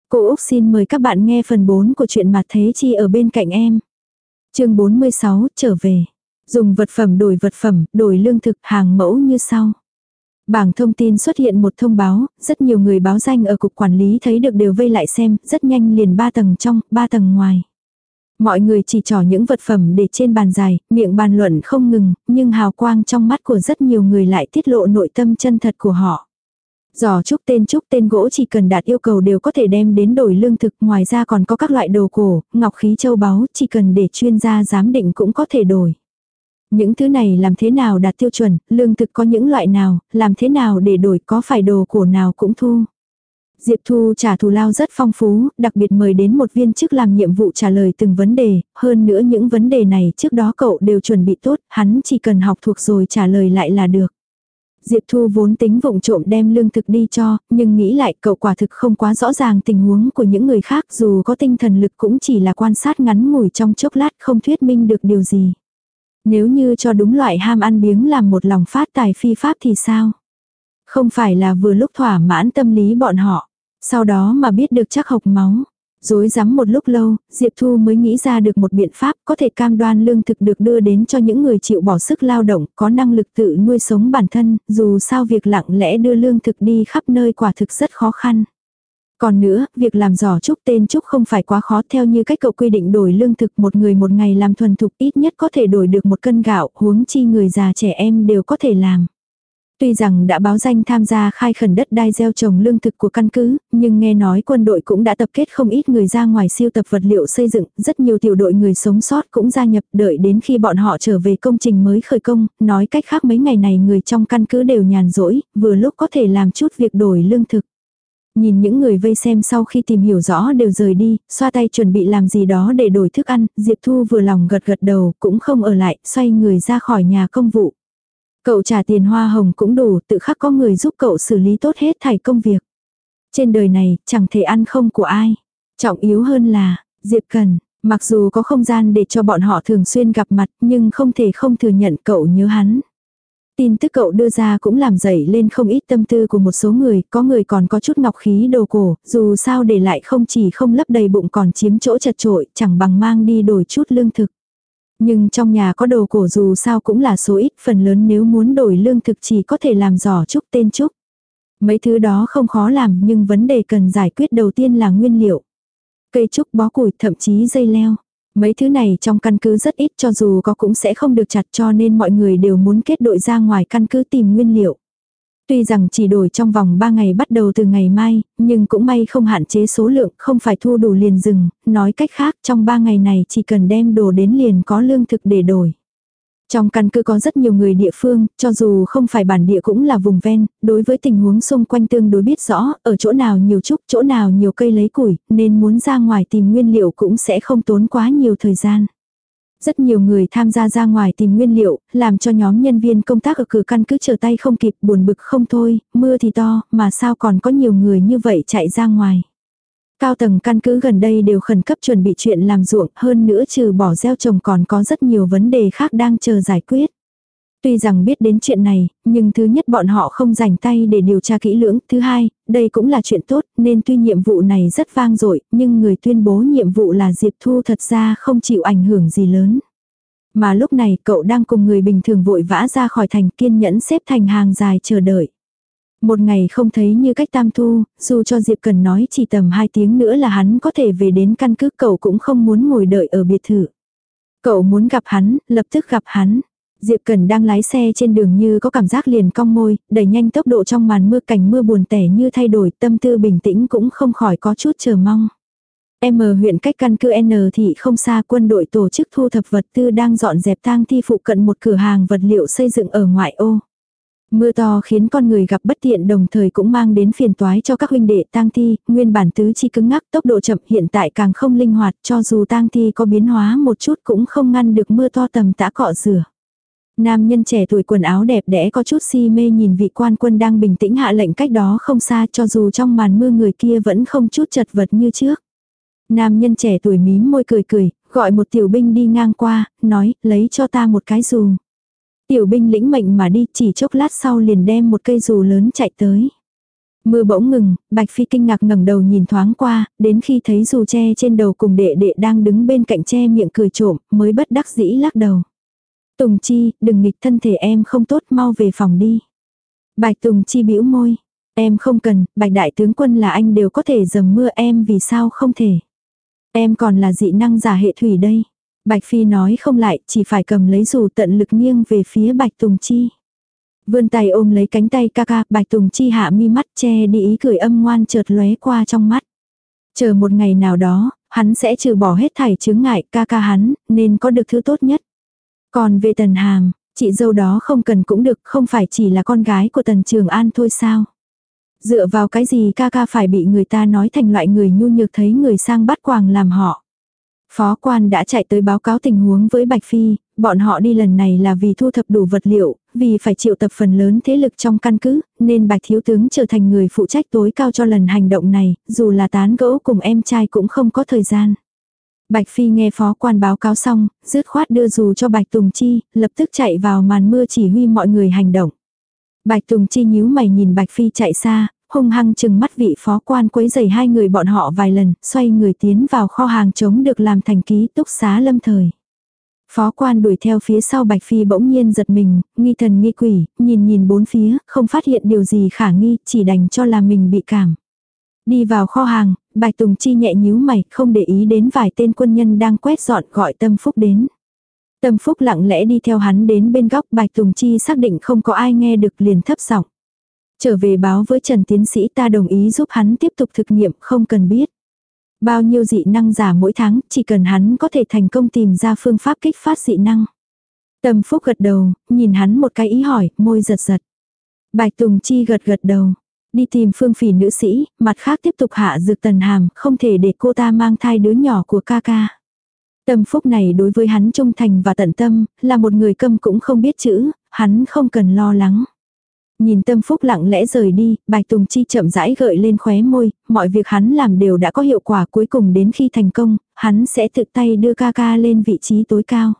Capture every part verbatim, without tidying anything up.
Cô Úc xin mời các bạn nghe phần bốn của truyện Mặt Thế Chi ở bên cạnh em. Chương bốn mươi sáu, trở về. Dùng vật phẩm đổi vật phẩm, đổi lương thực, hàng mẫu như sau. Bảng thông tin xuất hiện một thông báo, rất nhiều người báo danh ở cục quản lý thấy được đều vây lại xem, rất nhanh liền ba tầng trong, ba tầng ngoài. Mọi người chỉ trỏ những vật phẩm để trên bàn dài, miệng bàn luận không ngừng, nhưng hào quang trong mắt của rất nhiều người lại tiết lộ nội tâm chân thật của họ. Giỏ trúc tên trúc tên gỗ chỉ cần đạt yêu cầu đều có thể đem đến đổi lương thực, ngoài ra còn có các loại đồ cổ, ngọc khí châu báu, chỉ cần để chuyên gia giám định cũng có thể đổi. Những thứ này làm thế nào đạt tiêu chuẩn, lương thực có những loại nào, làm thế nào để đổi, có phải đồ cổ nào cũng thu. Diệp Thu trả thù lao rất phong phú, đặc biệt mời đến một viên chức làm nhiệm vụ trả lời từng vấn đề, hơn nữa những vấn đề này trước đó cậu đều chuẩn bị tốt, hắn chỉ cần học thuộc rồi trả lời lại là được. Diệp Thu vốn tính vụng trộm đem lương thực đi cho, nhưng nghĩ lại cậu quả thực không quá rõ ràng tình huống của những người khác, dù có tinh thần lực cũng chỉ là quan sát ngắn ngủi trong chốc lát không thuyết minh được điều gì. Nếu như cho đúng loại ham ăn biếng làm một lòng phát tài phi pháp thì sao? Không phải là vừa lúc thỏa mãn tâm lý bọn họ, sau đó mà biết được chắc hộc máu. Rối rắm một lúc lâu, Diệp Thu mới nghĩ ra được một biện pháp có thể cam đoan lương thực được đưa đến cho những người chịu bỏ sức lao động, có năng lực tự nuôi sống bản thân, dù sao việc lặng lẽ đưa lương thực đi khắp nơi quả thực rất khó khăn. Còn nữa, việc làm giỏ trúc tên trúc không phải quá khó, theo như cách cậu quy định đổi lương thực một người một ngày làm thuần thục ít nhất có thể đổi được một cân gạo, huống chi người già trẻ em đều có thể làm. Tuy rằng đã báo danh tham gia khai khẩn đất đai gieo trồng lương thực của căn cứ, nhưng nghe nói quân đội cũng đã tập kết không ít người ra ngoài siêu tập vật liệu xây dựng, rất nhiều tiểu đội người sống sót cũng gia nhập, đợi đến khi bọn họ trở về công trình mới khởi công, nói cách khác mấy ngày này người trong căn cứ đều nhàn rỗi, vừa lúc có thể làm chút việc đổi lương thực. Nhìn những người vây xem sau khi tìm hiểu rõ đều rời đi, xoa tay chuẩn bị làm gì đó để đổi thức ăn, Diệp Thu vừa lòng gật gật đầu, cũng không ở lại, xoay người ra khỏi nhà công vụ. Cậu trả tiền hoa hồng cũng đủ, tự khắc có người giúp cậu xử lý tốt hết thảy công việc. Trên đời này, chẳng thể ăn không của ai. Trọng yếu hơn là, Diệp Cần, mặc dù có không gian để cho bọn họ thường xuyên gặp mặt, nhưng không thể không thừa nhận cậu nhớ hắn. Tin tức cậu đưa ra cũng làm dậy lên không ít tâm tư của một số người, có người còn có chút ngọc khí đồ cổ, dù sao để lại không chỉ không lấp đầy bụng còn chiếm chỗ chật chội, chẳng bằng mang đi đổi chút lương thực. Nhưng trong nhà có đồ cổ dù sao cũng là số ít, phần lớn nếu muốn đổi lương thực chỉ có thể làm giỏ trúc tên trúc. Mấy thứ đó không khó làm nhưng vấn đề cần giải quyết đầu tiên là nguyên liệu. Cây trúc, bó củi, thậm chí dây leo. Mấy thứ này trong căn cứ rất ít, cho dù có cũng sẽ không được chặt, cho nên mọi người đều muốn kết đội ra ngoài căn cứ tìm nguyên liệu. Tuy rằng chỉ đổi trong vòng ba ngày bắt đầu từ ngày mai, nhưng cũng may không hạn chế số lượng, không phải thu đủ liền dừng, nói cách khác trong ba ngày này chỉ cần đem đồ đến liền có lương thực để đổi. Trong căn cứ có rất nhiều người địa phương, cho dù không phải bản địa cũng là vùng ven, đối với tình huống xung quanh tương đối biết rõ, ở chỗ nào nhiều trúc, chỗ nào nhiều cây lấy củi, nên muốn ra ngoài tìm nguyên liệu cũng sẽ không tốn quá nhiều thời gian. Rất nhiều người tham gia ra ngoài tìm nguyên liệu, làm cho nhóm nhân viên công tác ở cửa căn cứ chờ tay không kịp, buồn bực không thôi, mưa thì to, mà sao còn có nhiều người như vậy chạy ra ngoài. Cao tầng căn cứ gần đây đều khẩn cấp chuẩn bị chuyện làm ruộng, hơn nữa trừ bỏ gieo trồng còn có rất nhiều vấn đề khác đang chờ giải quyết. Tuy rằng biết đến chuyện này, nhưng thứ nhất bọn họ không rảnh tay để điều tra kỹ lưỡng, thứ hai, đây cũng là chuyện tốt, nên tuy nhiệm vụ này rất vang dội, nhưng người tuyên bố nhiệm vụ là Diệp Thu thật ra không chịu ảnh hưởng gì lớn. Mà lúc này cậu đang cùng người bình thường vội vã ra khỏi thành, kiên nhẫn xếp thành hàng dài chờ đợi. Một ngày không thấy như cách tam thu, dù cho Diệp Cần nói chỉ tầm hai tiếng nữa là hắn có thể về đến căn cứ, cậu cũng không muốn ngồi đợi ở biệt thự. Cậu muốn gặp hắn, lập tức gặp hắn. Diệp Cần đang lái xe trên đường như có cảm giác liền cong môi, đẩy nhanh tốc độ trong màn mưa, cảnh mưa buồn tẻ như thay đổi, tâm tư bình tĩnh cũng không khỏi có chút chờ mong. M huyện cách căn cứ N thị không xa, quân đội tổ chức thu thập vật tư đang dọn dẹp tang thi phụ cận một cửa hàng vật liệu xây dựng ở ngoại ô. Mưa to khiến con người gặp bất tiện, đồng thời cũng mang đến phiền toái cho các huynh đệ tang thi, nguyên bản tứ chi cứng ngắc, tốc độ chậm, hiện tại càng không linh hoạt, cho dù tang thi có biến hóa một chút cũng không ngăn được mưa to tầm tã cọ rửa. Nam nhân trẻ tuổi quần áo đẹp đẽ có chút si mê nhìn vị quan quân đang bình tĩnh hạ lệnh cách đó không xa, cho dù trong màn mưa người kia vẫn không chút chật vật như trước. Nam nhân trẻ tuổi mím môi cười cười, gọi một tiểu binh đi ngang qua, nói, lấy cho ta một cái dù. Tiểu binh lĩnh mệnh mà đi, chỉ chốc lát sau liền đem một cây dù lớn chạy tới. Mưa bỗng ngừng, Bạch Phi kinh ngạc ngẩng đầu nhìn thoáng qua, đến khi thấy dù che trên đầu cùng đệ đệ đang đứng bên cạnh che miệng cười trộm, mới bất đắc dĩ lắc đầu. Tùng Chi, đừng nghịch, thân thể em không tốt, mau về phòng đi. Bạch Tùng Chi bĩu môi. Em không cần, Bạch đại tướng quân là anh đều có thể dầm mưa, em vì sao không thể. Em còn là dị năng giả hệ thủy đây. Bạch Phi nói không lại, chỉ phải cầm lấy dù tận lực nghiêng về phía Bạch Tùng Chi. Vươn tay ôm lấy cánh tay ca ca, Bạch Tùng Chi hạ mi mắt che đi ý cười âm ngoan chợt lóe qua trong mắt. Chờ một ngày nào đó, hắn sẽ trừ bỏ hết thảy chướng ngại, ca ca hắn, nên có được thứ tốt nhất. Còn về Tần Hàm, chị dâu đó không cần cũng được, không phải chỉ là con gái của Tần Trường An thôi sao. Dựa vào cái gì ca ca phải bị người ta nói thành loại người nhu nhược thấy người sang bắt quàng làm họ. Phó quan đã chạy tới báo cáo tình huống với Bạch Phi, bọn họ đi lần này là vì thu thập đủ vật liệu, vì phải triệu tập phần lớn thế lực trong căn cứ, nên Bạch thiếu tướng trở thành người phụ trách tối cao cho lần hành động này, dù là tán gẫu cùng em trai cũng không có thời gian. Bạch Phi nghe phó quan báo cáo xong, dứt khoát đưa dù cho Bạch Tùng Chi, lập tức chạy vào màn mưa chỉ huy mọi người hành động. Bạch Tùng Chi nhíu mày nhìn Bạch Phi chạy xa, hung hăng chừng mắt vị phó quan quấy rầy hai người bọn họ vài lần, xoay người tiến vào kho hàng trống được làm thành ký túc xá lâm thời. Phó quan đuổi theo phía sau Bạch Phi bỗng nhiên giật mình, nghi thần nghi quỷ, nhìn nhìn bốn phía, không phát hiện điều gì khả nghi, chỉ đành cho là mình bị cảm. Đi vào kho hàng, Bạch Tùng Chi nhẹ nhíu mày, không để ý đến vài tên quân nhân đang quét dọn gọi Tâm Phúc đến. Tâm Phúc lặng lẽ đi theo hắn đến bên góc, Bạch Tùng Chi xác định không có ai nghe được liền thấp giọng. Trở về báo với Trần tiến sĩ, ta đồng ý giúp hắn tiếp tục thực nghiệm, không cần biết. Bao nhiêu dị năng giả mỗi tháng, chỉ cần hắn có thể thành công tìm ra phương pháp kích phát dị năng. Tâm Phúc gật đầu, nhìn hắn một cái ý hỏi, môi giật giật. Bạch Tùng Chi gật gật đầu. Đi tìm Phương Phỉ nữ sĩ, mặt khác tiếp tục hạ dược Tần Hàm, không thể để cô ta mang thai đứa nhỏ của ca ca. Tâm Phúc này đối với hắn trung thành và tận tâm, là một người câm cũng không biết chữ, hắn không cần lo lắng. Nhìn Tâm Phúc lặng lẽ rời đi, Bạch Tùng Chi chậm rãi gợi lên khóe môi, mọi việc hắn làm đều đã có hiệu quả, cuối cùng đến khi thành công, hắn sẽ tự tay đưa ca ca lên vị trí tối cao.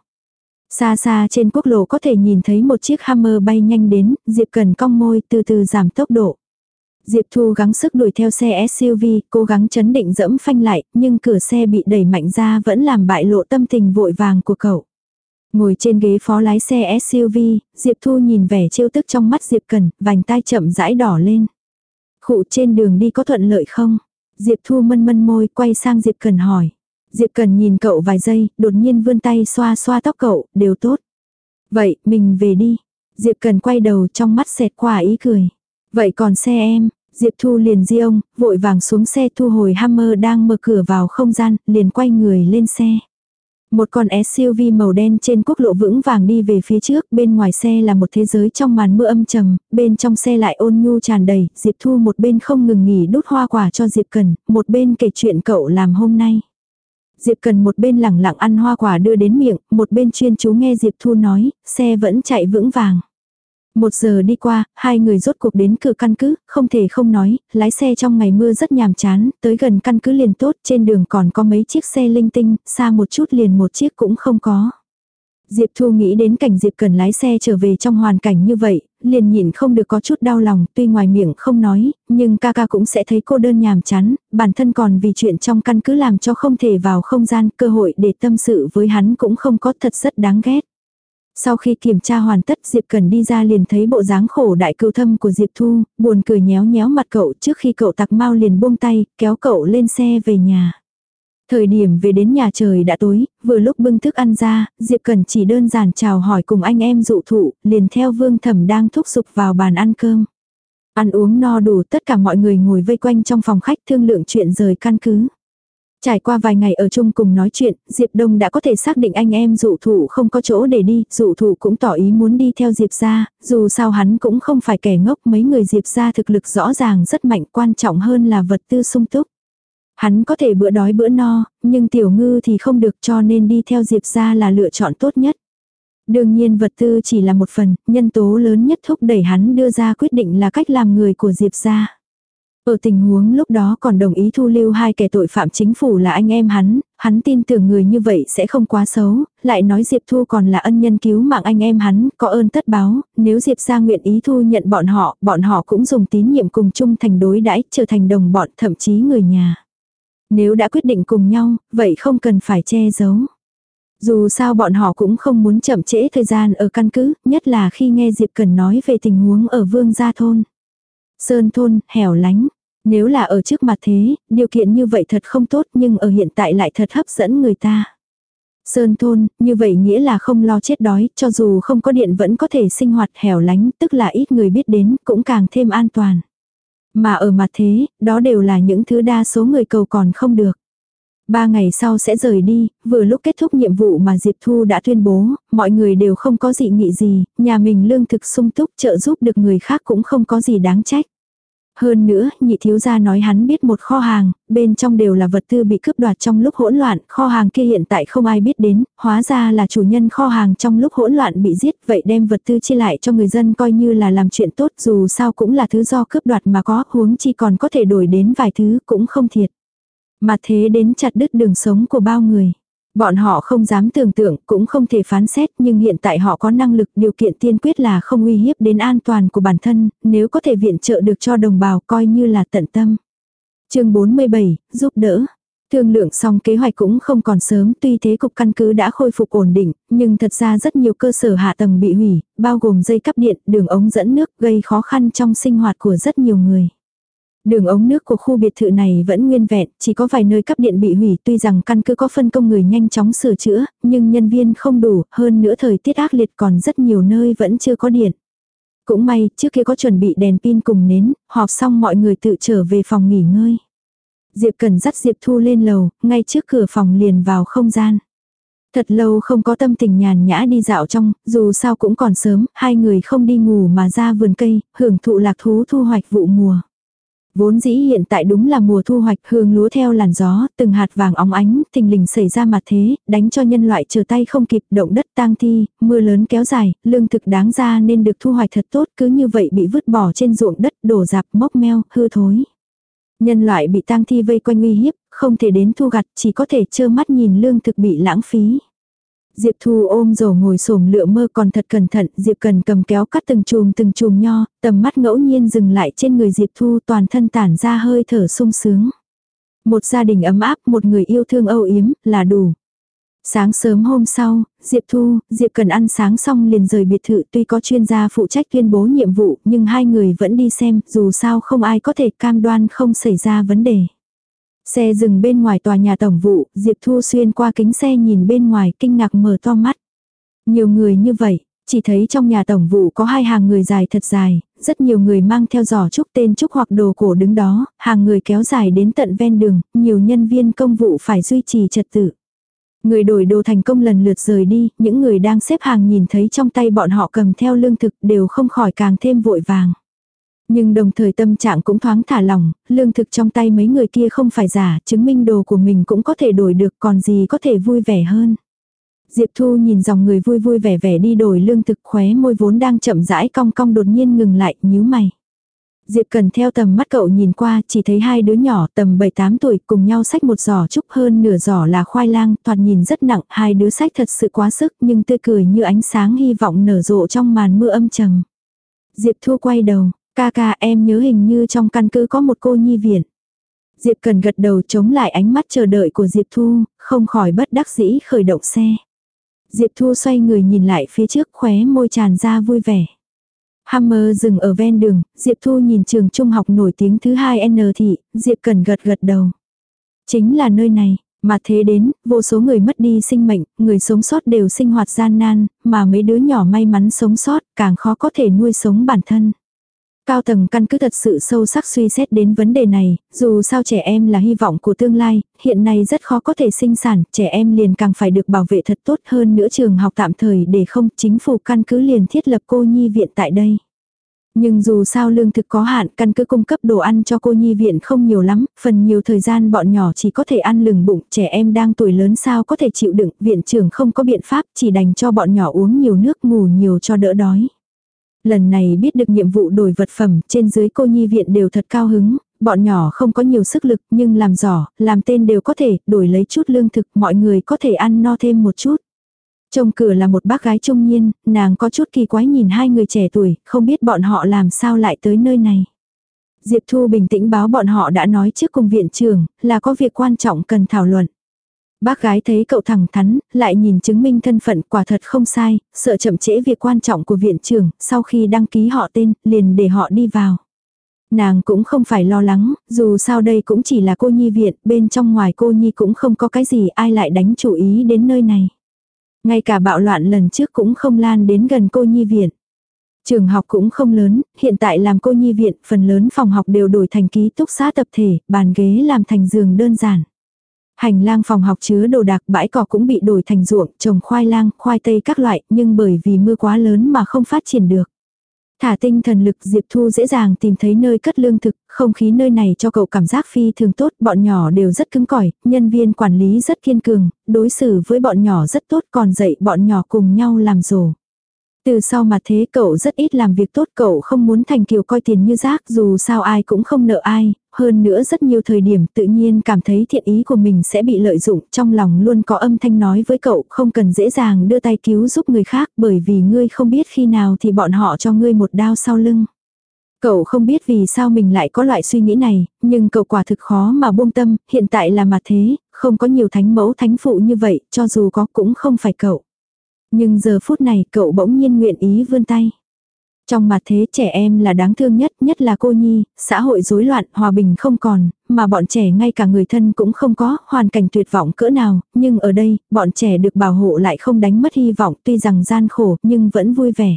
Xa xa trên quốc lộ có thể nhìn thấy một chiếc Hammer bay nhanh đến, Diệp Cần cong môi từ từ giảm tốc độ. Diệp Thu gắng sức đuổi theo xe ét u vê, cố gắng chấn định dẫm phanh lại, nhưng cửa xe bị đẩy mạnh ra vẫn làm bại lộ tâm tình vội vàng của cậu. Ngồi trên ghế phó lái xe ét u vê, Diệp Thu nhìn vẻ trêu tức trong mắt Diệp Cần, vành tai chậm rãi đỏ lên. Khụ, trên đường đi có thuận lợi không? Diệp Thu mân mân môi, quay sang Diệp Cần hỏi. Diệp Cần nhìn cậu vài giây, đột nhiên vươn tay xoa xoa tóc cậu, đều tốt. Vậy, mình về đi. Diệp Cần quay đầu, trong mắt xẹt qua ý cười. Vậy còn xe em? Diệp Thu liền di ông, vội vàng xuống xe, thu hồi Hammer đang mở cửa vào không gian, liền quay người lên xe. Một con ét u vê màu đen trên quốc lộ vững vàng đi về phía trước, bên ngoài xe là một thế giới trong màn mưa âm trầm, bên trong xe lại ôn nhu tràn đầy, Diệp Thu một bên không ngừng nghỉ đút hoa quả cho Diệp Cần, một bên kể chuyện cậu làm hôm nay. Diệp Cần một bên lẳng lặng ăn hoa quả đưa đến miệng, một bên chuyên chú nghe Diệp Thu nói, xe vẫn chạy vững vàng. Một giờ đi qua, hai người rốt cuộc đến cửa căn cứ, không thể không nói, lái xe trong ngày mưa rất nhàm chán, tới gần căn cứ liền tốt, trên đường còn có mấy chiếc xe linh tinh, xa một chút liền một chiếc cũng không có. Diệp Thu nghĩ đến cảnh Diệp Cần lái xe trở về trong hoàn cảnh như vậy, liền nhịn không được có chút đau lòng, tuy ngoài miệng không nói, nhưng ca ca cũng sẽ thấy cô đơn nhàm chán, bản thân còn vì chuyện trong căn cứ làm cho không thể vào không gian, cơ hội để tâm sự với hắn cũng không có, thật rất đáng ghét. Sau khi kiểm tra hoàn tất, Diệp Cần đi ra liền thấy bộ dáng khổ đại cưu thâm của Diệp Thu, buồn cười nhéo nhéo mặt cậu, trước khi cậu tặc mau liền buông tay, kéo cậu lên xe về nhà. Thời điểm về đến nhà trời đã tối, vừa lúc bưng thức ăn ra, Diệp Cần chỉ đơn giản chào hỏi cùng anh em dụ thụ, liền theo Vương Thẩm đang thúc giục vào bàn ăn cơm. Ăn uống no đủ, tất cả mọi người ngồi vây quanh trong phòng khách thương lượng chuyện rời căn cứ. Trải qua vài ngày ở chung cùng nói chuyện, Diệp Đông đã có thể xác định anh em dụ thụ không có chỗ để đi, dụ thụ cũng tỏ ý muốn đi theo Diệp gia, dù sao hắn cũng không phải kẻ ngốc, mấy người Diệp gia thực lực rõ ràng rất mạnh, quan trọng hơn là vật tư sung túc. Hắn có thể bữa đói bữa no, nhưng Tiểu Ngư thì không được, cho nên đi theo Diệp gia là lựa chọn tốt nhất. Đương nhiên vật tư chỉ là một phần, nhân tố lớn nhất thúc đẩy hắn đưa ra quyết định là cách làm người của Diệp gia. Ở tình huống lúc đó còn đồng ý thu lưu hai kẻ tội phạm chính phủ là anh em hắn, hắn tin tưởng người như vậy sẽ không quá xấu, lại nói Diệp Thu còn là ân nhân cứu mạng anh em hắn, có ơn tất báo, nếu Diệp ra nguyện ý thu nhận bọn họ, bọn họ cũng dùng tín nhiệm cùng chung thành đối đãi, trở thành đồng bọn, thậm chí người nhà. Nếu đã quyết định cùng nhau, vậy không cần phải che giấu. Dù sao bọn họ cũng không muốn chậm trễ thời gian ở căn cứ, nhất là khi nghe Diệp Cần nói về tình huống ở Vương Gia Thôn. Sơn thôn, hẻo lánh. Nếu là ở trước mặt thế, điều kiện như vậy thật không tốt nhưng ở hiện tại lại thật hấp dẫn người ta. Sơn thôn, như vậy nghĩa là không lo chết đói, cho dù không có điện vẫn có thể sinh hoạt hẻo lánh, tức là ít người biết đến, cũng càng thêm an toàn. Mà ở mặt thế, đó đều là những thứ đa số người cầu còn không được. Ba ngày sau sẽ rời đi, vừa lúc kết thúc nhiệm vụ mà Diệp Thu đã tuyên bố, mọi người đều không có dị nghị gì, nhà mình lương thực sung túc trợ giúp được người khác cũng không có gì đáng trách. Hơn nữa, nhị thiếu gia nói hắn biết một kho hàng, bên trong đều là vật tư bị cướp đoạt trong lúc hỗn loạn, kho hàng kia hiện tại không ai biết đến, hóa ra là chủ nhân kho hàng trong lúc hỗn loạn bị giết, vậy đem vật tư chia lại cho người dân coi như là làm chuyện tốt, dù sao cũng là thứ do cướp đoạt mà có, huống chi còn có thể đổi đến vài thứ cũng không thiệt. Mà thế đến chặt đứt đường sống của bao người. Bọn họ không dám tưởng tượng, cũng không thể phán xét, nhưng hiện tại họ có năng lực, điều kiện tiên quyết là không uy hiếp đến an toàn của bản thân, nếu có thể viện trợ được cho đồng bào coi như là tận tâm. Chương bốn mươi bảy, giúp đỡ. Thương lượng xong kế hoạch cũng không còn sớm, tuy thế cục căn cứ đã khôi phục ổn định, nhưng thật ra rất nhiều cơ sở hạ tầng bị hủy, bao gồm dây cắp điện, đường ống dẫn nước, gây khó khăn trong sinh hoạt của rất nhiều người. Đường ống nước của khu biệt thự này vẫn nguyên vẹn, chỉ có vài nơi cấp điện bị hủy, tuy rằng căn cứ có phân công người nhanh chóng sửa chữa, nhưng nhân viên không đủ, hơn nữa thời tiết ác liệt còn rất nhiều nơi vẫn chưa có điện. Cũng may, trước kia có chuẩn bị đèn pin cùng nến, họp xong mọi người tự trở về phòng nghỉ ngơi. Diệp Cần dắt Diệp Thu lên lầu, ngay trước cửa phòng liền vào không gian. Thật lâu không có tâm tình nhàn nhã đi dạo trong, dù sao cũng còn sớm, hai người không đi ngủ mà ra vườn cây, hưởng thụ lạc thú thu hoạch vụ mùa. Vốn dĩ hiện tại đúng là mùa thu hoạch, hương lúa theo làn gió, từng hạt vàng óng ánh, thình lình xảy ra mặt thế, đánh cho nhân loại trở tay không kịp, động đất tang thi, mưa lớn kéo dài, lương thực đáng ra nên được thu hoạch thật tốt, cứ như vậy bị vứt bỏ trên ruộng đất, đổ rạp, mốc meo, hư thối. Nhân loại bị tang thi vây quanh uy hiếp, không thể đến thu gặt, chỉ có thể trơ mắt nhìn lương thực bị lãng phí. Diệp Thu ôm rổ ngồi xổm lựa mơ còn thật cẩn thận, Diệp Cần cầm kéo cắt từng chùm từng chùm nho, tầm mắt ngẫu nhiên dừng lại trên người Diệp Thu, toàn thân tản ra hơi thở sung sướng. Một gia đình ấm áp, một người yêu thương âu yếm, là đủ. Sáng sớm hôm sau, Diệp Thu, Diệp Cần ăn sáng xong liền rời biệt thự, tuy có chuyên gia phụ trách tuyên bố nhiệm vụ, nhưng hai người vẫn đi xem, dù sao không ai có thể cam đoan không xảy ra vấn đề. Xe dừng bên ngoài tòa nhà tổng vụ, Diệp Thu xuyên qua kính xe nhìn bên ngoài kinh ngạc mở to mắt. Nhiều người như vậy, chỉ thấy trong nhà tổng vụ có hai hàng người dài thật dài, rất nhiều người mang theo giỏ trúc tên trúc hoặc đồ cổ đứng đó, hàng người kéo dài đến tận ven đường, nhiều nhân viên công vụ phải duy trì trật tự. Người đổi đồ thành công lần lượt rời đi, những người đang xếp hàng nhìn thấy trong tay bọn họ cầm theo lương thực đều không khỏi càng thêm vội vàng. Nhưng đồng thời tâm trạng cũng thoáng thả lỏng, lương thực trong tay mấy người kia không phải giả, chứng minh đồ của mình cũng có thể đổi được, còn gì có thể vui vẻ hơn. Diệp Thu nhìn dòng người vui vui vẻ vẻ đi đổi lương thực, khóe môi vốn đang chậm rãi cong cong đột nhiên ngừng lại, nhíu mày. Diệp Cần theo tầm mắt cậu nhìn qua, chỉ thấy hai đứa nhỏ tầm bảy tám tuổi cùng nhau xách một giỏ trúc, hơn nửa giỏ là khoai lang, thoạt nhìn rất nặng, hai đứa xách thật sự quá sức nhưng tươi cười như ánh sáng hy vọng nở rộ trong màn mưa âm trầm. Diệp Thu quay đầu, ca ca em nhớ hình như trong căn cứ có một cô nhi viện. Diệp Cần gật đầu chống lại ánh mắt chờ đợi của Diệp Thu, không khỏi bất đắc dĩ khởi động xe. Diệp Thu xoay người nhìn lại phía trước, khóe môi tràn ra vui vẻ. Hammer dừng ở ven đường, Diệp Thu nhìn trường trung học nổi tiếng thứ hai N thị, Diệp Cần gật gật đầu. Chính là nơi này, mà thế đến, vô số người mất đi sinh mệnh, người sống sót đều sinh hoạt gian nan, mà mấy đứa nhỏ may mắn sống sót, càng khó có thể nuôi sống bản thân. Cao tầng căn cứ thật sự sâu sắc suy xét đến vấn đề này, dù sao trẻ em là hy vọng của tương lai, hiện nay rất khó có thể sinh sản, trẻ em liền càng phải được bảo vệ thật tốt hơn nữa, trường học tạm thời để không, chính phủ căn cứ liền thiết lập cô nhi viện tại đây. Nhưng dù sao lương thực có hạn, căn cứ cung cấp đồ ăn cho cô nhi viện không nhiều lắm, phần nhiều thời gian bọn nhỏ chỉ có thể ăn lừng bụng, trẻ em đang tuổi lớn sao có thể chịu đựng, viện trưởng không có biện pháp, chỉ đành cho bọn nhỏ uống nhiều nước, ngủ nhiều cho đỡ đói. Lần này biết được nhiệm vụ đổi vật phẩm, trên dưới cô nhi viện đều thật cao hứng, Bọn nhỏ không có nhiều sức lực nhưng làm giỏ, làm tên đều có thể, đổi lấy chút lương thực, mọi người có thể ăn no thêm một chút. Trông cửa là một bác gái trung niên, nàng có chút kỳ quái nhìn hai người trẻ tuổi, không biết bọn họ làm sao lại tới nơi này. Diệp Thu bình tĩnh báo bọn họ đã nói trước cùng viện trưởng, là có việc quan trọng cần thảo luận. Bác gái thấy cậu thẳng thắn, lại nhìn chứng minh thân phận quả thật không sai, sợ chậm trễ việc quan trọng của viện trưởng, sau khi đăng ký họ tên, liền để họ đi vào. Nàng cũng không phải lo lắng, dù sao đây cũng chỉ là cô nhi viện, bên trong ngoài cô nhi cũng không có cái gì ai lại đánh chủ ý đến nơi này. Ngay cả bạo loạn lần trước cũng không lan đến gần cô nhi viện. Trường học cũng không lớn, hiện tại làm cô nhi viện, phần lớn phòng học đều đổi thành ký túc xá tập thể, bàn ghế làm thành giường đơn giản. Hành lang phòng học chứa đồ đạc, bãi cỏ cũng bị đổi thành ruộng, trồng khoai lang, khoai tây các loại, nhưng bởi vì mưa quá lớn mà không phát triển được. Thả tinh thần lực, Diệp Thu dễ dàng tìm thấy nơi cất lương thực, không khí nơi này cho cậu cảm giác phi thường tốt, bọn nhỏ đều rất cứng cỏi, nhân viên quản lý rất kiên cường, đối xử với bọn nhỏ rất tốt, còn dạy bọn nhỏ cùng nhau làm rổ. Từ sau mà thế cậu rất ít làm việc tốt, cậu không muốn thành kiểu coi tiền như rác, dù sao ai cũng không nợ ai, hơn nữa rất nhiều thời điểm tự nhiên cảm thấy thiện ý của mình sẽ bị lợi dụng, trong lòng luôn có âm thanh nói với cậu không cần dễ dàng đưa tay cứu giúp người khác, bởi vì ngươi không biết khi nào thì bọn họ cho ngươi một đao sau lưng. Cậu không biết vì sao mình lại có loại suy nghĩ này, nhưng cậu quả thực khó mà buông tâm, hiện tại là mà thế, không có nhiều thánh mẫu thánh phụ như vậy, cho dù có cũng không phải cậu. Nhưng giờ phút này cậu bỗng nhiên nguyện ý vươn tay. Trong mặt thế trẻ em là đáng thương nhất, nhất là cô nhi, xã hội rối loạn, hòa bình không còn, mà bọn trẻ ngay cả người thân cũng không có, hoàn cảnh tuyệt vọng cỡ nào, nhưng ở đây, bọn trẻ được bảo hộ lại không đánh mất hy vọng, tuy rằng gian khổ, nhưng vẫn vui vẻ.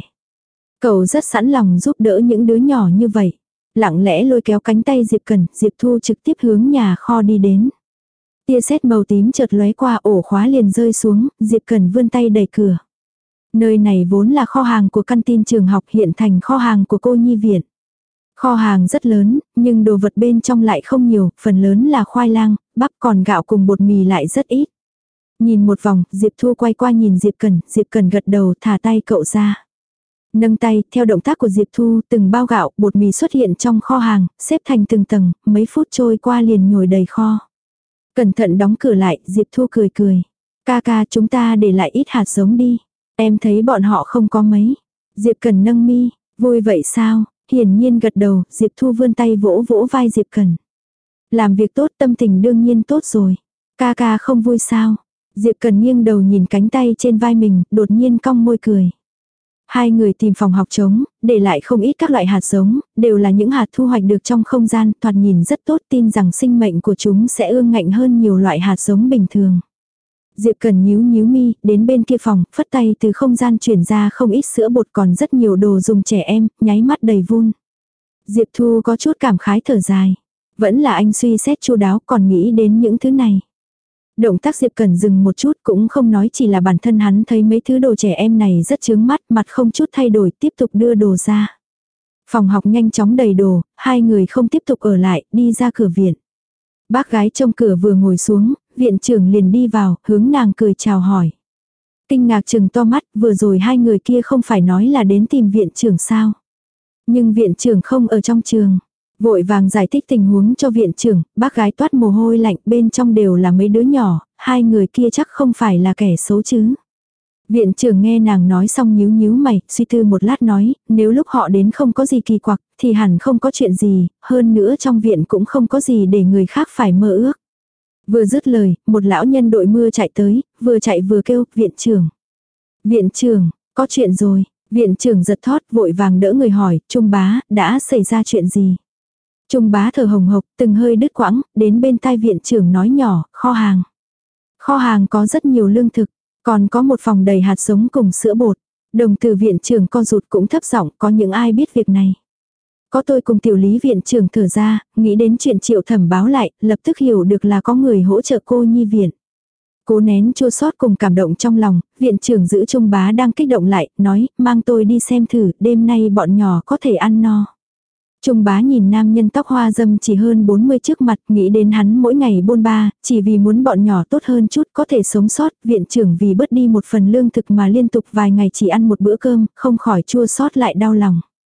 Cậu rất sẵn lòng giúp đỡ những đứa nhỏ như vậy. Lặng lẽ lôi kéo cánh tay Diệp Cần, Diệp Thu trực tiếp hướng nhà kho đi đến. Tia sét màu tím chợt lóe qua, ổ khóa liền rơi xuống, Diệp Cần vươn tay đẩy cửa. Nơi này vốn là kho hàng của căn tin trường học, hiện thành kho hàng của cô nhi viện. Kho hàng rất lớn, nhưng đồ vật bên trong lại không nhiều, phần lớn là khoai lang, bắp, còn gạo cùng bột mì lại rất ít. Nhìn một vòng, Diệp Thu quay qua nhìn Diệp Cần, Diệp Cần gật đầu thả tay cậu ra. Nâng tay, theo động tác của Diệp Thu, từng bao gạo, bột mì xuất hiện trong kho hàng, xếp thành từng tầng, mấy phút trôi qua liền nhồi đầy kho. Cẩn thận đóng cửa lại, Diệp Thu cười cười. Ca ca, chúng ta để lại ít hạt giống đi. Em thấy bọn họ không có mấy. Diệp Cần nâng mi, vui vậy sao? Hiển nhiên gật đầu, Diệp Thu vươn tay vỗ vỗ vai Diệp Cần. Làm việc tốt, tâm tình đương nhiên tốt rồi. Ca ca không vui sao? Diệp Cần nghiêng đầu nhìn cánh tay trên vai mình, đột nhiên cong môi cười. Hai người tìm phòng học trống, để lại không ít các loại hạt giống, đều là những hạt thu hoạch được trong không gian, thoạt nhìn rất tốt, tin rằng sinh mệnh của chúng sẽ ương ngạnh hơn nhiều loại hạt giống bình thường. Diệp Cần nhíu nhíu mi, đến bên kia phòng, phất tay từ không gian chuyển ra không ít sữa bột, còn rất nhiều đồ dùng trẻ em, nháy mắt đầy vun. Diệp Thu có chút cảm khái thở dài. Vẫn là anh suy xét chu đáo, còn nghĩ đến những thứ này. Động tác Diệp Cần dừng một chút, cũng không nói, chỉ là bản thân hắn thấy mấy thứ đồ trẻ em này rất chướng mắt, mặt không chút thay đổi, tiếp tục đưa đồ ra. Phòng học nhanh chóng đầy đồ, hai người không tiếp tục ở lại, đi ra cửa viện. Bác gái trông cửa vừa ngồi xuống, viện trưởng liền đi vào, hướng nàng cười chào hỏi. Kinh ngạc chừng to mắt, vừa rồi hai người kia không phải nói là đến tìm viện trưởng sao. Nhưng viện trưởng không ở trong trường. Vội vàng giải thích tình huống cho viện trưởng, bác gái toát mồ hôi lạnh, bên trong đều là mấy đứa nhỏ, hai người kia chắc không phải là kẻ xấu chứ. Viện trưởng nghe nàng nói xong nhíu nhíu mày, suy tư một lát nói, nếu lúc họ đến không có gì kỳ quặc, thì hẳn không có chuyện gì, hơn nữa trong viện cũng không có gì để người khác phải mơ ước. Vừa dứt lời, một lão nhân đội mưa chạy tới, vừa chạy vừa kêu, viện trưởng. Viện trưởng, có chuyện rồi. Viện trưởng giật thót, vội vàng đỡ người hỏi, Trung bá, đã xảy ra chuyện gì? Trung bá thở hồng hộc, từng hơi đứt quãng, đến bên tai viện trưởng nói nhỏ, kho hàng. Kho hàng có rất nhiều lương thực, còn có một phòng đầy hạt giống cùng sữa bột. Đồng từ viện trưởng co rụt cũng thấp giọng, có những ai biết việc này? Có tôi cùng tiểu lý viện trưởng thở ra, nghĩ đến chuyện Triệu Thẩm báo lại, lập tức hiểu được là có người hỗ trợ cô nhi viện. Cố nén chua xót cùng cảm động trong lòng, viện trưởng giữ Trung bá đang kích động lại, nói, mang tôi đi xem thử, đêm nay bọn nhỏ có thể ăn no. Trung bá nhìn nam nhân tóc hoa dâm chỉ hơn bốn mươi trước mặt, nghĩ đến hắn mỗi ngày bôn ba, chỉ vì muốn bọn nhỏ tốt hơn chút có thể sống sót, viện trưởng vì bớt đi một phần lương thực mà liên tục vài ngày chỉ ăn một bữa cơm, không khỏi chua xót lại đau lòng.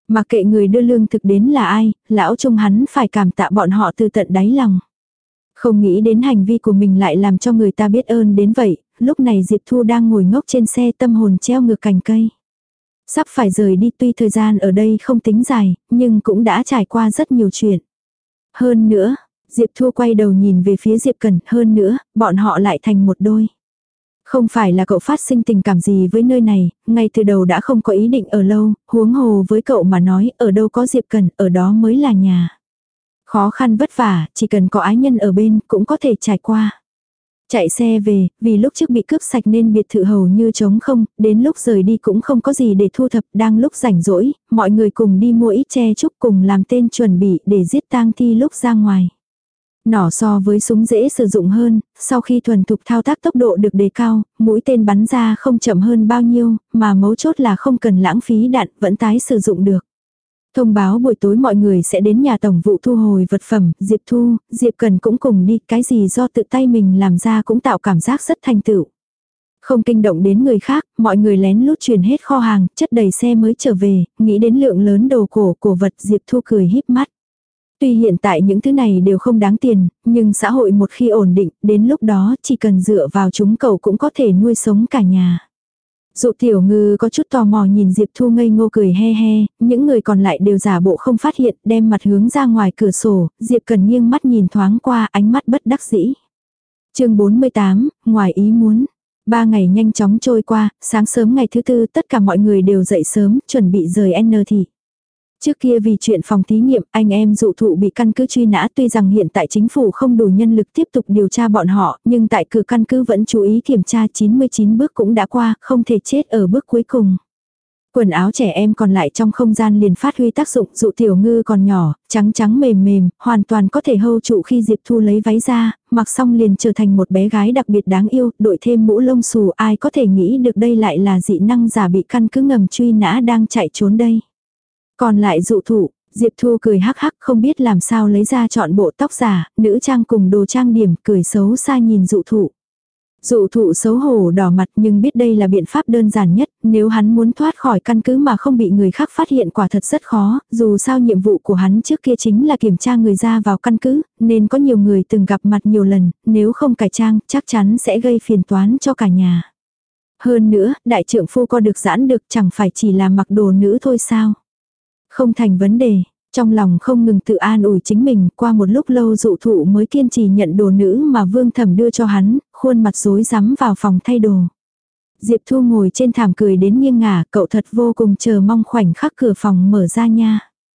Mặc kệ người đưa lương thực đến là ai, lão Trung hắn phải cảm tạ bọn họ từ tận đáy lòng. Không nghĩ đến hành vi của mình lại làm cho người ta biết ơn đến vậy, lúc này Diệp Thu đang ngồi ngốc trên xe tâm hồn treo ngược cành cây. Sắp phải rời đi, tuy thời gian ở đây không tính dài, nhưng cũng đã trải qua rất nhiều chuyện. Hơn nữa, Diệp Thu quay đầu nhìn về phía Diệp Cần, hơn nữa, bọn họ lại thành một đôi. Không phải là cậu phát sinh tình cảm gì với nơi này, ngay từ đầu đã không có ý định ở lâu, huống hồ với cậu mà nói, ở đâu có Diệp Cần, ở đó mới là nhà. Khó khăn vất vả, chỉ cần có ái nhân ở bên, cũng có thể trải qua. Chạy xe về, vì lúc trước bị cướp sạch nên biệt thự hầu như trống không, đến lúc rời đi cũng không có gì để thu thập, đang lúc rảnh rỗi, mọi người cùng đi mua ít tre trúc cùng làm tên chuẩn bị để giết tang thi lúc ra ngoài. Nỏ so với súng dễ sử dụng hơn, sau khi thuần thục thao tác tốc độ được đề cao, mũi tên bắn ra không chậm hơn bao nhiêu, mà mấu chốt là không cần lãng phí đạn, vẫn tái sử dụng được. Thông báo buổi tối mọi người sẽ đến nhà tổng vụ thu hồi vật phẩm, Diệp Thu, Diệp Cần cũng cùng đi, cái gì do tự tay mình làm ra cũng tạo cảm giác rất thành tựu. Không kinh động đến người khác, mọi người lén lút chuyển hết kho hàng, chất đầy xe mới trở về, nghĩ đến lượng lớn đồ cổ cổ vật, Diệp Thu cười híp mắt. Tuy hiện tại những thứ này đều không đáng tiền, nhưng xã hội một khi ổn định, đến lúc đó chỉ cần dựa vào chúng cậu cũng có thể nuôi sống cả nhà. Dụ Tiểu Ngư có chút tò mò nhìn Diệp Thu ngây ngô cười he he, những người còn lại đều giả bộ không phát hiện, đem mặt hướng ra ngoài cửa sổ, Diệp Cần nghiêng mắt nhìn thoáng qua, ánh mắt bất đắc dĩ. Chương bốn mươi tám, ngoài ý muốn. Ba ngày nhanh chóng trôi qua, sáng sớm ngày thứ tư tất cả mọi người đều dậy sớm, chuẩn bị rời N thị. Trước kia vì chuyện phòng thí nghiệm, anh em Dụ Thụ bị căn cứ truy nã, tuy rằng hiện tại chính phủ không đủ nhân lực tiếp tục điều tra bọn họ, nhưng tại cửa căn cứ vẫn chú ý kiểm tra, chín mươi chín bước cũng đã qua, không thể chết ở bước cuối cùng. Quần áo trẻ em còn lại trong không gian liền phát huy tác dụng, Dụ Tiểu Ngư còn nhỏ, trắng trắng mềm mềm, hoàn toàn có thể hâu trụ khi Diệp Thu lấy váy ra, mặc xong liền trở thành một bé gái đặc biệt đáng yêu, đội thêm mũ lông xù, ai có thể nghĩ được đây lại là dị năng giả bị căn cứ ngầm truy nã đang chạy trốn đây. Còn lại Dụ Thụ, Diệp Thu cười hắc hắc không biết làm sao lấy ra chọn bộ tóc giả, nữ trang cùng đồ trang điểm, cười xấu xa nhìn Dụ Thụ. Dụ Thụ xấu hổ đỏ mặt nhưng biết đây là biện pháp đơn giản nhất, nếu hắn muốn thoát khỏi căn cứ mà không bị người khác phát hiện quả thật rất khó, dù sao nhiệm vụ của hắn trước kia chính là kiểm tra người ra vào căn cứ, nên có nhiều người từng gặp mặt nhiều lần, nếu không cải trang chắc chắn sẽ gây phiền toán cho cả nhà. Hơn nữa, đại trượng phu có được giãn được chẳng phải chỉ là mặc đồ nữ thôi sao. Không thành vấn đề, trong lòng không ngừng tự an ủi chính mình, qua một lúc lâu Dụ Thụ mới kiên trì nhận đồ nữ mà Vương Thẩm đưa cho hắn, khuôn mặt rối rắm vào phòng thay đồ. Diệp Thu ngồi trên thảm cười đến nghiêng ngả, cậu thật vô cùng chờ mong khoảnh khắc cửa phòng mở ra nha.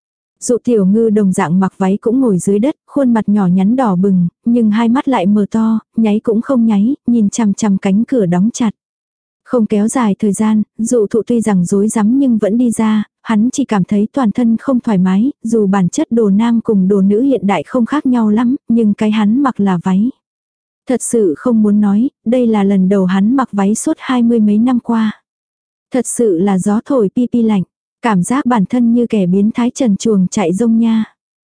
Dụ Tiểu Ngư đồng dạng mặc váy cũng ngồi dưới đất, khuôn mặt nhỏ nhắn đỏ bừng, nhưng hai mắt lại mở to, nháy cũng không nháy, nhìn chằm chằm cánh cửa đóng chặt. Không kéo dài thời gian, Dụ Thụ tuy rằng rối rắm nhưng vẫn đi ra, hắn chỉ cảm thấy toàn thân không thoải mái, dù bản chất đồ nam cùng đồ nữ hiện đại không khác nhau lắm, nhưng cái hắn mặc là váy. Thật sự không muốn nói, đây là lần đầu hắn mặc váy suốt hai mươi mấy năm qua. Thật sự là gió thổi pi pi lạnh, cảm giác bản thân như kẻ biến thái trần truồng chạy rông nha.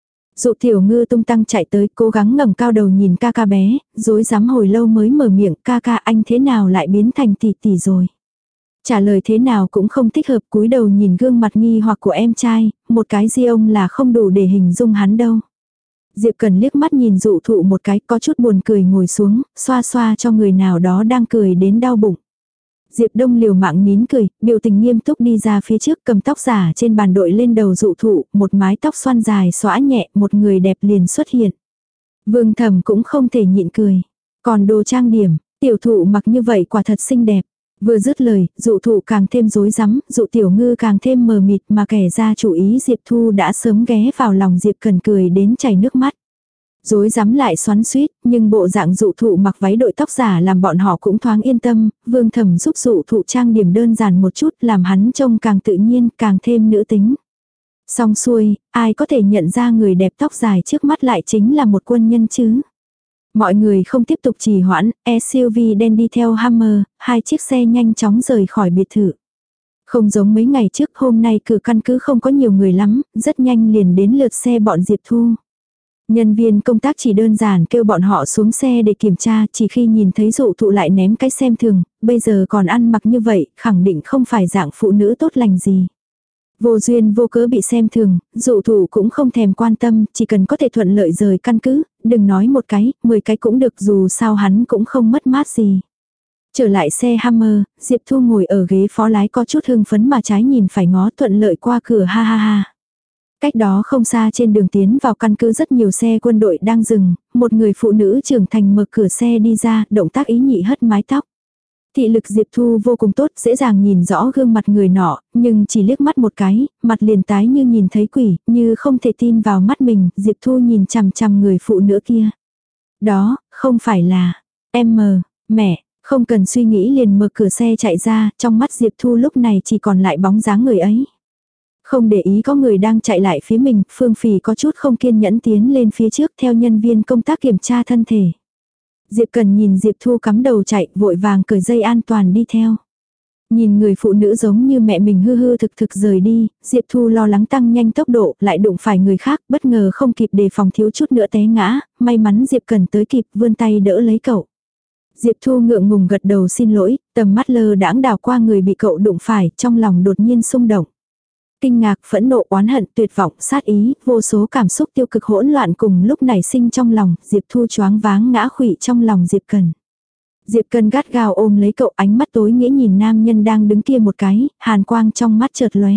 Dụ Tiểu Ngư tung tăng chạy tới, cố gắng ngẩng cao đầu nhìn ca ca bé, rối rắm hồi lâu mới mở miệng, ca ca anh thế nào lại biến thành tỷ tỷ rồi. Trả lời thế nào cũng không thích hợp, cúi đầu nhìn gương mặt nghi hoặc của em trai, một cái di ông là không đủ để hình dung hắn đâu. Diệp Cần liếc mắt nhìn Dụ Thụ một cái, có chút buồn cười ngồi xuống, xoa xoa cho người nào đó đang cười đến đau bụng. Diệp Đông liều mạng nín cười, biểu tình nghiêm túc đi ra phía trước, cầm tóc giả trên bàn đội lên đầu Dụ Thụ, một mái tóc xoăn dài xõa nhẹ, một người đẹp liền xuất hiện. Vương Thẩm cũng không thể nhịn cười. Còn đồ trang điểm, tiểu thụ mặc như vậy quả thật xinh đẹp. Vừa dứt lời, Dụ Thụ càng thêm rối rắm, Dụ Tiểu Ngư càng thêm mờ mịt, mà kẻ ra chủ ý Diệp Thu đã sớm ghé vào lòng Diệp Cần cười đến chảy nước mắt. Rối rắm lại xoắn xuýt, nhưng bộ dạng Dụ Thụ mặc váy đội tóc giả làm bọn họ cũng thoáng yên tâm, Vương Thẩm giúp Dụ Thụ trang điểm đơn giản một chút, làm hắn trông càng tự nhiên, càng thêm nữ tính. Xong xuôi, ai có thể nhận ra người đẹp tóc dài trước mắt lại chính là một quân nhân chứ? Mọi người không tiếp tục trì hoãn, ét u vê đen đi theo Hammer, hai chiếc xe nhanh chóng rời khỏi biệt thự. Không giống mấy ngày trước, hôm nay cửa căn cứ không có nhiều người lắm, rất nhanh liền đến lượt xe bọn Diệp Thu. Nhân viên công tác chỉ đơn giản kêu bọn họ xuống xe để kiểm tra, chỉ khi nhìn thấy Dụ Thụ lại ném cái xem thường, bây giờ còn ăn mặc như vậy, khẳng định không phải dạng phụ nữ tốt lành gì. Vô duyên vô cớ bị xem thường, dụ thủ cũng không thèm quan tâm, chỉ cần có thể thuận lợi rời căn cứ, đừng nói một cái, mười cái cũng được, dù sao hắn cũng không mất mát gì. Trở lại xe Hummer, Diệp Thu ngồi ở ghế phó lái có chút hưng phấn mà trái nhìn phải ngó, thuận lợi qua cửa, ha ha ha. Cách đó không xa trên đường tiến vào căn cứ rất nhiều xe quân đội đang dừng, một người phụ nữ trưởng thành mở cửa xe đi ra, động tác ý nhị hất mái tóc. Thị lực Diệp Thu vô cùng tốt, dễ dàng nhìn rõ gương mặt người nọ, nhưng chỉ liếc mắt một cái, mặt liền tái như nhìn thấy quỷ, như không thể tin vào mắt mình, Diệp Thu nhìn chằm chằm người phụ nữ kia. Đó, không phải là em mờ, mẹ, không cần suy nghĩ liền mở cửa xe chạy ra, trong mắt Diệp Thu lúc này chỉ còn lại bóng dáng người ấy. Không để ý có người đang chạy lại phía mình, Phương Phỉ có chút không kiên nhẫn tiến lên phía trước theo nhân viên công tác kiểm tra thân thể. Diệp Cần nhìn Diệp Thu cắm đầu chạy, vội vàng cởi dây an toàn đi theo. Nhìn người phụ nữ giống như mẹ mình hư hư thực thực rời đi, Diệp Thu lo lắng tăng nhanh tốc độ, lại đụng phải người khác, bất ngờ không kịp đề phòng thiếu chút nữa té ngã, may mắn Diệp Cần tới kịp vươn tay đỡ lấy cậu. Diệp Thu ngượng ngùng gật đầu xin lỗi, tầm mắt lơ đãng đảo qua người bị cậu đụng phải, trong lòng đột nhiên xung động. Kinh ngạc, phẫn nộ, oán hận, tuyệt vọng, sát ý, vô số cảm xúc tiêu cực hỗn loạn cùng lúc nảy sinh trong lòng, Diệp Thu choáng váng ngã khuỵu trong lòng Diệp Cần. Diệp Cần gắt gao ôm lấy cậu, ánh mắt tối nghĩa nhìn nam nhân đang đứng kia một cái, hàn quang trong mắt chợt lóe.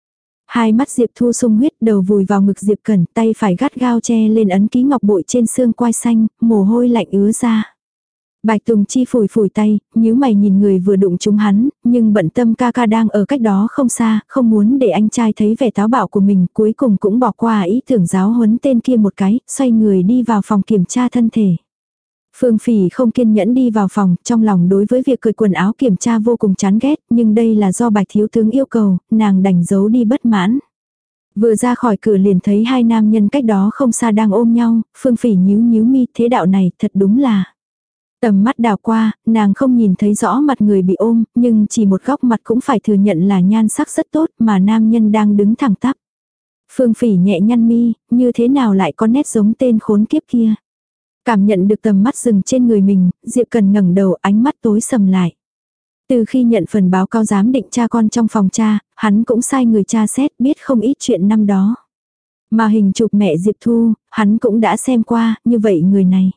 Hai mắt Diệp Thu sung huyết, đầu vùi vào ngực Diệp Cần, tay phải gắt gao che lên ấn ký ngọc bội trên xương quai xanh, mồ hôi lạnh ứa ra. Bạch Tùng Chi phủi phủi tay, nhíu mày nhìn người vừa đụng trúng hắn, nhưng bận tâm ca ca đang ở cách đó không xa, không muốn để anh trai thấy vẻ táo bạo của mình, cuối cùng cũng bỏ qua ý tưởng giáo huấn tên kia một cái, xoay người đi vào phòng kiểm tra thân thể. Phương Phỉ không kiên nhẫn đi vào phòng, trong lòng đối với việc cởi quần áo kiểm tra vô cùng chán ghét, nhưng đây là do Bạch thiếu tướng yêu cầu, nàng đành giấu đi bất mãn. Vừa ra khỏi cửa liền thấy hai nam nhân cách đó không xa đang ôm nhau, Phương Phỉ nhíu nhíu mi, thế đạo này thật đúng là. Tầm mắt đào qua, nàng không nhìn thấy rõ mặt người bị ôm, nhưng chỉ một góc mặt cũng phải thừa nhận là nhan sắc rất tốt mà nam nhân đang đứng thẳng tắp. Phương Phỉ nhẹ nhăn mi, như thế nào lại có nét giống tên khốn kiếp kia. Cảm nhận được tầm mắt dừng trên người mình, Diệp Cần ngẩng đầu, ánh mắt tối sầm lại. Từ khi nhận phần báo cáo giám định cha con trong phòng cha, hắn cũng sai người tra xét biết không ít chuyện năm đó. Mà hình chụp mẹ Diệp Thu, hắn cũng đã xem qua, như vậy người này.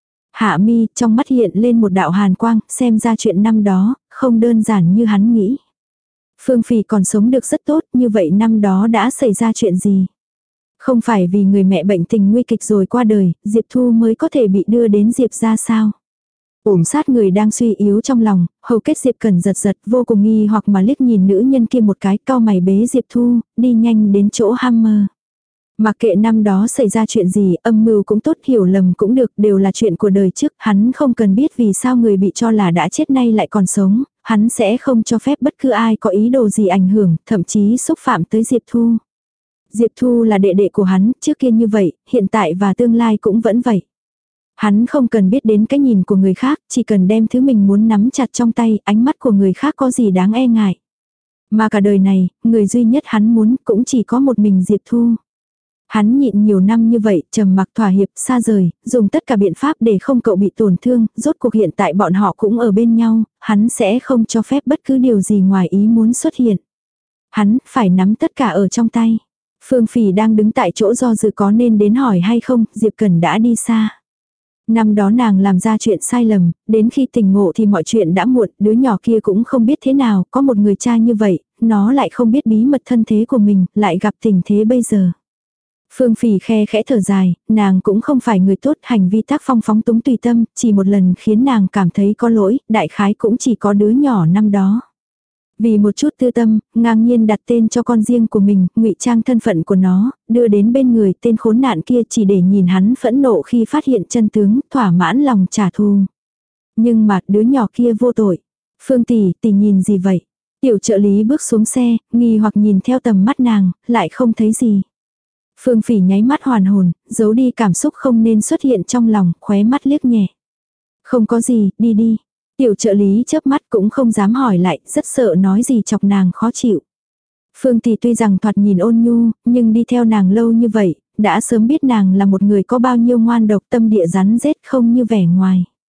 Hạ mi, trong mắt hiện lên một đạo hàn quang, xem ra chuyện năm đó, không đơn giản như hắn nghĩ. Phương Phỉ còn sống được rất tốt, như vậy năm đó đã xảy ra chuyện gì? Không phải vì người mẹ bệnh tình nguy kịch rồi qua đời, Diệp Thu mới có thể bị đưa đến Diệp ra sao? Ổm sát người đang suy yếu trong lòng, hầu kết Diệp Cần giật giật vô cùng nghi hoặc mà liếc nhìn nữ nhân kia một cái, cau mày bế Diệp Thu, đi nhanh đến chỗ Hammer. Mặc kệ năm đó xảy ra chuyện gì, âm mưu cũng tốt, hiểu lầm cũng được, đều là chuyện của đời trước, hắn không cần biết vì sao người bị cho là đã chết nay lại còn sống, hắn sẽ không cho phép bất cứ ai có ý đồ gì ảnh hưởng, thậm chí xúc phạm tới Diệp Thu. Diệp Thu là đệ đệ của hắn, trước kia như vậy, hiện tại và tương lai cũng vẫn vậy. Hắn không cần biết đến cái nhìn của người khác, chỉ cần đem thứ mình muốn nắm chặt trong tay, ánh mắt của người khác có gì đáng e ngại. Mà cả đời này, người duy nhất hắn muốn cũng chỉ có một mình Diệp Thu. Hắn nhịn nhiều năm như vậy, trầm mặc thỏa hiệp, xa rời, dùng tất cả biện pháp để không cậu bị tổn thương, rốt cuộc hiện tại bọn họ cũng ở bên nhau, hắn sẽ không cho phép bất cứ điều gì ngoài ý muốn xuất hiện. Hắn phải nắm tất cả ở trong tay. Phương Phỉ đang đứng tại chỗ do dự có nên đến hỏi hay không, Diệp Cần đã đi xa. Năm đó nàng làm ra chuyện sai lầm, đến khi tỉnh ngộ thì mọi chuyện đã muộn, đứa nhỏ kia cũng không biết thế nào, có một người cha như vậy, nó lại không biết bí mật thân thế của mình, lại gặp tình thế bây giờ. Phương Phỉ khe khẽ thở dài, nàng cũng không phải người tốt, hành vi tác phong phóng túng tùy tâm, chỉ một lần khiến nàng cảm thấy có lỗi, đại khái cũng chỉ có đứa nhỏ năm đó. Vì một chút tư tâm, ngang nhiên đặt tên cho con riêng của mình, ngụy trang thân phận của nó, đưa đến bên người tên khốn nạn kia chỉ để nhìn hắn phẫn nộ khi phát hiện chân tướng, thỏa mãn lòng trả thù. Nhưng mà đứa nhỏ kia vô tội. Phương tỷ, tỷ nhìn gì vậy? Tiểu trợ lý bước xuống xe, nghi hoặc nhìn theo tầm mắt nàng, lại không thấy gì. Phương Phỉ nháy mắt hoàn hồn, giấu đi cảm xúc không nên xuất hiện trong lòng, khóe mắt liếc nhẹ. Không có gì, đi đi. Tiểu trợ lý chớp mắt cũng không dám hỏi lại, rất sợ nói gì chọc nàng khó chịu. Phương tỷ tuy rằng thoạt nhìn ôn nhu, nhưng đi theo nàng lâu như vậy, đã sớm biết nàng là một người có bao nhiêu ngoan độc, tâm địa rắn rết không như vẻ ngoài.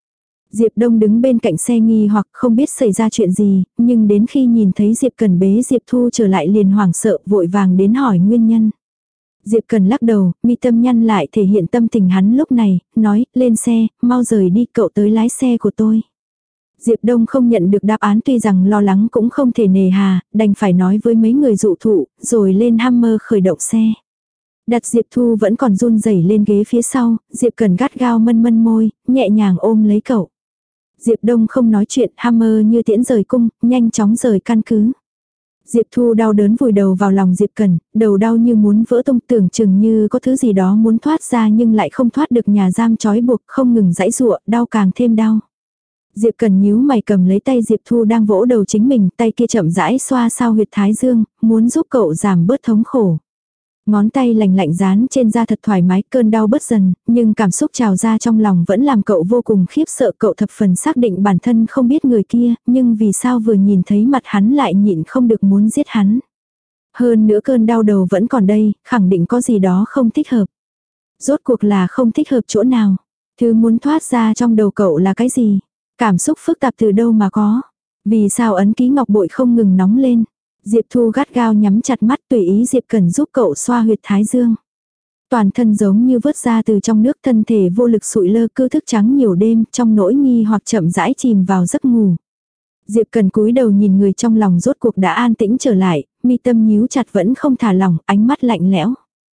Diệp Đông đứng bên cạnh xe nghi hoặc không biết xảy ra chuyện gì, nhưng đến khi nhìn thấy Diệp Cần bế Diệp Thu trở lại liền hoảng sợ vội vàng đến hỏi nguyên nhân. Diệp Cần lắc đầu, mi tâm nhăn lại thể hiện tâm tình hắn lúc này, nói, lên xe, mau rời đi, cậu tới lái xe của tôi. Diệp Đông không nhận được đáp án tuy rằng lo lắng cũng không thể nề hà, đành phải nói với mấy người dụ thụ, rồi lên Hummer khởi động xe. Đặt Diệp Thu vẫn còn run rẩy lên ghế phía sau, Diệp Cần gắt gao mân mân môi, nhẹ nhàng ôm lấy cậu. Diệp Đông không nói chuyện, Hummer như tiễn rời cung, nhanh chóng rời căn cứ. Diệp Thu đau đớn vùi đầu vào lòng Diệp Cần, đầu đau như muốn vỡ tung, tưởng chừng như có thứ gì đó muốn thoát ra nhưng lại không thoát được nhà giam trói buộc, không ngừng giãy giụa, đau càng thêm đau. Diệp Cần nhíu mày cầm lấy tay Diệp Thu đang vỗ đầu chính mình, tay kia chậm rãi xoa sao huyệt thái dương, muốn giúp cậu giảm bớt thống khổ. Ngón tay lạnh lạnh dán trên da thật thoải mái, cơn đau bớt dần, nhưng cảm xúc trào ra trong lòng vẫn làm cậu vô cùng khiếp sợ. Cậu thập phần xác định bản thân không biết người kia, nhưng vì sao vừa nhìn thấy mặt hắn lại nhịn không được muốn giết hắn. Hơn nữa cơn đau đầu vẫn còn đây, khẳng định có gì đó không thích hợp. Rốt cuộc là không thích hợp chỗ nào? Thứ muốn thoát ra trong đầu cậu là cái gì? Cảm xúc phức tạp từ đâu mà có? Vì sao ấn ký ngọc bội không ngừng nóng lên? Diệp Thu gắt gao nhắm chặt mắt tùy ý Diệp Cần giúp cậu xoa huyệt thái dương. Toàn thân giống như vớt ra từ trong nước, thân thể vô lực sụi lơ cứ thức trắng nhiều đêm trong nỗi nghi hoặc chậm rãi chìm vào giấc ngủ. Diệp Cần cúi đầu nhìn người trong lòng rốt cuộc đã an tĩnh trở lại, mi tâm nhíu chặt vẫn không thả lỏng, ánh mắt lạnh lẽo.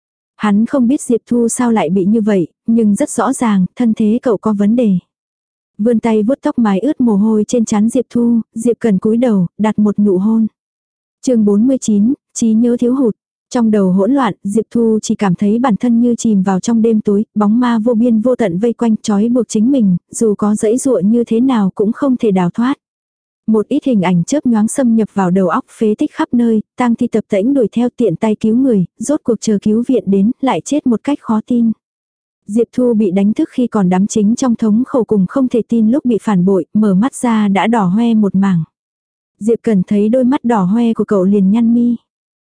Hắn không biết Diệp Thu sao lại bị như vậy, nhưng rất rõ ràng, thân thế cậu có vấn đề. Vươn tay vuốt tóc mái ướt mồ hôi trên trán Diệp Thu, Diệp Cần cúi đầu, đặt một nụ hôn. Chương bốn mươi chín, trí nhớ thiếu hụt. Trong đầu hỗn loạn, Diệp Thu chỉ cảm thấy bản thân như chìm vào trong đêm tối, bóng ma vô biên vô tận vây quanh trói buộc chính mình, dù có dãy dụa như thế nào cũng không thể đào thoát. Một ít hình ảnh chớp nhoáng xâm nhập vào đầu óc, phế tích khắp nơi, tang thi tập tễnh đuổi theo tiện tay cứu người, rốt cuộc chờ cứu viện đến, lại chết một cách khó tin. Diệp Thu bị đánh thức khi còn đắm chính trong thống khổ cùng không thể tin lúc bị phản bội, mở mắt ra đã đỏ hoe một mảng. Diệp Cần thấy đôi mắt đỏ hoe của cậu liền nhăn mi.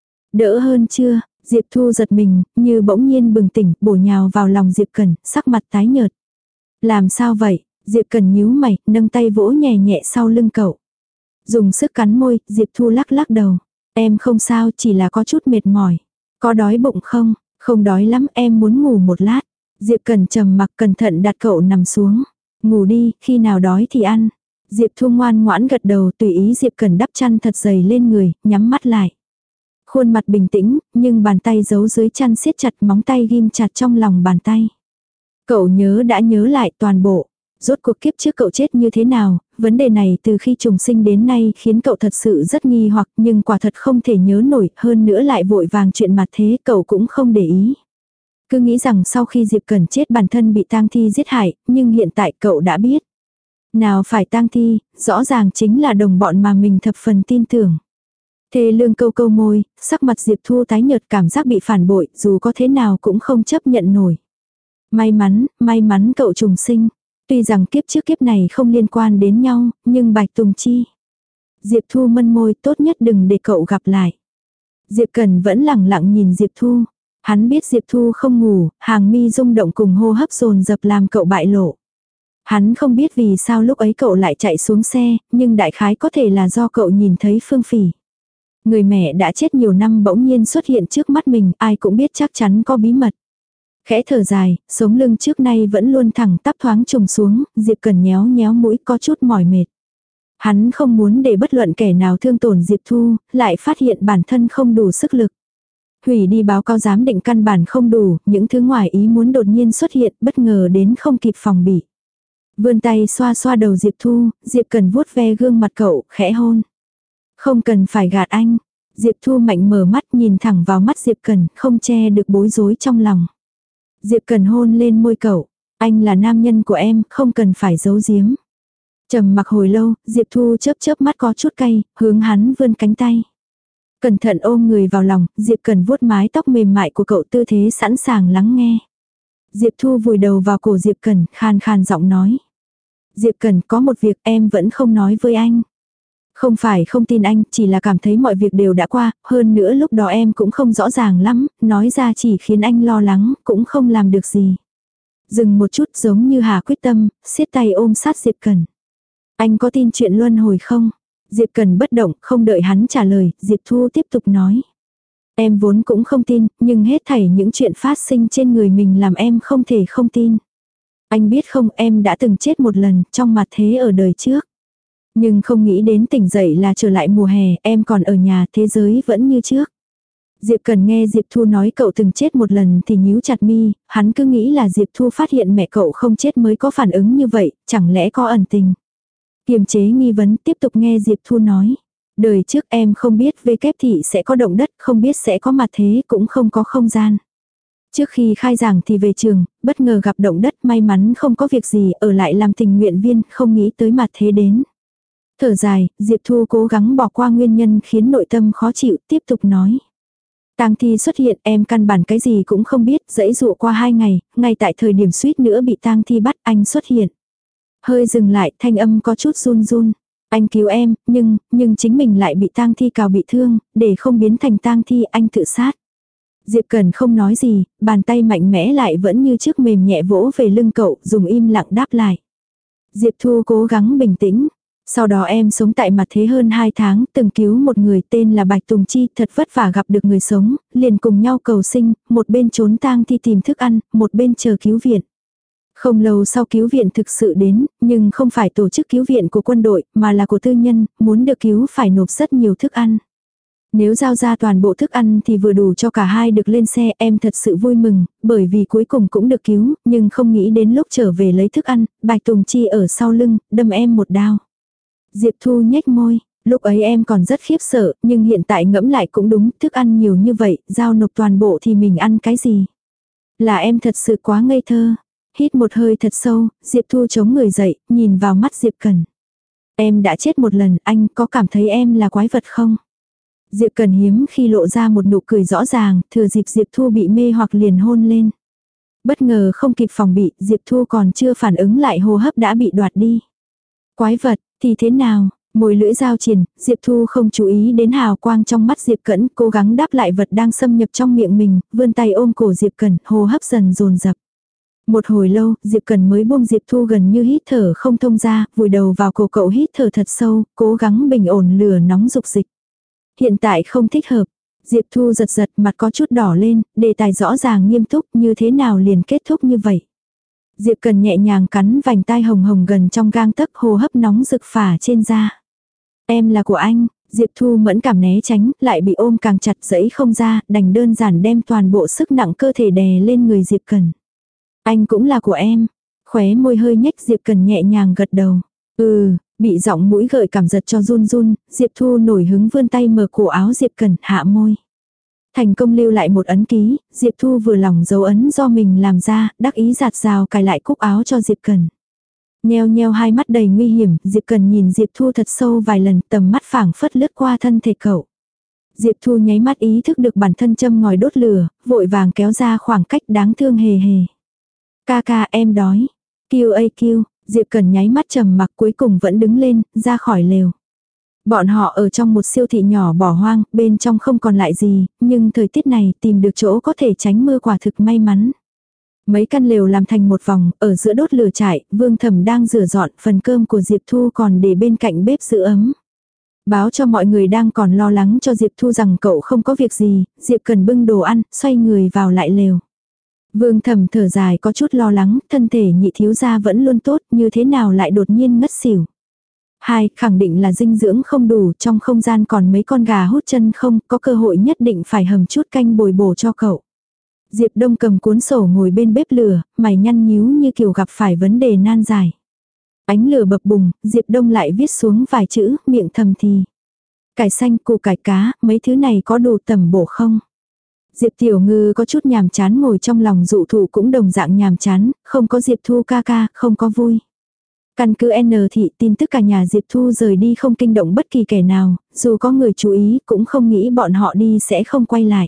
Đỡ hơn chưa? Diệp Thu giật mình, như bỗng nhiên bừng tỉnh, bổ nhào vào lòng Diệp Cần, sắc mặt tái nhợt. Làm sao vậy? Diệp Cần nhíu mày, nâng tay vỗ nhẹ nhẹ sau lưng cậu. Dùng sức cắn môi, Diệp Thu lắc lắc đầu. Em không sao, chỉ là có chút mệt mỏi. Có đói bụng không? Không đói lắm, em muốn ngủ một lát. Diệp Cần trầm mặc cẩn thận đặt cậu nằm xuống. Ngủ đi, khi nào đói thì ăn. Diệp Thu ngoan ngoãn gật đầu, tùy ý Diệp Cần đắp chăn thật dày lên người, nhắm mắt lại. Khuôn mặt bình tĩnh, nhưng bàn tay giấu dưới chăn siết chặt, móng tay ghim chặt trong lòng bàn tay. Cậu nhớ đã nhớ lại toàn bộ. Rốt cuộc kiếp trước cậu chết như thế nào, vấn đề này từ khi trùng sinh đến nay khiến cậu thật sự rất nghi hoặc, nhưng quả thật không thể nhớ nổi, hơn nữa lại vội vàng chuyện mặt thế cậu cũng không để ý. Cứ nghĩ rằng sau khi Diệp Cần chết bản thân bị tang thi giết hại, nhưng hiện tại cậu đã biết. Nào phải tang thi, rõ ràng chính là đồng bọn mà mình thập phần tin tưởng. Thê lương câu câu môi, sắc mặt Diệp Thu tái nhợt, cảm giác bị phản bội, dù có thế nào cũng không chấp nhận nổi. May mắn, may mắn cậu trùng sinh. Tuy rằng kiếp trước kiếp này không liên quan đến nhau, nhưng Bạch Tùng Chi. Diệp Thu mân môi, tốt nhất đừng để cậu gặp lại. Diệp Cần vẫn lẳng lặng nhìn Diệp Thu. Hắn biết Diệp Thu không ngủ, hàng mi rung động cùng hô hấp dồn dập làm cậu bại lộ. Hắn không biết vì sao lúc ấy cậu lại chạy xuống xe, nhưng đại khái có thể là do cậu nhìn thấy Phương Phỉ. Người mẹ đã chết nhiều năm bỗng nhiên xuất hiện trước mắt mình, ai cũng biết chắc chắn có bí mật. Khẽ thở dài, sống lưng trước nay vẫn luôn thẳng tắp thoáng trùng xuống, Diệp Cần nhéo nhéo mũi có chút mỏi mệt. Hắn không muốn để bất luận kẻ nào thương tổn Diệp Thu, lại phát hiện bản thân không đủ sức lực. Hủy đi báo cáo giám định căn bản không đủ, những thứ ngoài ý muốn đột nhiên xuất hiện, bất ngờ đến không kịp phòng bị. Vươn tay xoa xoa đầu Diệp Thu, Diệp Cần vuốt ve gương mặt cậu, khẽ hôn. Không cần phải gạt anh. Diệp Thu mạnh mở mắt nhìn thẳng vào mắt Diệp Cần, không che được bối rối trong lòng. Diệp Cần hôn lên môi cậu. Anh là nam nhân của em, không cần phải giấu giếm. Trầm mặc hồi lâu, Diệp Thu chớp chớp mắt có chút cay, hướng hắn vươn cánh tay. Cẩn thận ôm người vào lòng, Diệp Cần vuốt mái tóc mềm mại của cậu, tư thế sẵn sàng lắng nghe. Diệp Thu vùi đầu vào cổ Diệp Cần, khan khan giọng nói. Diệp Cần, có một việc em vẫn không nói với anh. Không phải không tin anh, chỉ là cảm thấy mọi việc đều đã qua, hơn nữa lúc đó em cũng không rõ ràng lắm, nói ra chỉ khiến anh lo lắng, cũng không làm được gì. Dừng một chút giống như hà quyết tâm, siết tay ôm sát Diệp Cần. Anh có tin chuyện luân hồi không? Diệp Cần bất động, không đợi hắn trả lời, Diệp Thu tiếp tục nói. Em vốn cũng không tin, nhưng hết thảy những chuyện phát sinh trên người mình làm em không thể không tin. Anh biết không, em đã từng chết một lần, trong mặt thế ở đời trước. Nhưng không nghĩ đến tỉnh dậy là trở lại mùa hè, em còn ở nhà, thế giới vẫn như trước. Diệp Cần nghe Diệp Thu nói cậu từng chết một lần thì nhíu chặt mi, hắn cứ nghĩ là Diệp Thu phát hiện mẹ cậu không chết mới có phản ứng như vậy, chẳng lẽ có ẩn tình. Kiềm chế nghi vấn, tiếp tục nghe Diệp Thu nói. Đời trước em không biết về kép thị sẽ có động đất, không biết sẽ có mặt thế, cũng không có không gian. Trước khi khai giảng thì về trường, bất ngờ gặp động đất, may mắn không có việc gì, ở lại làm tình nguyện viên, không nghĩ tới mặt thế đến. Thở dài, Diệp Thu cố gắng bỏ qua nguyên nhân khiến nội tâm khó chịu, tiếp tục nói. Tang thi xuất hiện, em căn bản cái gì cũng không biết, dãy dụa qua hai ngày, ngay tại thời điểm suýt nữa bị tang thi bắt, anh xuất hiện. Hơi dừng lại, thanh âm có chút run run. Anh cứu em, nhưng, nhưng chính mình lại bị tang thi cào bị thương, để không biến thành tang thi anh tự sát. Diệp Cần không nói gì, bàn tay mạnh mẽ lại vẫn như trước mềm nhẹ vỗ về lưng cậu, dùng im lặng đáp lại. Diệp Thu cố gắng bình tĩnh. Sau đó em sống tại mặt thế hơn hai tháng, từng cứu một người tên là Bạch Tùng Chi, thật vất vả gặp được người sống, liền cùng nhau cầu sinh, một bên trốn tang thi tìm thức ăn, một bên chờ cứu viện. Không lâu sau cứu viện thực sự đến, nhưng không phải tổ chức cứu viện của quân đội, mà là của tư nhân, muốn được cứu phải nộp rất nhiều thức ăn. Nếu giao ra toàn bộ thức ăn thì vừa đủ cho cả hai được lên xe, em thật sự vui mừng, bởi vì cuối cùng cũng được cứu, nhưng không nghĩ đến lúc trở về lấy thức ăn, Bạch Tùng Chi ở sau lưng, đâm em một đao. Diệp Thu nhếch môi, lúc ấy em còn rất khiếp sợ, nhưng hiện tại ngẫm lại cũng đúng, thức ăn nhiều như vậy, giao nộp toàn bộ thì mình ăn cái gì? Là em thật sự quá ngây thơ. Hít một hơi thật sâu, Diệp Thu chống người dậy, nhìn vào mắt Diệp Cần. Em đã chết một lần, anh có cảm thấy em là quái vật không? Diệp Cần hiếm khi lộ ra một nụ cười rõ ràng, thừa dịp Diệp Thu bị mê hoặc liền hôn lên. Bất ngờ không kịp phòng bị, Diệp Thu còn chưa phản ứng lại hô hấp đã bị đoạt đi. Quái vật, thì thế nào? Môi lưỡi dao triền, Diệp Thu không chú ý đến hào quang trong mắt Diệp Cẩn, cố gắng đáp lại vật đang xâm nhập trong miệng mình, vươn tay ôm cổ Diệp Cẩn, hô hấp dần dồn dập. Một hồi lâu, Diệp Cần mới buông Diệp Thu gần như hít thở không thông ra, vùi đầu vào cổ cậu hít thở thật sâu, cố gắng bình ổn lửa nóng dục dịch. Hiện tại không thích hợp. Diệp Thu giật giật mặt có chút đỏ lên, đề tài rõ ràng nghiêm túc, như thế nào liền kết thúc như vậy. Diệp Cần nhẹ nhàng cắn vành tai hồng hồng gần trong gang tấc, hô hấp nóng rực phả trên da. Em là của anh. Diệp Thu mẫn cảm né tránh, lại bị ôm càng chặt dẫy không ra, đành đơn giản đem toàn bộ sức nặng cơ thể đè lên người Diệp Cần. Anh cũng là của em. Khóe môi hơi nhếch, Diệp Cần nhẹ nhàng gật đầu. Ừ, bị giọng mũi gợi cảm giật cho run run, Diệp Thu nổi hứng vươn tay mở cổ áo Diệp Cần, hạ môi. Thành công lưu lại một ấn ký, Diệp Thu vừa lòng dấu ấn do mình làm ra, đắc ý giạt rào cài lại cúc áo cho Diệp Cần. Nheo nheo hai mắt đầy nguy hiểm, Diệp Cần nhìn Diệp Thu thật sâu vài lần, tầm mắt phảng phất lướt qua thân thể cậu. Diệp Thu nháy mắt ý thức được bản thân châm ngòi đốt lửa, vội vàng kéo ra khoảng cách đáng thương hề hề. Ca ca em đói. Kêu ây kêu, Diệp Cần nháy mắt trầm mặc cuối cùng vẫn đứng lên, ra khỏi lều. Bọn họ ở trong một siêu thị nhỏ bỏ hoang, bên trong không còn lại gì, nhưng thời tiết này tìm được chỗ có thể tránh mưa quả thực may mắn. Mấy căn lều làm thành một vòng, ở giữa đốt lửa trại, Vương Thẩm đang rửa dọn, phần cơm của Diệp Thu còn để bên cạnh bếp giữ ấm. Báo cho mọi người đang còn lo lắng cho Diệp Thu rằng cậu không có việc gì, Diệp Cần bưng đồ ăn, xoay người vào lại lều. Vương Thẩm thở dài có chút lo lắng, thân thể nhị thiếu gia vẫn luôn tốt, như thế nào lại đột nhiên ngất xỉu. Hai, khẳng định là dinh dưỡng không đủ, trong không gian còn mấy con gà hút chân không, có cơ hội nhất định phải hầm chút canh bồi bổ cho cậu. Diệp Đông cầm cuốn sổ ngồi bên bếp lửa, mày nhăn nhíu như kiểu gặp phải vấn đề nan giải. Ánh lửa bập bùng, Diệp Đông lại viết xuống vài chữ, miệng thầm thì. Cải xanh, củ cải cá, mấy thứ này có đủ tẩm bổ không? Diệp Tiểu Ngư có chút nhàm chán ngồi trong lòng dụ thụ cũng đồng dạng nhàm chán, không có Diệp Thu ca ca, không có vui. Căn cứ N thị tin tức cả nhà Diệp Thu rời đi không kinh động bất kỳ kẻ nào, dù có người chú ý cũng không nghĩ bọn họ đi sẽ không quay lại.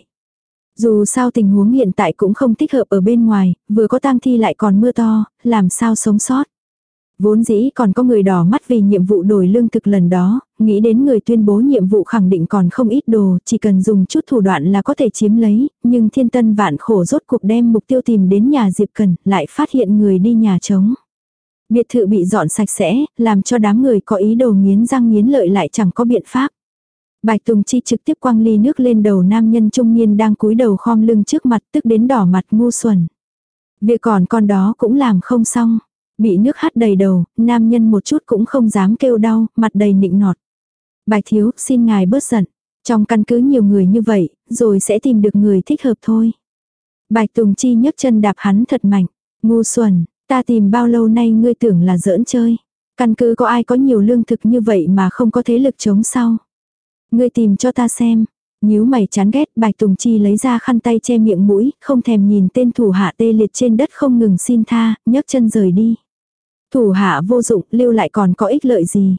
Dù sao tình huống hiện tại cũng không thích hợp ở bên ngoài, vừa có tang thi lại còn mưa to, làm sao sống sót. Vốn dĩ còn có người đỏ mắt vì nhiệm vụ đổi lương thực lần đó, nghĩ đến người tuyên bố nhiệm vụ khẳng định còn không ít đồ, chỉ cần dùng chút thủ đoạn là có thể chiếm lấy, nhưng thiên tân vạn khổ rốt cuộc đem mục tiêu tìm đến nhà Diệp Cần, lại phát hiện người đi nhà trống. Biệt thự bị dọn sạch sẽ, làm cho đám người có ý đồ nghiến răng nghiến lợi lại chẳng có biện pháp. Bạch Tùng Chi trực tiếp quăng ly nước lên đầu nam nhân trung niên đang cúi đầu khom lưng trước mặt, tức đến đỏ mặt ngu xuẩn. Việc còn con đó cũng làm không xong. Bị nước hắt đầy đầu, nam nhân một chút cũng không dám kêu đau, mặt đầy nịnh nọt. Bạch thiếu, xin ngài bớt giận. Trong căn cứ nhiều người như vậy, rồi sẽ tìm được người thích hợp thôi. Bạch Tùng Chi nhấc chân đạp hắn thật mạnh. Ngu xuẩn, ta tìm bao lâu nay ngươi tưởng là giỡn chơi. Căn cứ có ai có nhiều lương thực như vậy mà không có thế lực chống sau. Ngươi tìm cho ta xem. Nhíu mày chán ghét, Bạch Tùng Chi lấy ra khăn tay che miệng mũi, không thèm nhìn tên thủ hạ tê liệt trên đất không ngừng xin tha, nhấc chân rời đi. Thủ hạ vô dụng, lưu lại còn có ích lợi gì.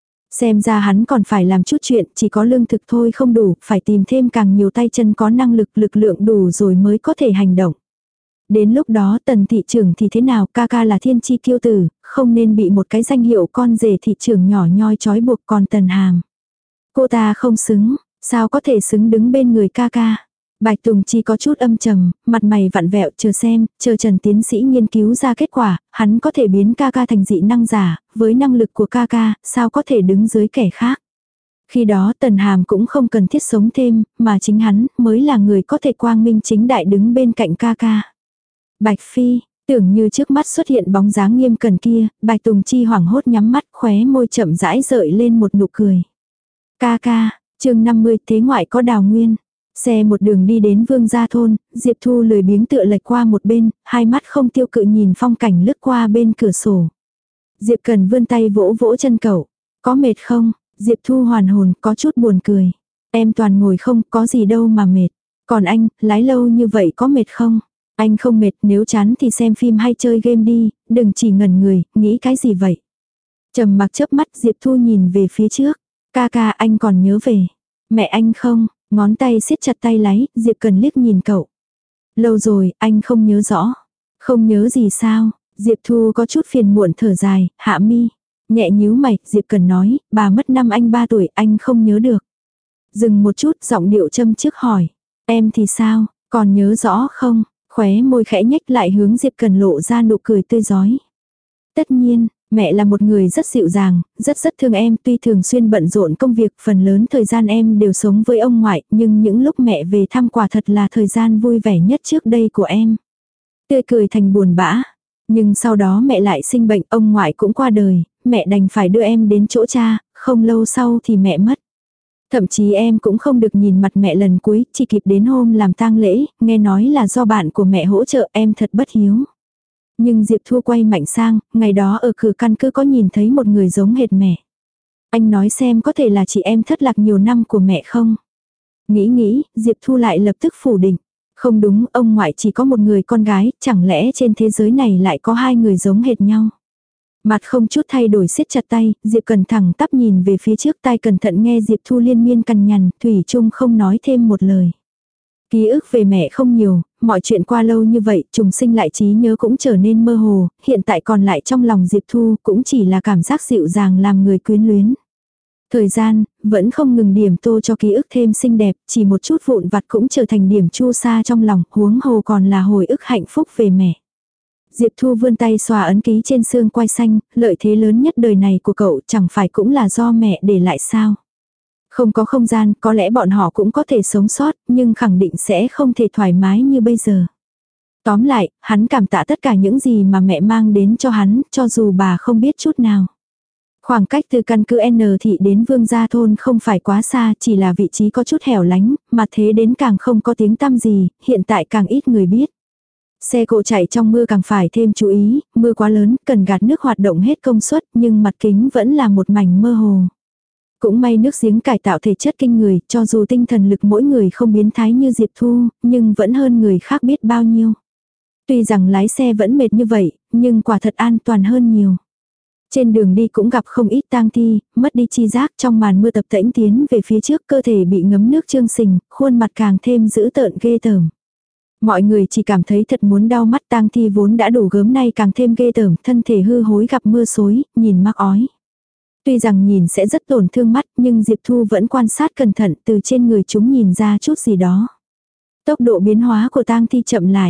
Xem ra hắn còn phải làm chút chuyện, chỉ có lương thực thôi không đủ, phải tìm thêm càng nhiều tay chân có năng lực, lực lượng đủ rồi mới có thể hành động. Đến lúc đó Tần thị trưởng thì thế nào, ca ca là thiên chi kiêu tử, không nên bị một cái danh hiệu con rể thị trưởng nhỏ nhoi trói buộc, còn Tần Hàm. Cô ta không xứng, sao có thể xứng đứng bên người ca ca. Bạch Tùng Chi có chút âm trầm, mặt mày vặn vẹo, chờ xem, chờ Trần tiến sĩ nghiên cứu ra kết quả, hắn có thể biến ca ca thành dị năng giả, với năng lực của ca ca, sao có thể đứng dưới kẻ khác. Khi đó Tần Hàm cũng không cần thiết sống thêm, mà chính hắn mới là người có thể quang minh chính đại đứng bên cạnh ca ca. Bạch Phi, tưởng như trước mắt xuất hiện bóng dáng nghiêm cẩn kia, Bạch Tùng Chi hoảng hốt nhắm mắt, khóe môi chậm rãi gợi lên một nụ cười. Ca ca, chương năm mươi thế ngoại có Đào Nguyên. Xe một đường đi đến Vương Gia Thôn, Diệp Thu lười biếng tựa lệch qua một bên, hai mắt không tiêu cự nhìn phong cảnh lướt qua bên cửa sổ. Diệp Cần vươn tay vỗ vỗ chân cậu. Có mệt không? Diệp Thu hoàn hồn, có chút buồn cười. Em toàn ngồi không, có gì đâu mà mệt. Còn anh, lái lâu như vậy có mệt không? Anh không mệt, nếu chán thì xem phim hay chơi game đi, đừng chỉ ngẩn người, nghĩ cái gì vậy? Trầm mặc chớp mắt, Diệp Thu nhìn về phía trước. Ca ca, anh còn nhớ về. Mẹ anh không? Ngón tay siết chặt tay lái, Diệp Cần liếc nhìn cậu. Lâu rồi, anh không nhớ rõ. Không nhớ gì sao? Diệp Thu có chút phiền muộn thở dài, hạ mi. Nhẹ nhíu mày, Diệp Cần nói, bà mất năm anh ba tuổi, anh không nhớ được. Dừng một chút, giọng điệu châm trước hỏi. Em thì sao, còn nhớ rõ không? Khóe môi khẽ nhếch lại hướng Diệp Cần lộ ra nụ cười tươi rói. Tất nhiên, mẹ là một người rất dịu dàng, rất rất thương em, tuy thường xuyên bận rộn công việc, phần lớn thời gian em đều sống với ông ngoại, nhưng những lúc mẹ về thăm quả thật là thời gian vui vẻ nhất trước đây của em. Tươi cười thành buồn bã. Nhưng sau đó mẹ lại sinh bệnh, ông ngoại cũng qua đời, mẹ đành phải đưa em đến chỗ cha, không lâu sau thì mẹ mất. Thậm chí em cũng không được nhìn mặt mẹ lần cuối, chỉ kịp đến hôm làm tang lễ, nghe nói là do bạn của mẹ hỗ trợ, em thật bất hiếu. Nhưng Diệp Thu quay mạnh sang, ngày đó ở cửa căn cứ có nhìn thấy một người giống hệt mẹ. Anh nói xem có thể là chị em thất lạc nhiều năm của mẹ không? Nghĩ nghĩ, Diệp Thu lại lập tức phủ định. Không đúng, ông ngoại chỉ có một người con gái, chẳng lẽ trên thế giới này lại có hai người giống hệt nhau? Mặt không chút thay đổi siết chặt tay, Diệp Cần thẳng tắp nhìn về phía trước, tai cẩn thận nghe Diệp Thu liên miên cằn nhằn, thủy chung không nói thêm một lời. Ký ức về mẹ không nhiều, mọi chuyện qua lâu như vậy, trùng sinh lại trí nhớ cũng trở nên mơ hồ, hiện tại còn lại trong lòng Diệp Thu cũng chỉ là cảm giác dịu dàng làm người quyến luyến. Thời gian, vẫn không ngừng điểm tô cho ký ức thêm xinh đẹp, chỉ một chút vụn vặt cũng trở thành điểm chu sa trong lòng, huống hồ còn là hồi ức hạnh phúc về mẹ. Diệp Thu vươn tay xòa ấn ký trên xương quai xanh, lợi thế lớn nhất đời này của cậu chẳng phải cũng là do mẹ để lại sao. Không có không gian, có lẽ bọn họ cũng có thể sống sót, nhưng khẳng định sẽ không thể thoải mái như bây giờ. Tóm lại, hắn cảm tạ tất cả những gì mà mẹ mang đến cho hắn, cho dù bà không biết chút nào. Khoảng cách từ căn cứ N thị đến Vương Gia Thôn không phải quá xa, chỉ là vị trí có chút hẻo lánh, mà thế đến càng không có tiếng tăm gì, hiện tại càng ít người biết. Xe cộ chạy trong mưa càng phải thêm chú ý, mưa quá lớn, cần gạt nước hoạt động hết công suất, nhưng mặt kính vẫn là một mảnh mơ hồ. Cũng may nước giếng cải tạo thể chất kinh người, cho dù tinh thần lực mỗi người không biến thái như Diệp Thu, nhưng vẫn hơn người khác biết bao nhiêu. Tuy rằng lái xe vẫn mệt như vậy, nhưng quả thật an toàn hơn nhiều. Trên đường đi cũng gặp không ít tang thi, mất đi chi giác, trong màn mưa tập tễnh tiến về phía trước, cơ thể bị ngấm nước trương sình, khuôn mặt càng thêm dữ tợn ghê tởm. Mọi người chỉ cảm thấy thật muốn đau mắt, tang thi vốn đã đủ gớm nay càng thêm ghê tởm, thân thể hư hối gặp mưa xối, nhìn mắc ói. Tuy rằng nhìn sẽ rất tổn thương mắt, nhưng Diệp Thu vẫn quan sát cẩn thận, từ trên người chúng nhìn ra chút gì đó. Tốc độ biến hóa của tang thi chậm lại.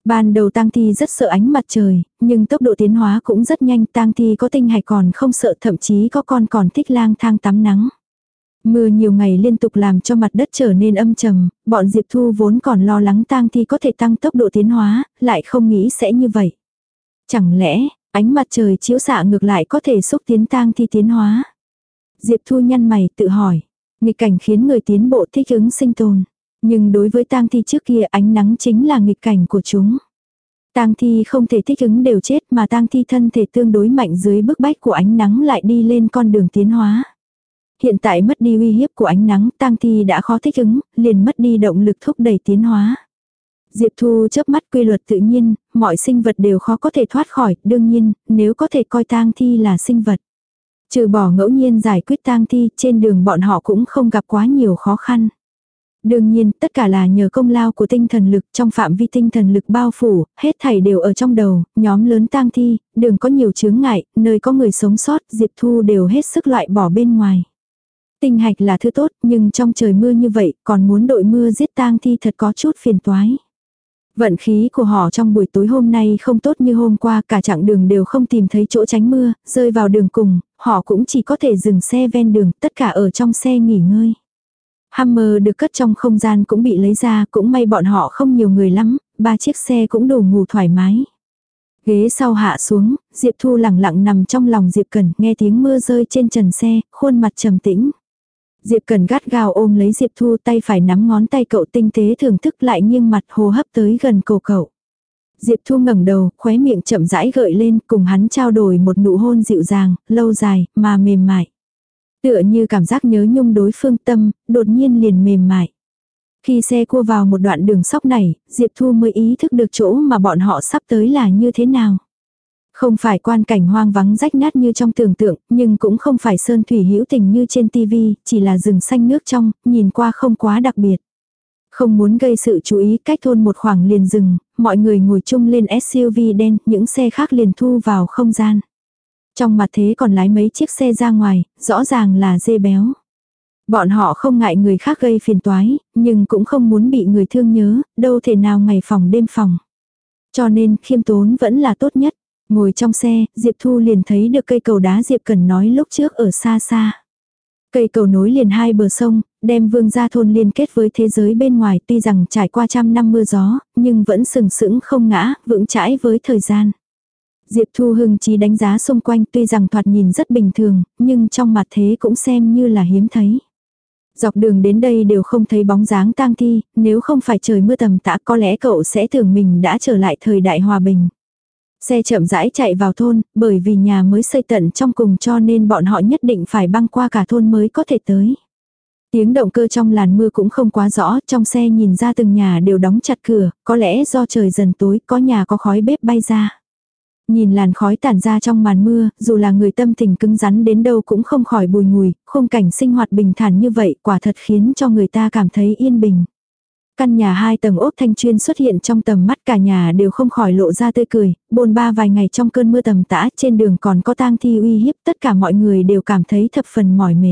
Ban đầu tang thi rất sợ ánh mặt trời, nhưng tốc độ tiến hóa cũng rất nhanh, tang thi có tinh hạch còn không sợ, thậm chí có con còn thích lang thang tắm nắng. Mưa nhiều ngày liên tục làm cho mặt đất trở nên âm trầm, bọn Diệp Thu vốn còn lo lắng tang thi có thể tăng tốc độ tiến hóa, lại không nghĩ sẽ như vậy. Chẳng lẽ, ánh mặt trời chiếu xạ ngược lại có thể xúc tiến tang thi tiến hóa? Diệp Thu nhăn mày tự hỏi, nghịch cảnh khiến người tiến bộ thích ứng sinh tồn. Nhưng đối với tang thi trước kia ánh nắng chính là nghịch cảnh của chúng. Tang thi không thể thích ứng đều chết mà tang thi thân thể tương đối mạnh dưới bức bách của ánh nắng lại đi lên con đường tiến hóa. Hiện tại mất đi uy hiếp của ánh nắng, tang thi đã khó thích ứng, liền mất đi động lực thúc đẩy tiến hóa. Diệp Thu chớp mắt, quy luật tự nhiên, mọi sinh vật đều khó có thể thoát khỏi, đương nhiên, nếu có thể coi tang thi là sinh vật. Trừ bỏ ngẫu nhiên giải quyết tang thi, trên đường bọn họ cũng không gặp quá nhiều khó khăn. Đương nhiên, tất cả là nhờ công lao của tinh thần lực, trong phạm vi tinh thần lực bao phủ, hết thảy đều ở trong đầu, nhóm lớn tang thi, đường có nhiều chướng ngại, nơi có người sống sót, Diệp Thu đều hết sức loại bỏ bên ngoài. Tinh hạch là thứ tốt, nhưng trong trời mưa như vậy, còn muốn đội mưa giết tang thi thật có chút phiền toái. Vận khí của họ trong buổi tối hôm nay không tốt như hôm qua, cả chặng đường đều không tìm thấy chỗ tránh mưa, rơi vào đường cùng, họ cũng chỉ có thể dừng xe ven đường, tất cả ở trong xe nghỉ ngơi. Hammer được cất trong không gian cũng bị lấy ra, cũng may bọn họ không nhiều người lắm, ba chiếc xe cũng đủ ngủ thoải mái. Ghế sau hạ xuống, Diệp Thu lẳng lặng nằm trong lòng Diệp Cẩn, nghe tiếng mưa rơi trên trần xe, khuôn mặt trầm tĩnh. Diệp Cẩn gắt gao ôm lấy Diệp Thu, tay phải nắm ngón tay cậu tinh tế thưởng thức, lại nghiêng mặt hô hấp tới gần cổ cậu. Diệp Thu ngẩng đầu, khóe miệng chậm rãi gợi lên, cùng hắn trao đổi một nụ hôn dịu dàng, lâu dài, mà mềm mại. Tựa như cảm giác nhớ nhung đối phương, tâm, đột nhiên liền mềm mại. Khi xe cua vào một đoạn đường sóc này, Diệp Thu mới ý thức được chỗ mà bọn họ sắp tới là như thế nào. Không phải quan cảnh hoang vắng rách nát như trong tưởng tượng, nhưng cũng không phải sơn thủy hữu tình như trên tivi, chỉ là rừng xanh nước trong, nhìn qua không quá đặc biệt. Không muốn gây sự chú ý, cách thôn một khoảng liền dừng, mọi người ngồi chung lên ét u vê đen, những xe khác liền thu vào không gian. Trong mặt thế còn lái mấy chiếc xe ra ngoài, rõ ràng là dê béo. Bọn họ không ngại người khác gây phiền toái, nhưng cũng không muốn bị người thương nhớ, đâu thể nào ngày phòng đêm phòng. Cho nên khiêm tốn vẫn là tốt nhất. Ngồi trong xe, Diệp Thu liền thấy được cây cầu đá Diệp Cần nói lúc trước ở xa xa. Cây cầu nối liền hai bờ sông, đem Vương gia thôn liên kết với thế giới bên ngoài, tuy rằng trải qua trăm năm mưa gió, nhưng vẫn sừng sững không ngã, vững chãi với thời gian. Diệp Thu hưng trí đánh giá xung quanh, tuy rằng thoạt nhìn rất bình thường, nhưng trong mặt thế cũng xem như là hiếm thấy. Dọc đường đến đây đều không thấy bóng dáng tang thi, nếu không phải trời mưa tầm tã có lẽ cậu sẽ tưởng mình đã trở lại thời đại hòa bình. Xe chậm rãi chạy vào thôn, bởi vì nhà mới xây tận trong cùng cho nên bọn họ nhất định phải băng qua cả thôn mới có thể tới. Tiếng động cơ trong làn mưa cũng không quá rõ, trong xe nhìn ra từng nhà đều đóng chặt cửa, có lẽ do trời dần tối, có nhà có khói bếp bay ra. Nhìn làn khói tản ra trong màn mưa, dù là người tâm tình cứng rắn đến đâu cũng không khỏi bùi ngùi, khung cảnh sinh hoạt bình thản như vậy quả thật khiến cho người ta cảm thấy yên bình. Căn nhà hai tầng ốp thanh chuyên xuất hiện trong tầm mắt, cả nhà đều không khỏi lộ ra tươi cười, bôn ba vài ngày trong cơn mưa tầm tã, trên đường còn có tang thi uy hiếp, tất cả mọi người đều cảm thấy thập phần mỏi mệt.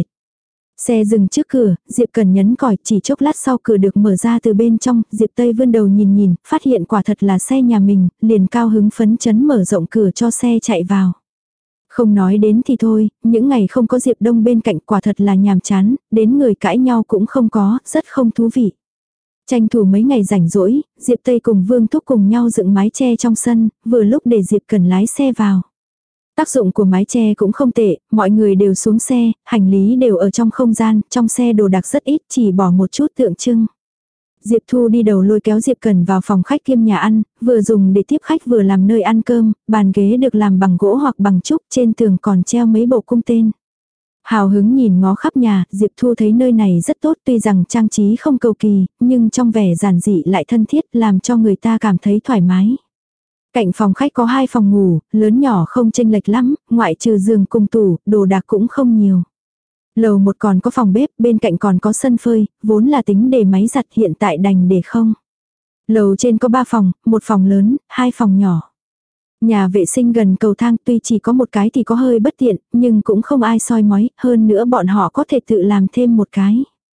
Xe dừng trước cửa, Diệp Cần nhấn còi, chỉ chốc lát sau cửa được mở ra từ bên trong, Diệp Tây vươn đầu nhìn nhìn, phát hiện quả thật là xe nhà mình, liền cao hứng phấn chấn mở rộng cửa cho xe chạy vào. Không nói đến thì thôi, những ngày không có Diệp Đông bên cạnh quả thật là nhàm chán, đến người cãi nhau cũng không có, rất không thú vị. Tranh thủ mấy ngày rảnh rỗi, Diệp Tây cùng Vương Thúc cùng nhau dựng mái che trong sân, vừa lúc để Diệp Cần lái xe vào. Tác dụng của mái che cũng không tệ, mọi người đều xuống xe, hành lý đều ở trong không gian, trong xe đồ đạc rất ít, chỉ bỏ một chút tượng trưng. Diệp Thu đi đầu lôi kéo Diệp Cần vào phòng khách kiêm nhà ăn, vừa dùng để tiếp khách vừa làm nơi ăn cơm, bàn ghế được làm bằng gỗ hoặc bằng trúc, trên tường còn treo mấy bộ cung tên. Hào hứng nhìn ngó khắp nhà, Diệp Thu thấy nơi này rất tốt, tuy rằng trang trí không cầu kỳ, nhưng trong vẻ giản dị lại thân thiết, làm cho người ta cảm thấy thoải mái. Cạnh phòng khách có hai phòng ngủ, lớn nhỏ không chênh lệch lắm, ngoại trừ giường cùng tủ, đồ đạc cũng không nhiều. Lầu một còn có phòng bếp, bên cạnh còn có sân phơi, vốn là tính để máy giặt hiện tại đành để không. Lầu trên có ba phòng, một phòng lớn, hai phòng nhỏ. Nhà vệ sinh gần cầu thang tuy chỉ có một cái thì có hơi bất tiện, nhưng cũng không ai soi mói, hơn nữa bọn họ có thể tự làm thêm một cái.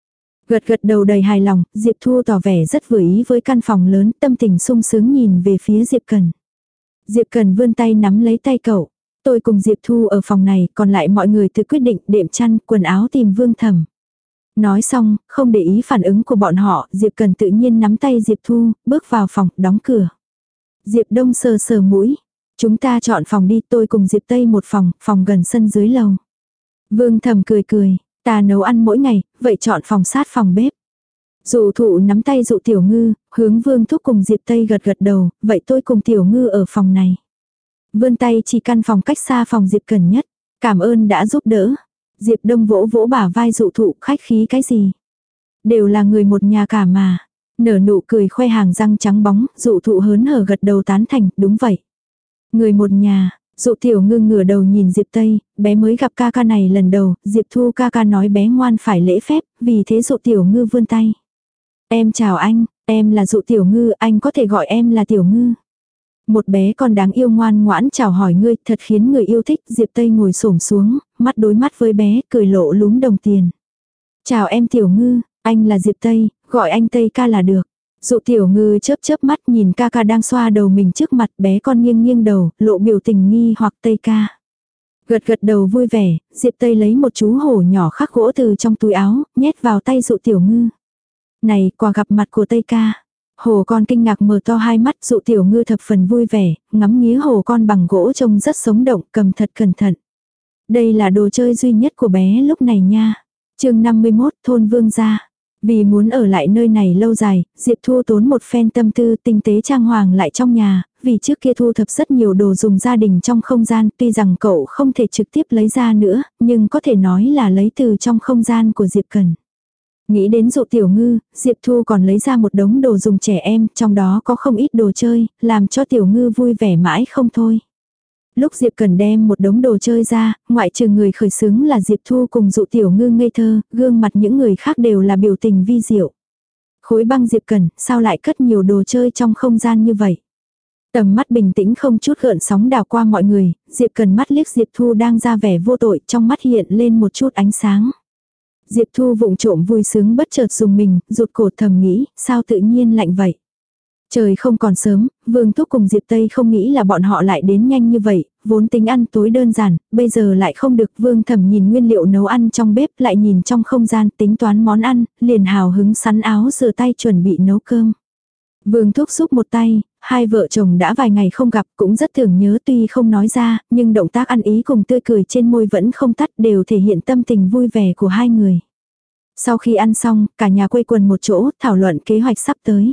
Gật gật đầu đầy hài lòng, Diệp Thu tỏ vẻ rất vừa ý với căn phòng lớn, tâm tình sung sướng nhìn về phía Diệp Cần. Diệp Cần vươn tay nắm lấy tay cậu. Tôi cùng Diệp Thu ở phòng này, còn lại mọi người tự quyết định đệm chăn, quần áo tìm Vương Thẩm. Nói xong, không để ý phản ứng của bọn họ, Diệp Cần tự nhiên nắm tay Diệp Thu, bước vào phòng, đóng cửa. Diệp Đông sờ sờ mũi. Chúng ta chọn phòng đi, tôi cùng Diệp Tây một phòng, phòng gần sân dưới lầu. Vương Thẩm cười cười, ta nấu ăn mỗi ngày, vậy chọn phòng sát phòng bếp. Dụ Thụ nắm tay Dụ Tiểu Ngư, hướng Vương Thúc cùng Diệp Tây gật gật đầu, vậy tôi cùng Tiểu Ngư ở phòng này. Vươn tay chỉ căn phòng cách xa phòng Diệp Cần nhất. Cảm ơn đã giúp đỡ. Diệp Đông vỗ vỗ bả vai Dụ Thụ, khách khí cái gì. Đều là người một nhà cả mà. Nở nụ cười khoe hàng răng trắng bóng, Dụ Thụ hớn hở gật đầu tán thành, đúng vậy. Người một nhà, Dụ Tiểu Ngư ngửa đầu nhìn Diệp Tây, bé mới gặp ca ca này lần đầu, Diệp Thu ca ca nói bé ngoan phải lễ phép, vì thế Dụ Tiểu Ngư vươn tay. Em chào anh, em là Dụ Tiểu Ngư, anh có thể gọi em là Tiểu Ngư. Một bé con đáng yêu ngoan ngoãn chào hỏi ngươi, thật khiến người yêu thích. Diệp Tây ngồi xổm xuống, mắt đối mắt với bé, cười lộ lúm đồng tiền. Chào em Tiểu Ngư, anh là Diệp Tây, gọi anh Tây ca là được. Dụ Tiểu Ngư chớp chớp mắt nhìn ca ca đang xoa đầu mình trước mặt, bé con nghiêng nghiêng đầu, lộ biểu tình nghi hoặc Tây ca. Gật gật đầu vui vẻ, Diệp Tây lấy một chú hổ nhỏ khắc gỗ từ trong túi áo, nhét vào tay Dụ Tiểu Ngư. Này, quà gặp mặt của Tây ca. Hổ con kinh ngạc mở to hai mắt, Dụ Tiểu Ngư thập phần vui vẻ, ngắm nghía hổ con bằng gỗ trông rất sống động, cầm thật cẩn thận. Đây là đồ chơi duy nhất của bé lúc này nha. Chương năm mươi mốt, thôn Vương gia. Vì muốn ở lại nơi này lâu dài, Diệp Thu tốn một phen tâm tư tinh tế trang hoàng lại trong nhà, vì trước kia thu thập rất nhiều đồ dùng gia đình trong không gian, tuy rằng cậu không thể trực tiếp lấy ra nữa, nhưng có thể nói là lấy từ trong không gian của Diệp Cần. Nghĩ đến Dụ Tiểu Ngư, Diệp Thu còn lấy ra một đống đồ dùng trẻ em, trong đó có không ít đồ chơi, làm cho Tiểu Ngư vui vẻ mãi không thôi. Lúc Diệp Cần đem một đống đồ chơi ra, ngoại trừ người khởi xướng là Diệp Thu cùng Dụ Tiểu Ngư ngây thơ, gương mặt những người khác đều là biểu tình vi diệu. Khối băng Diệp Cần, sao lại cất nhiều đồ chơi trong không gian như vậy? Tầm mắt bình tĩnh không chút gợn sóng đảo qua mọi người, Diệp Cần mắt liếc Diệp Thu đang ra vẻ vô tội, trong mắt hiện lên một chút ánh sáng. Diệp Thu vụng trộm vui sướng bất chợt dùng mình, rụt cổ thầm nghĩ, sao tự nhiên lạnh vậy. Trời không còn sớm, Vương Thúc cùng Diệp Tây không nghĩ là bọn họ lại đến nhanh như vậy, vốn tính ăn tối đơn giản, bây giờ lại không được. Vương Thẩm nhìn nguyên liệu nấu ăn trong bếp, lại nhìn trong không gian tính toán món ăn, liền hào hứng sắn áo rửa tay chuẩn bị nấu cơm. Vương Thúc giúp một tay, hai vợ chồng đã vài ngày không gặp, cũng rất tưởng nhớ, tuy không nói ra, nhưng động tác ăn ý cùng tươi cười trên môi vẫn không tắt, đều thể hiện tâm tình vui vẻ của hai người. Sau khi ăn xong, cả nhà quây quần một chỗ, thảo luận kế hoạch sắp tới.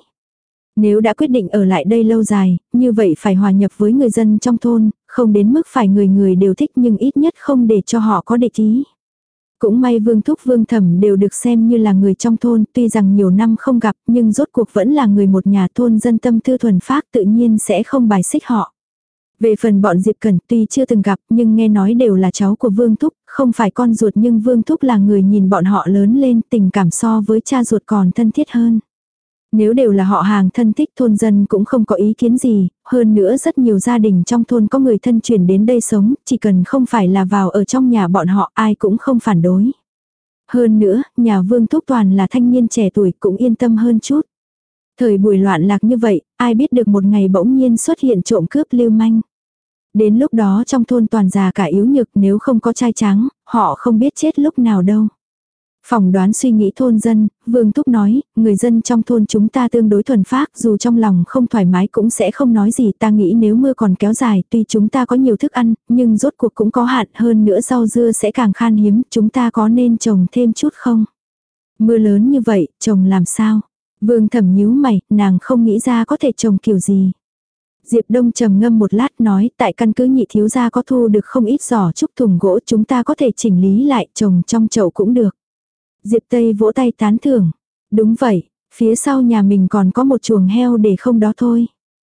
Nếu đã quyết định ở lại đây lâu dài, như vậy phải hòa nhập với người dân trong thôn, không đến mức phải người người đều thích, nhưng ít nhất không để cho họ có địch ý. Cũng may Vương Thúc Vương Thẩm đều được xem như là người trong thôn, tuy rằng nhiều năm không gặp, nhưng rốt cuộc vẫn là người một nhà, thôn dân tâm tư thuần phác, tự nhiên sẽ không bài xích họ. Về phần bọn Diệp Cẩn, tuy chưa từng gặp, nhưng nghe nói đều là cháu của Vương Thúc, không phải con ruột, nhưng Vương Thúc là người nhìn bọn họ lớn lên, tình cảm so với cha ruột còn thân thiết hơn. Nếu đều là họ hàng thân thích, thôn dân cũng không có ý kiến gì, hơn nữa rất nhiều gia đình trong thôn có người thân chuyển đến đây sống, chỉ cần không phải là vào ở trong nhà bọn họ, ai cũng không phản đối. Hơn nữa, nhà Vương Thúc toàn là thanh niên trẻ tuổi, cũng yên tâm hơn chút. Thời buổi loạn lạc như vậy, ai biết được một ngày bỗng nhiên xuất hiện trộm cướp lưu manh. Đến lúc đó trong thôn toàn già cả yếu nhược, nếu không có trai trắng, họ không biết chết lúc nào đâu. Phỏng đoán suy nghĩ thôn dân, Vương Thúc nói, người dân trong thôn chúng ta tương đối thuần phác, dù trong lòng không thoải mái cũng sẽ không nói gì. Ta nghĩ nếu mưa còn kéo dài, tuy chúng ta có nhiều thức ăn, nhưng rốt cuộc cũng có hạn, hơn nữa rau dưa sẽ càng khan hiếm, chúng ta có nên trồng thêm chút không? Mưa lớn như vậy, trồng làm sao? Vương Thẩm nhíu mày, nàng không nghĩ ra có thể trồng kiểu gì. Diệp Đông trầm ngâm một lát nói, tại căn cứ Nhị thiếu gia có thu được không ít giỏ trúc thùng gỗ, chúng ta có thể chỉnh lý lại, trồng trong chậu cũng được. Diệp Tây vỗ tay tán thưởng. Đúng vậy, phía sau nhà mình còn có một chuồng heo để không đó thôi.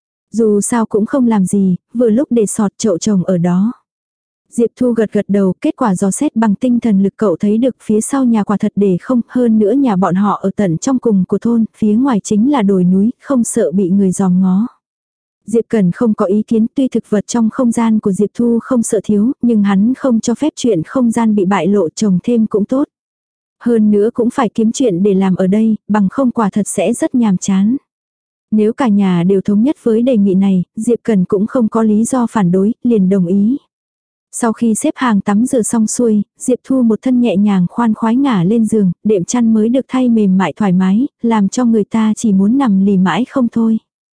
Dù sao cũng không làm gì, vừa lúc để sọt chậu trồng ở đó. Diệp Thu gật gật đầu, kết quả dò xét bằng tinh thần lực cậu thấy được phía sau nhà quả thật để không, hơn nữa nhà bọn họ ở tận trong cùng của thôn, phía ngoài chính là đồi núi, không sợ bị người dòm ngó. Diệp Cẩn không có ý kiến, tuy thực vật trong không gian của Diệp Thu không sợ thiếu, nhưng hắn không cho phép chuyện không gian bị bại lộ, trồng thêm cũng tốt. Hơn nữa cũng phải kiếm chuyện để làm ở đây, bằng không quả thật sẽ rất nhàm chán. Nếu cả nhà đều thống nhất với đề nghị này, Diệp Cần cũng không có lý do phản đối, liền đồng ý. Sau khi xếp hàng tắm rửa xong xuôi, Diệp Thu một thân nhẹ nhàng khoan khoái ngả lên giường, đệm chăn mới được thay mềm mại thoải mái, làm cho người ta chỉ muốn nằm lì mãi không thôi.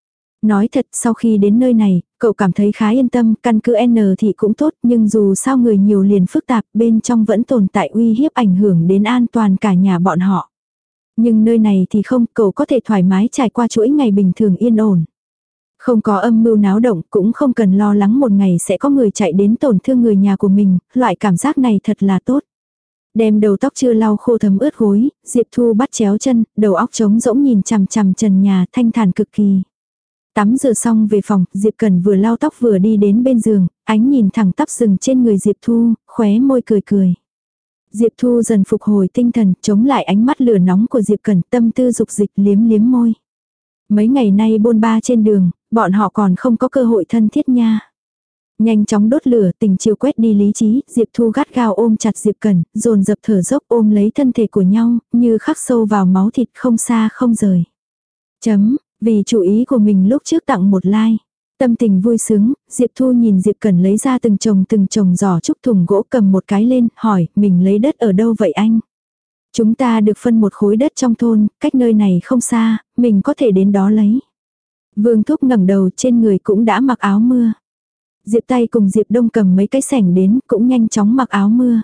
Nói thật, sau khi đến nơi này, cậu cảm thấy khá yên tâm, căn cứ N thì cũng tốt, nhưng dù sao người nhiều liền phức tạp, bên trong vẫn tồn tại uy hiếp ảnh hưởng đến an toàn cả nhà bọn họ. Nhưng nơi này thì không, cậu có thể thoải mái trải qua chuỗi ngày bình thường yên ổn. Không có âm mưu náo động, cũng không cần lo lắng một ngày sẽ có người chạy đến tổn thương người nhà của mình, loại cảm giác này thật là tốt. Đem đầu tóc chưa lau khô thấm ướt gối, Diệp Thu bắt chéo chân, đầu óc trống rỗng nhìn chằm chằm trần nhà thanh thản cực kỳ. Tắm rửa xong về phòng, Diệp Cần vừa lau tóc vừa đi đến bên giường, ánh nhìn thẳng tắp rừng trên người Diệp Thu, khóe môi cười cười. Diệp Thu dần phục hồi tinh thần, chống lại ánh mắt lửa nóng của Diệp Cần, tâm tư dục dịch liếm liếm môi. Mấy ngày nay bôn ba trên đường, bọn họ còn không có cơ hội thân thiết nha. Nhanh chóng đốt lửa, tình chiều quét đi lý trí, Diệp Thu gắt gao ôm chặt Diệp Cần, dồn dập thở dốc ôm lấy thân thể của nhau, như khắc sâu vào máu thịt không xa không rời. Chấm, vì chủ ý của mình lúc trước tặng một like. Tâm tình vui sướng, Diệp Thu nhìn Diệp Cần lấy ra từng chồng từng chồng giỏ trúc thùng gỗ cầm một cái lên, hỏi, mình lấy đất ở đâu vậy anh? Chúng ta được phân một khối đất trong thôn, cách nơi này không xa, mình có thể đến đó lấy. Vương Thúc ngẩng đầu, trên người cũng đã mặc áo mưa. Diệp Tay cùng Diệp Đông cầm mấy cái sẻng đến, cũng nhanh chóng mặc áo mưa.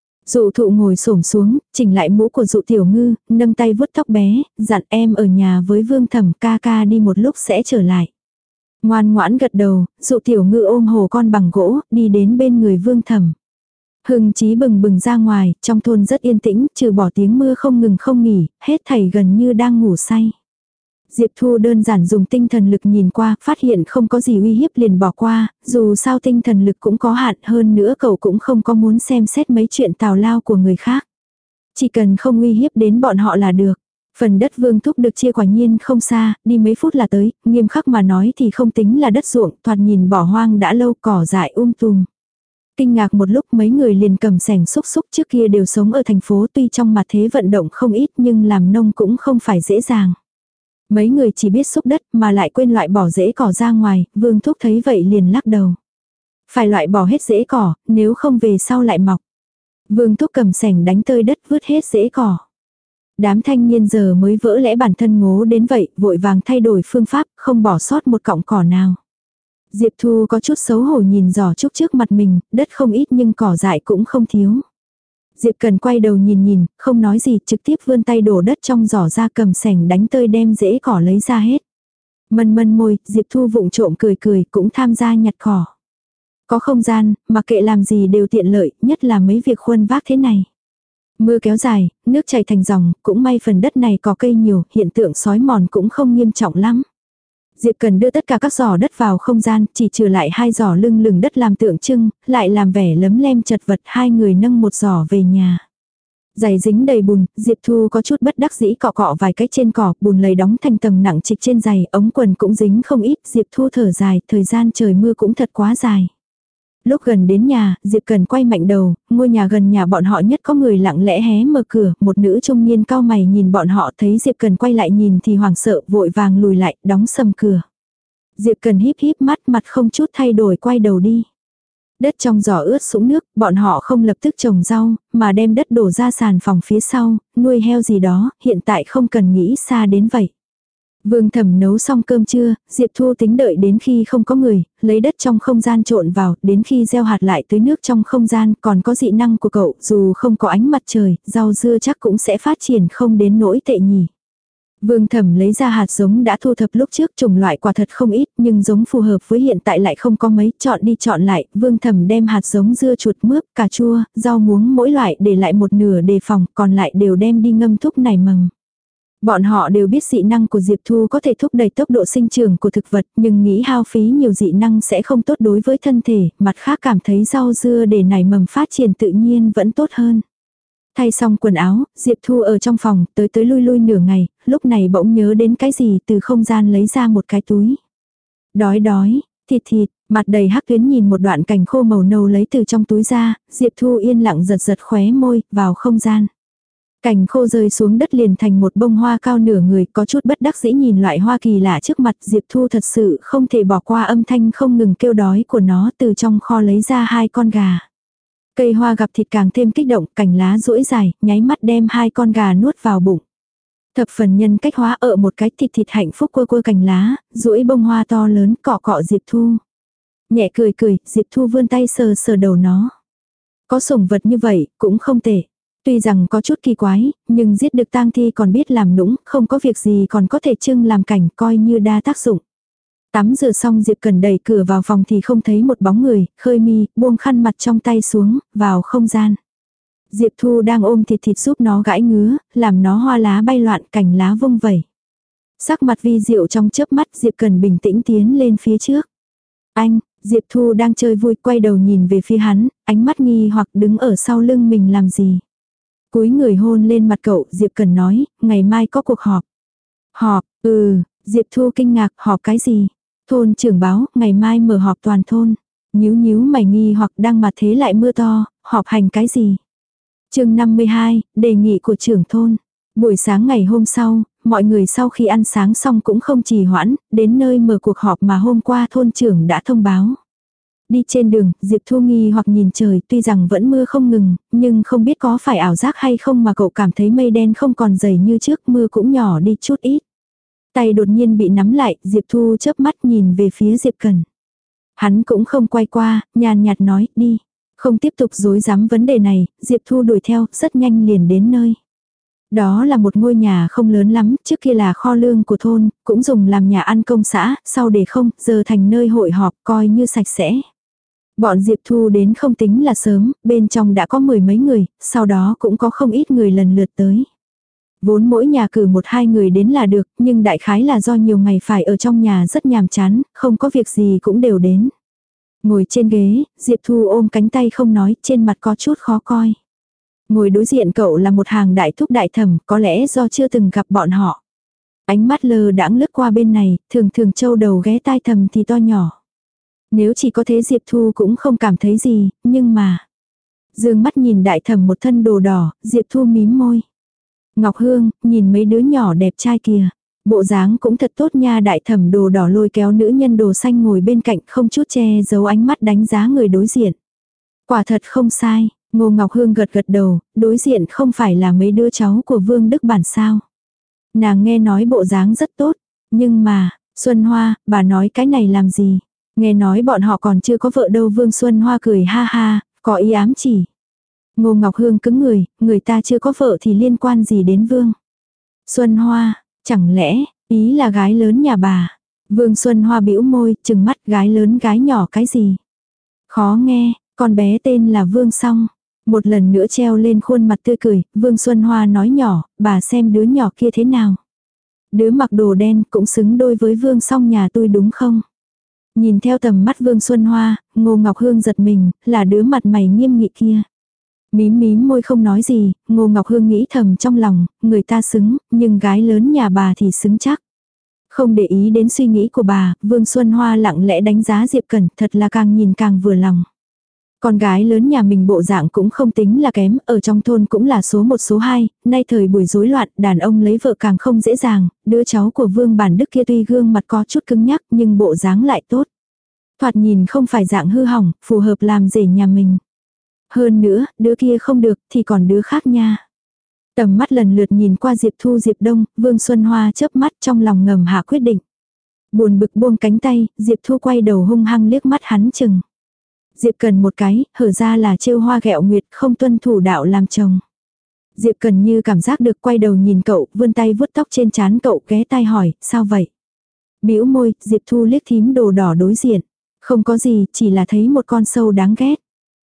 Dụ Thụ ngồi xổm xuống, chỉnh lại mũ của Dụ Tiểu Ngư, nâng tay vuốt tóc bé, dặn em ở nhà với Vương Thẩm, ca ca đi một lúc sẽ trở lại. Ngoan ngoãn gật đầu, Dụ Tiểu Ngư ôm hồ con bằng gỗ, đi đến bên người Vương Thẩm. Hưng chí bừng bừng ra ngoài, trong thôn rất yên tĩnh, trừ bỏ tiếng mưa không ngừng không nghỉ, hết thảy gần như đang ngủ say. Diệp Thu đơn giản dùng tinh thần lực nhìn qua, phát hiện không có gì uy hiếp liền bỏ qua, dù sao tinh thần lực cũng có hạn, hơn nữa cậu cũng không có muốn xem xét mấy chuyện tào lao của người khác. Chỉ cần không uy hiếp đến bọn họ là được. Phần đất Vương Thúc được chia quả nhiên không xa, đi mấy phút là tới, nghiêm khắc mà nói thì không tính là đất ruộng, thoạt nhìn bỏ hoang đã lâu, cỏ dại um tùm. Kinh ngạc một lúc mấy người liền cầm sẻng xúc xúc, trước kia đều sống ở thành phố, tuy trong mặt thế vận động không ít nhưng làm nông cũng không phải dễ dàng. Mấy người chỉ biết xúc đất mà lại quên loại bỏ rễ cỏ ra ngoài, Vương Thúc thấy vậy liền lắc đầu. Phải loại bỏ hết rễ cỏ, nếu không về sau lại mọc. Vương Thúc cầm sẻng đánh tơi đất vứt hết rễ cỏ. Đám thanh niên giờ mới vỡ lẽ bản thân ngố đến vậy, vội vàng thay đổi phương pháp, không bỏ sót một cọng cỏ nào. Diệp Thu có chút xấu hổ nhìn giỏ trúc trước mặt mình, đất không ít nhưng cỏ dại cũng không thiếu. Diệp Cần quay đầu nhìn nhìn, không nói gì, trực tiếp vươn tay đổ đất trong giỏ ra, cầm sẻng đánh tơi đem rễ cỏ lấy ra hết. Mân mân môi, Diệp Thu vụng trộm cười cười, cũng tham gia nhặt cỏ. Có không gian, mà kệ làm gì đều tiện lợi, nhất là mấy việc khuân vác thế này. Mưa kéo dài, nước chảy thành dòng, cũng may phần đất này có cây nhiều, hiện tượng sói mòn cũng không nghiêm trọng lắm. Diệp Cần đưa tất cả các giỏ đất vào không gian, chỉ trừ lại hai giỏ lưng lửng đất làm tượng trưng, lại làm vẻ lấm lem chật vật, hai người nâng một giỏ về nhà. Giày dính đầy bùn, Diệp Thu có chút bất đắc dĩ cọ cọ vài cái trên cỏ, bùn lầy đóng thành tầng nặng trịch trên giày, ống quần cũng dính không ít, Diệp Thu thở dài, thời gian trời mưa cũng thật quá dài. Lúc gần đến nhà, Diệp Cần quay mạnh đầu, ngôi nhà gần nhà bọn họ nhất có người lặng lẽ hé mở cửa, một nữ trung niên cao mày nhìn bọn họ, thấy Diệp Cần quay lại nhìn thì hoảng sợ, vội vàng lùi lại, đóng sầm cửa. Diệp Cần híp híp mắt, mặt không chút thay đổi quay đầu đi. Đất trong giỏ ướt sũng nước, bọn họ không lập tức trồng rau, mà đem đất đổ ra sàn phòng phía sau, nuôi heo gì đó, hiện tại không cần nghĩ xa đến vậy. Vương Thẩm nấu xong cơm trưa, Diệp Thu tính đợi đến khi không có người, lấy đất trong không gian trộn vào, đến khi gieo hạt lại tưới nước trong không gian, còn có dị năng của cậu, dù không có ánh mặt trời, rau dưa chắc cũng sẽ phát triển không đến nỗi tệ nhỉ. Vương Thẩm lấy ra hạt giống đã thu thập lúc trước, chủng loại quả thật không ít, nhưng giống phù hợp với hiện tại lại không có mấy, chọn đi chọn lại, Vương Thẩm đem hạt giống dưa chuột mướp, cà chua, rau muống mỗi loại để lại một nửa đề phòng, còn lại đều đem đi ngâm thúc nảy mầm. Bọn họ đều biết dị năng của Diệp Thu có thể thúc đẩy tốc độ sinh trưởng của thực vật, nhưng nghĩ hao phí nhiều dị năng sẽ không tốt đối với thân thể, mặt khác cảm thấy rau dưa để nảy mầm phát triển tự nhiên vẫn tốt hơn. Thay xong quần áo, Diệp Thu ở trong phòng, tới tới lui lui nửa ngày, lúc này bỗng nhớ đến cái gì, từ không gian lấy ra một cái túi. Đói đói, thịt thịt, mặt đầy hắc tuyến nhìn một đoạn cành khô màu nâu lấy từ trong túi ra, Diệp Thu yên lặng giật giật khóe môi, vào không gian. Cành khô rơi xuống đất liền thành một bông hoa cao nửa người, có chút bất đắc dĩ nhìn loại hoa kỳ lạ trước mặt. Diệp Thu thật sự không thể bỏ qua âm thanh không ngừng kêu đói của nó, từ trong kho lấy ra hai con gà. Cây hoa gặp thịt càng thêm kích động, cành lá duỗi dài, nháy mắt đem hai con gà nuốt vào bụng. Thập phần nhân cách hóa ở một cái thịt thịt hạnh phúc quơ quơ cành lá, duỗi bông hoa to lớn cọ cọ Diệp Thu. Nhẹ cười cười, Diệp Thu vươn tay sờ sờ đầu nó. Có sủng vật như vậy, cũng không tệ. Tuy rằng có chút kỳ quái, nhưng giết được tang thi còn biết làm nũng, không có việc gì còn có thể trưng làm cảnh, coi như đa tác dụng. Tắm rửa xong Diệp Cần đẩy cửa vào phòng thì không thấy một bóng người, khơi mi, buông khăn mặt trong tay xuống, vào không gian. Diệp Thu đang ôm thịt thịt giúp nó gãi ngứa, làm nó hoa lá bay loạn, cành lá vung vẩy. Sắc mặt vi diệu trong chớp mắt, Diệp Cần bình tĩnh tiến lên phía trước. Anh, Diệp Thu đang chơi vui, quay đầu nhìn về phía hắn, ánh mắt nghi hoặc đứng ở sau lưng mình làm gì. Cúi người hôn lên mặt cậu, Diệp Cần nói, ngày mai có cuộc họp. Họp, ừ, Diệp Thu kinh ngạc, họp cái gì? Thôn trưởng báo, ngày mai mở họp toàn thôn. Nhíu nhíu mày nghi hoặc đang mà thế lại mưa to, họp hành cái gì? Chương năm mươi hai, đề nghị của trưởng thôn. Buổi sáng ngày hôm sau, mọi người sau khi ăn sáng xong cũng không trì hoãn, đến nơi mở cuộc họp mà hôm qua thôn trưởng đã thông báo. Đi trên đường, Diệp Thu nghi hoặc nhìn trời, tuy rằng vẫn mưa không ngừng, nhưng không biết có phải ảo giác hay không mà cậu cảm thấy mây đen không còn dày như trước, mưa cũng nhỏ đi chút ít. Tay đột nhiên bị nắm lại, Diệp Thu chớp mắt nhìn về phía Diệp Cần. Hắn cũng không quay qua, nhàn nhạt nói, đi. Không tiếp tục dối dám vấn đề này, Diệp Thu đuổi theo, rất nhanh liền đến nơi. Đó là một ngôi nhà không lớn lắm, trước kia là kho lương của thôn, cũng dùng làm nhà ăn công xã, sau để không, giờ thành nơi hội họp, coi như sạch sẽ. Bọn Diệp Thu đến không tính là sớm, bên trong đã có mười mấy người, sau đó cũng có không ít người lần lượt tới. Vốn mỗi nhà cử một hai người đến là được, nhưng đại khái là do nhiều ngày phải ở trong nhà rất nhàm chán, không có việc gì cũng đều đến. Ngồi trên ghế, Diệp Thu ôm cánh tay không nói, trên mặt có chút khó coi. Ngồi đối diện cậu là một hàng đại thúc đại thẩm, có lẽ do chưa từng gặp bọn họ. Ánh mắt lờ đãng lướt qua bên này, thường thường châu đầu ghé tai thầm thì to nhỏ. Nếu chỉ có thế Diệp Thu cũng không cảm thấy gì, nhưng mà... Dương mắt nhìn đại thẩm một thân đồ đỏ, Diệp Thu mím môi. Ngọc Hương, nhìn mấy đứa nhỏ đẹp trai kìa. Bộ dáng cũng thật tốt nha, đại thẩm đồ đỏ lôi kéo nữ nhân đồ xanh ngồi bên cạnh không chút che giấu ánh mắt đánh giá người đối diện. Quả thật không sai, Ngô Ngọc Hương gật gật đầu, đối diện không phải là mấy đứa cháu của Vương Đức Bản sao. Nàng nghe nói bộ dáng rất tốt, nhưng mà, Xuân Hoa, bà nói cái này làm gì? Nghe nói bọn họ còn chưa có vợ đâu. Vương Xuân Hoa cười ha ha, có ý ám chỉ. Ngô Ngọc Hương cứng người, người ta chưa có vợ thì liên quan gì đến Vương? Xuân Hoa, chẳng lẽ, ý là gái lớn nhà bà? Vương Xuân Hoa bĩu môi, trừng mắt, gái lớn gái nhỏ cái gì? Khó nghe, con bé tên là Vương Song. Một lần nữa treo lên khuôn mặt tươi cười, Vương Xuân Hoa nói nhỏ, bà xem đứa nhỏ kia thế nào? Đứa mặc đồ đen cũng xứng đôi với Vương Song nhà tôi đúng không? Nhìn theo tầm mắt Vương Xuân Hoa, Ngô Ngọc Hương giật mình, là đứa mặt mày nghiêm nghị kia. Mím mím môi không nói gì, Ngô Ngọc Hương nghĩ thầm trong lòng, người ta xứng, nhưng gái lớn nhà bà thì xứng chắc. Không để ý đến suy nghĩ của bà, Vương Xuân Hoa lặng lẽ đánh giá Diệp Cẩn, thật là càng nhìn càng vừa lòng. Con gái lớn nhà mình bộ dạng cũng không tính là kém, ở trong thôn cũng là số một số hai, nay thời buổi rối loạn, đàn ông lấy vợ càng không dễ dàng, đứa cháu của Vương Bản Đức kia tuy gương mặt có chút cứng nhắc nhưng bộ dáng lại tốt. Thoạt nhìn không phải dạng hư hỏng, phù hợp làm rể nhà mình. Hơn nữa, đứa kia không được thì còn đứa khác nha. Tầm mắt lần lượt nhìn qua Diệp Thu Diệp Đông, Vương Xuân Hoa chớp mắt trong lòng ngầm hạ quyết định. Buồn bực buông cánh tay, Diệp Thu quay đầu hung hăng liếc mắt hắn chừng. Diệp Cần một cái, hở ra là trêu hoa ghẹo nguyệt, không tuân thủ đạo làm chồng. Diệp Cần như cảm giác được, quay đầu nhìn cậu, vươn tay vuốt tóc trên trán cậu, ghé tai hỏi, sao vậy? Bĩu môi, Diệp Thu liếc thím đồ đỏ đối diện. Không có gì, chỉ là thấy một con sâu đáng ghét.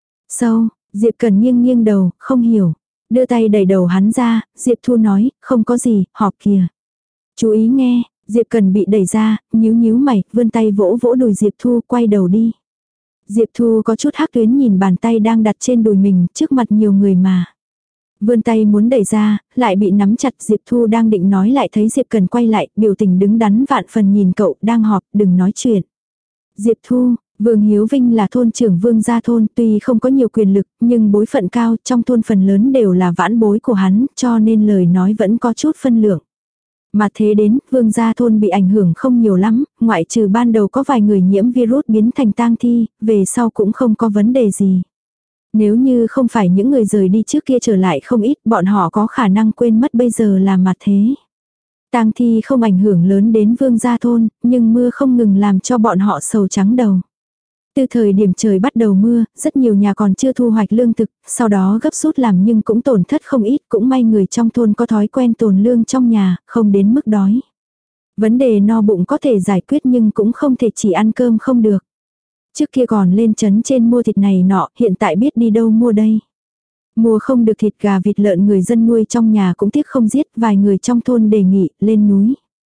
Sâu, Diệp Cần nghiêng nghiêng đầu, không hiểu. Đưa tay đẩy đầu hắn ra, Diệp Thu nói, không có gì, họp kìa. Chú ý nghe, Diệp Cần bị đẩy ra, nhíu nhíu mày, vươn tay vỗ vỗ đùi Diệp Thu, quay đầu đi. Diệp Thu có chút hắc tuyến nhìn bàn tay đang đặt trên đùi mình, trước mặt nhiều người mà. Vươn tay muốn đẩy ra, lại bị nắm chặt. Diệp Thu đang định nói lại thấy Diệp Cần quay lại, biểu tình đứng đắn vạn phần nhìn cậu, đang họp, đừng nói chuyện. Diệp Thu, Vương Hiếu Vinh là thôn trưởng Vương gia thôn, tuy không có nhiều quyền lực, nhưng bối phận cao, trong thôn phần lớn đều là vãn bối của hắn, cho nên lời nói vẫn có chút phân lượng. Mà thế đến, Vương gia thôn bị ảnh hưởng không nhiều lắm, ngoại trừ ban đầu có vài người nhiễm virus biến thành tang thi, về sau cũng không có vấn đề gì. Nếu như không phải những người rời đi trước kia trở lại không ít, bọn họ có khả năng quên mất bây giờ là mặt thế. Tang thi không ảnh hưởng lớn đến Vương gia thôn, nhưng mưa không ngừng làm cho bọn họ sầu trắng đầu. Từ thời điểm trời bắt đầu mưa, rất nhiều nhà còn chưa thu hoạch lương thực, sau đó gấp rút làm nhưng cũng tổn thất không ít, cũng may người trong thôn có thói quen tồn lương trong nhà, không đến mức đói. Vấn đề no bụng có thể giải quyết nhưng cũng không thể chỉ ăn cơm không được. Trước kia còn lên trấn trên mua thịt này nọ, hiện tại biết đi đâu mua đây. Mua không được thịt gà vịt lợn người dân nuôi trong nhà cũng tiếc không giết, vài người trong thôn đề nghị lên núi.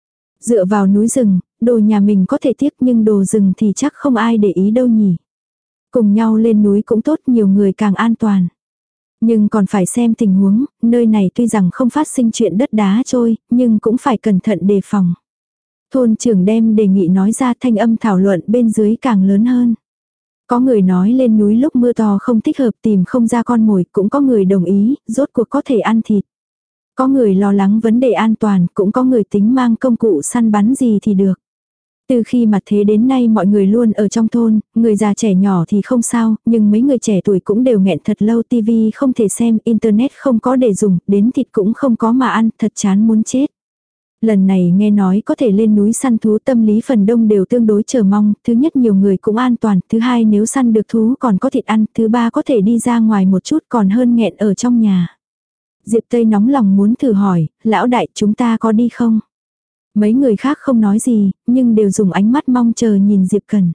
Dựa vào núi rừng, đồ nhà mình có thể tiếc nhưng đồ rừng thì chắc không ai để ý đâu nhỉ. Cùng nhau lên núi cũng tốt, nhiều người càng an toàn. Nhưng còn phải xem tình huống, nơi này tuy rằng không phát sinh chuyện đất đá trôi, nhưng cũng phải cẩn thận đề phòng. Thôn trưởng đem đề nghị nói ra, thanh âm thảo luận bên dưới càng lớn hơn. Có người nói lên núi lúc mưa to không thích hợp, tìm không ra con mồi, cũng có người đồng ý, rốt cuộc có thể ăn thịt. Có người lo lắng vấn đề an toàn, cũng có người tính mang công cụ săn bắn gì thì được. Từ khi mặt thế đến nay mọi người luôn ở trong thôn, người già trẻ nhỏ thì không sao, nhưng mấy người trẻ tuổi cũng đều nghẹn thật lâu, tivi không thể xem, internet không có để dùng, đến thịt cũng không có mà ăn, thật chán muốn chết. Lần này nghe nói có thể lên núi săn thú, tâm lý phần đông đều tương đối chờ mong, thứ nhất nhiều người cũng an toàn, thứ hai nếu săn được thú còn có thịt ăn, thứ ba có thể đi ra ngoài một chút còn hơn nghẹn ở trong nhà. Diệp Tây nóng lòng muốn thử hỏi, lão đại chúng ta có đi không? Mấy người khác không nói gì, nhưng đều dùng ánh mắt mong chờ nhìn Diệp Cần.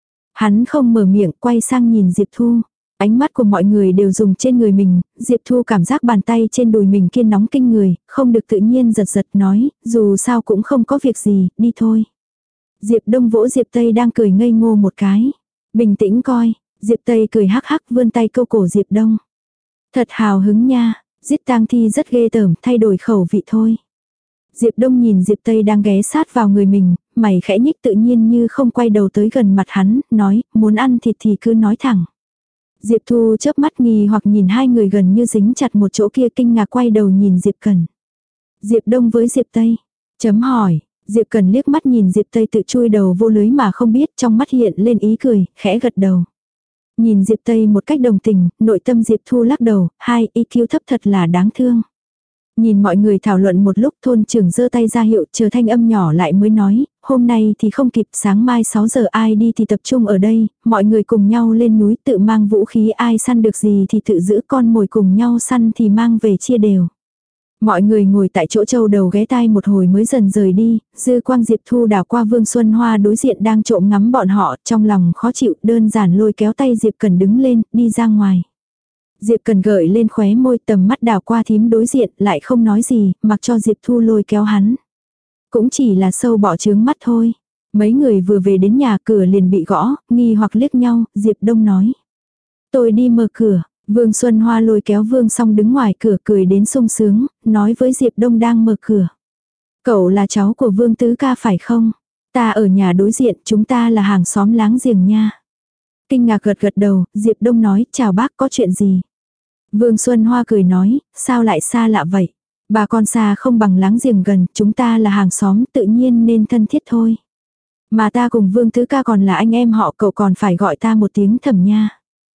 Hắn không mở miệng, quay sang nhìn Diệp Thu. Ánh mắt của mọi người đều dùng trên người mình, Diệp Thu cảm giác bàn tay trên đùi mình kia nóng kinh người, không được tự nhiên giật giật nói, dù sao cũng không có việc gì, đi thôi. Diệp Đông vỗ Diệp Tây đang cười ngây ngô một cái. Bình tĩnh coi, Diệp Tây cười hắc hắc vươn tay câu cổ Diệp Đông. Thật hào hứng nha, giết tang thi rất ghê tởm, thay đổi khẩu vị thôi. Diệp Đông nhìn Diệp Tây đang ghé sát vào người mình, mày khẽ nhích tự nhiên như không quay đầu tới gần mặt hắn, nói, muốn ăn thịt thì cứ nói thẳng. Diệp Thu chớp mắt nghi hoặc nhìn hai người gần như dính chặt một chỗ kia, kinh ngạc quay đầu nhìn Diệp Cần. Diệp Đông với Diệp Tây. Chấm hỏi, Diệp Cần liếc mắt nhìn Diệp Tây tự chui đầu vô lưới mà không biết, trong mắt hiện lên ý cười, khẽ gật đầu. Nhìn Diệp Tây một cách đồng tình, nội tâm Diệp Thu lắc đầu, hai i kiu thấp thật là đáng thương. Nhìn mọi người thảo luận một lúc, thôn trưởng giơ tay ra hiệu, chờ thanh âm nhỏ lại mới nói, hôm nay thì không kịp, sáng mai sáu giờ ai đi thì tập trung ở đây, mọi người cùng nhau lên núi tự mang vũ khí, ai săn được gì thì tự giữ, con mồi cùng nhau săn thì mang về chia đều. Mọi người ngồi tại chỗ châu đầu ghé tai một hồi mới dần rời đi, dư quang Diệp Thu đảo qua Vương Xuân Hoa đối diện đang trộm ngắm bọn họ, trong lòng khó chịu, đơn giản lôi kéo tay Diệp Cần đứng lên, đi ra ngoài. Diệp Cần gợi lên khóe môi, tầm mắt đảo qua thím đối diện, lại không nói gì, mặc cho Diệp Thu lôi kéo hắn. Cũng chỉ là sâu bọ trướng mắt thôi. Mấy người vừa về đến nhà, cửa liền bị gõ, nghi hoặc liếc nhau, Diệp Đông nói. Tôi đi mở cửa. Vương Xuân Hoa lôi kéo Vương Song đứng ngoài cửa cười đến sung sướng, nói với Diệp Đông đang mở cửa. Cậu là cháu của Vương Tứ Ca phải không? Ta ở nhà đối diện, chúng ta là hàng xóm láng giềng nha. Kinh ngạc gật gật đầu, Diệp Đông nói, chào bác, có chuyện gì? Vương Xuân Hoa cười nói, sao lại xa lạ vậy? Bà con xa không bằng láng giềng gần, chúng ta là hàng xóm tự nhiên nên thân thiết thôi. Mà ta cùng Vương Tứ Ca còn là anh em họ, cậu còn phải gọi ta một tiếng thầm nha.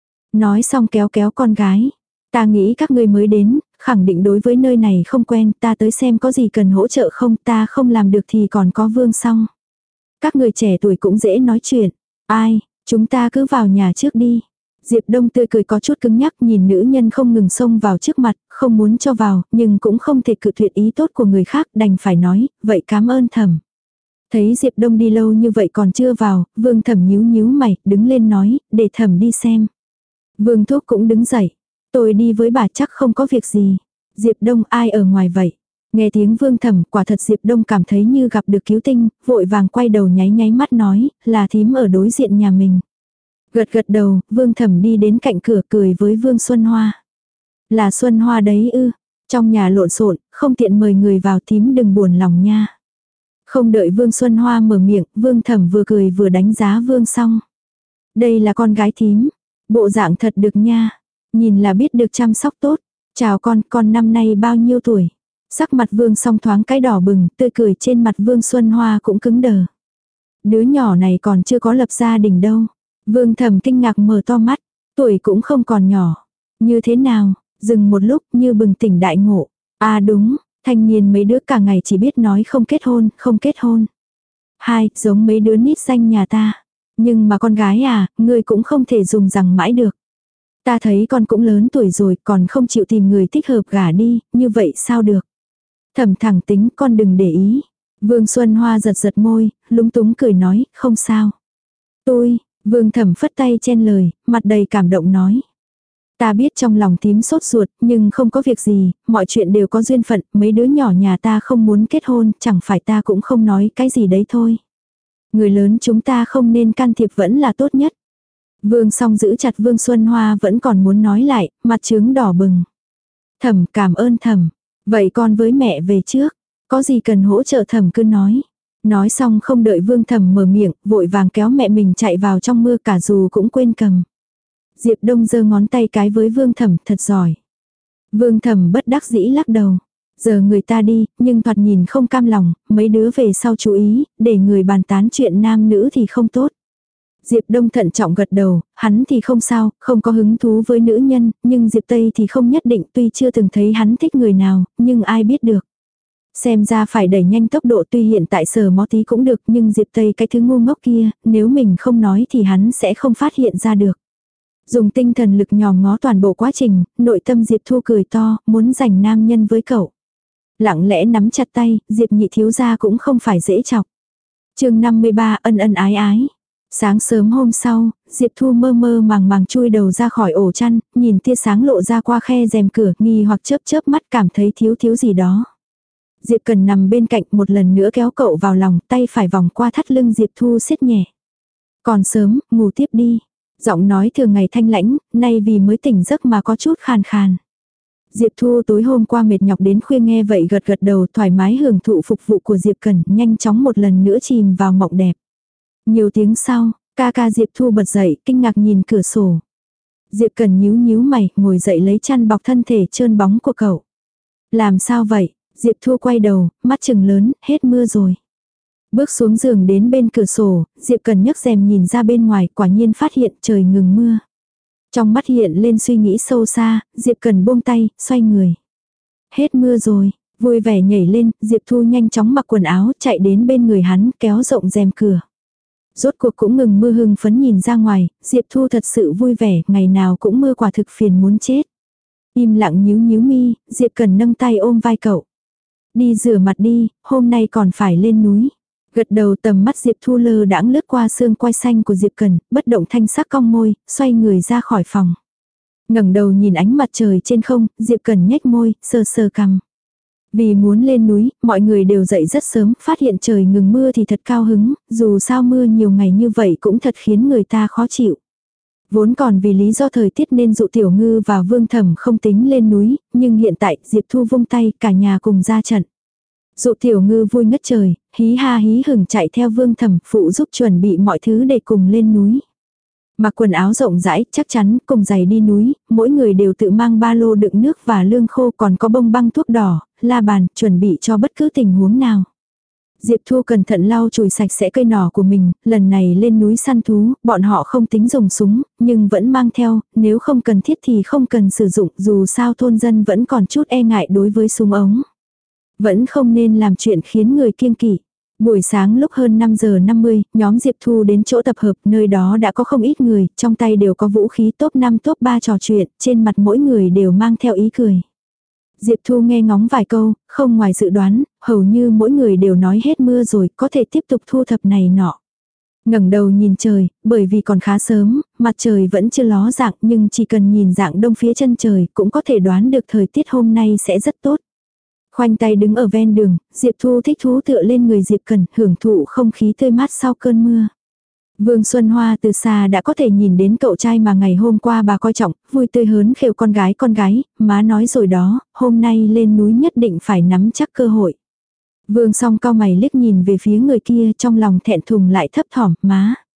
Nói xong kéo kéo con gái. Ta nghĩ các ngươi mới đến, khẳng định đối với nơi này không quen, ta tới xem có gì cần hỗ trợ không, ta không làm được thì còn có Vương Song. Các người trẻ tuổi cũng dễ nói chuyện. Ai, chúng ta cứ vào nhà trước đi. Diệp Đông tươi cười có chút cứng nhắc, nhìn nữ nhân không ngừng xông vào trước mặt, không muốn cho vào, nhưng cũng không thể cự tuyệt ý tốt của người khác, đành phải nói, vậy cảm ơn Thẩm. Thấy Diệp Đông đi lâu như vậy còn chưa vào, Vương Thẩm nhíu nhíu mày, đứng lên nói, để Thẩm đi xem. Vương Thúc cũng đứng dậy, tôi đi với bà chắc không có việc gì. Diệp Đông, ai ở ngoài vậy? Nghe tiếng Vương Thẩm, quả thật Diệp Đông cảm thấy như gặp được cứu tinh, vội vàng quay đầu nháy nháy mắt nói, là thím ở đối diện nhà mình. Gật gật đầu, Vương Thẩm đi đến cạnh cửa cười với Vương Xuân Hoa. Là Xuân Hoa đấy ư, trong nhà lộn xộn, không tiện mời người vào, thím đừng buồn lòng nha. Không đợi Vương Xuân Hoa mở miệng, Vương Thẩm vừa cười vừa đánh giá Vương Song. Đây là con gái thím. Bộ dạng thật được nha. Nhìn là biết được chăm sóc tốt. Chào con, con năm nay bao nhiêu tuổi? Sắc mặt Vương Song thoáng cái đỏ bừng, tươi cười trên mặt Vương Xuân Hoa cũng cứng đờ. Đứa nhỏ này còn chưa có lập gia đình đâu. Vương Thẩm kinh ngạc mở to mắt, tuổi cũng không còn nhỏ. Như thế nào? Dừng một lúc như bừng tỉnh đại ngộ. À đúng, thanh niên mấy đứa cả ngày chỉ biết nói không kết hôn, không kết hôn. Hai, giống mấy đứa nít danh nhà ta. Nhưng mà con gái à, ngươi cũng không thể dùng rằng mãi được. Ta thấy con cũng lớn tuổi rồi, còn không chịu tìm người thích hợp gả đi, như vậy sao được? Thẩm thẳng tính, con đừng để ý. Vương Xuân Hoa giật giật môi, lúng túng cười nói, không sao. Tôi, Vương Thẩm phất tay chen lời, mặt đầy cảm động nói. Ta biết trong lòng thím sốt ruột, nhưng không có việc gì, mọi chuyện đều có duyên phận, mấy đứa nhỏ nhà ta không muốn kết hôn, chẳng phải ta cũng không nói cái gì đấy thôi. Người lớn chúng ta không nên can thiệp vẫn là tốt nhất. Vương Song giữ chặt Vương Xuân Hoa vẫn còn muốn nói lại, mặt trướng đỏ bừng. Thẩm, cảm ơn Thẩm. Vậy con với mẹ về trước, có gì cần hỗ trợ Thẩm cứ nói. Nói xong không đợi Vương Thẩm mở miệng, vội vàng kéo mẹ mình chạy vào trong mưa, cả dù cũng quên cầm. Diệp Đông giơ ngón tay cái với Vương Thẩm, thật giỏi. Vương Thẩm bất đắc dĩ lắc đầu. Giờ người ta đi, nhưng thoạt nhìn không cam lòng, mấy đứa về sau chú ý, để người bàn tán chuyện nam nữ thì không tốt. Diệp Đông thận trọng gật đầu, hắn thì không sao, không có hứng thú với nữ nhân, nhưng Diệp Tây thì không nhất định, tuy chưa từng thấy hắn thích người nào, nhưng ai biết được. Xem ra phải đẩy nhanh tốc độ, tuy hiện tại sờ mó tí cũng được, nhưng Diệp Tây cái thứ ngu ngốc kia, nếu mình không nói thì hắn sẽ không phát hiện ra được. Dùng tinh thần lực nhòm ngó toàn bộ quá trình, nội tâm Diệp Thu cười to, muốn giành nam nhân với cậu. Lặng lẽ nắm chặt tay, Diệp nhị thiếu gia cũng không phải dễ chọc. Chương năm mươi ba, ân ân ái ái. Sáng sớm hôm sau, Diệp Thu mơ mơ màng màng chui đầu ra khỏi ổ chăn, nhìn tia sáng lộ ra qua khe rèm cửa, nghi hoặc chớp chớp mắt, cảm thấy thiếu thiếu gì đó. Diệp Cần nằm bên cạnh, một lần nữa kéo cậu vào lòng, tay phải vòng qua thắt lưng Diệp Thu siết nhẹ. Còn sớm, ngủ tiếp đi. Giọng nói thường ngày thanh lãnh, nay vì mới tỉnh giấc mà có chút khàn khàn. Diệp Thu tối hôm qua mệt nhọc đến khuya nghe vậy gật gật đầu, thoải mái hưởng thụ phục vụ của Diệp Cần, nhanh chóng một lần nữa chìm vào mộng đẹp. Nhiều tiếng sau, ca ca Diệp Thu bật dậy, kinh ngạc nhìn cửa sổ. Diệp Cần nhíu nhíu mày, ngồi dậy lấy chăn bọc thân thể trơn bóng của cậu. Làm sao vậy? Diệp Thu quay đầu, mắt trừng lớn, hết mưa rồi. Bước xuống giường đến bên cửa sổ, Diệp Cần nhấc rèm nhìn ra bên ngoài, quả nhiên phát hiện trời ngừng mưa. Trong mắt hiện lên suy nghĩ sâu xa, Diệp Cần buông tay, xoay người. Hết mưa rồi, vui vẻ nhảy lên, Diệp Thu nhanh chóng mặc quần áo, chạy đến bên người hắn, kéo rộng rèm cửa. Rốt cuộc cũng ngừng mưa, hưng phấn nhìn ra ngoài, Diệp Thu thật sự vui vẻ, ngày nào cũng mưa quả thực phiền muốn chết. Im lặng nhíu nhíu mi, Diệp Cần nâng tay ôm vai cậu. Đi rửa mặt đi, hôm nay còn phải lên núi. Gật đầu, tầm mắt Diệp Thu lơ đãng lướt qua xương quai xanh của Diệp Cần, bất động thanh sắc cong môi, xoay người ra khỏi phòng. Ngẩng đầu nhìn ánh mặt trời trên không, Diệp Cần nhếch môi, sờ sờ cằm. Vì muốn lên núi, mọi người đều dậy rất sớm, phát hiện trời ngừng mưa thì thật cao hứng, dù sao mưa nhiều ngày như vậy cũng thật khiến người ta khó chịu. Vốn còn vì lý do thời tiết nên Dụ Tiểu Ngư và Vương Thẩm không tính lên núi, nhưng hiện tại Diệp Thu vung tay, cả nhà cùng ra trận. Dụ Tiểu Ngư vui ngất trời, hí ha hí hửng chạy theo Vương Thẩm phụ giúp chuẩn bị mọi thứ để cùng lên núi. Mặc quần áo rộng rãi, chắc chắn, cùng giày đi núi, mỗi người đều tự mang ba lô đựng nước và lương khô, còn có bông băng thuốc đỏ, la bàn, chuẩn bị cho bất cứ tình huống nào. Diệp Thu cẩn thận lau chùi sạch sẽ cây nỏ của mình, lần này lên núi săn thú, bọn họ không tính dùng súng, nhưng vẫn mang theo, nếu không cần thiết thì không cần sử dụng, dù sao thôn dân vẫn còn chút e ngại đối với súng ống. Vẫn không nên làm chuyện khiến người kiêng kỵ. Buổi sáng lúc hơn năm giờ năm mươi, nhóm Diệp Thu đến chỗ tập hợp, nơi đó đã có không ít người, trong tay đều có vũ khí, top năm top ba trò chuyện, trên mặt mỗi người đều mang theo ý cười. Diệp Thu nghe ngóng vài câu, không ngoài dự đoán, hầu như mỗi người đều nói hết mưa rồi, có thể tiếp tục thu thập này nọ. Ngẩng đầu nhìn trời, bởi vì còn khá sớm, mặt trời vẫn chưa ló dạng, nhưng chỉ cần nhìn dạng đông phía chân trời cũng có thể đoán được thời tiết hôm nay sẽ rất tốt. Khoanh tay đứng ở ven đường, Diệp Thu thích thú tựa lên người Diệp Cần, hưởng thụ không khí tươi mát sau cơn mưa. Vương Xuân Hoa từ xa đã có thể nhìn đến cậu trai mà ngày hôm qua bà coi trọng, vui tươi hớn khều con gái con gái, má nói rồi đó, hôm nay lên núi nhất định phải nắm chắc cơ hội. Vương song cau mày liếc nhìn về phía người kia, trong lòng thẹn thùng lại thấp thỏm, má.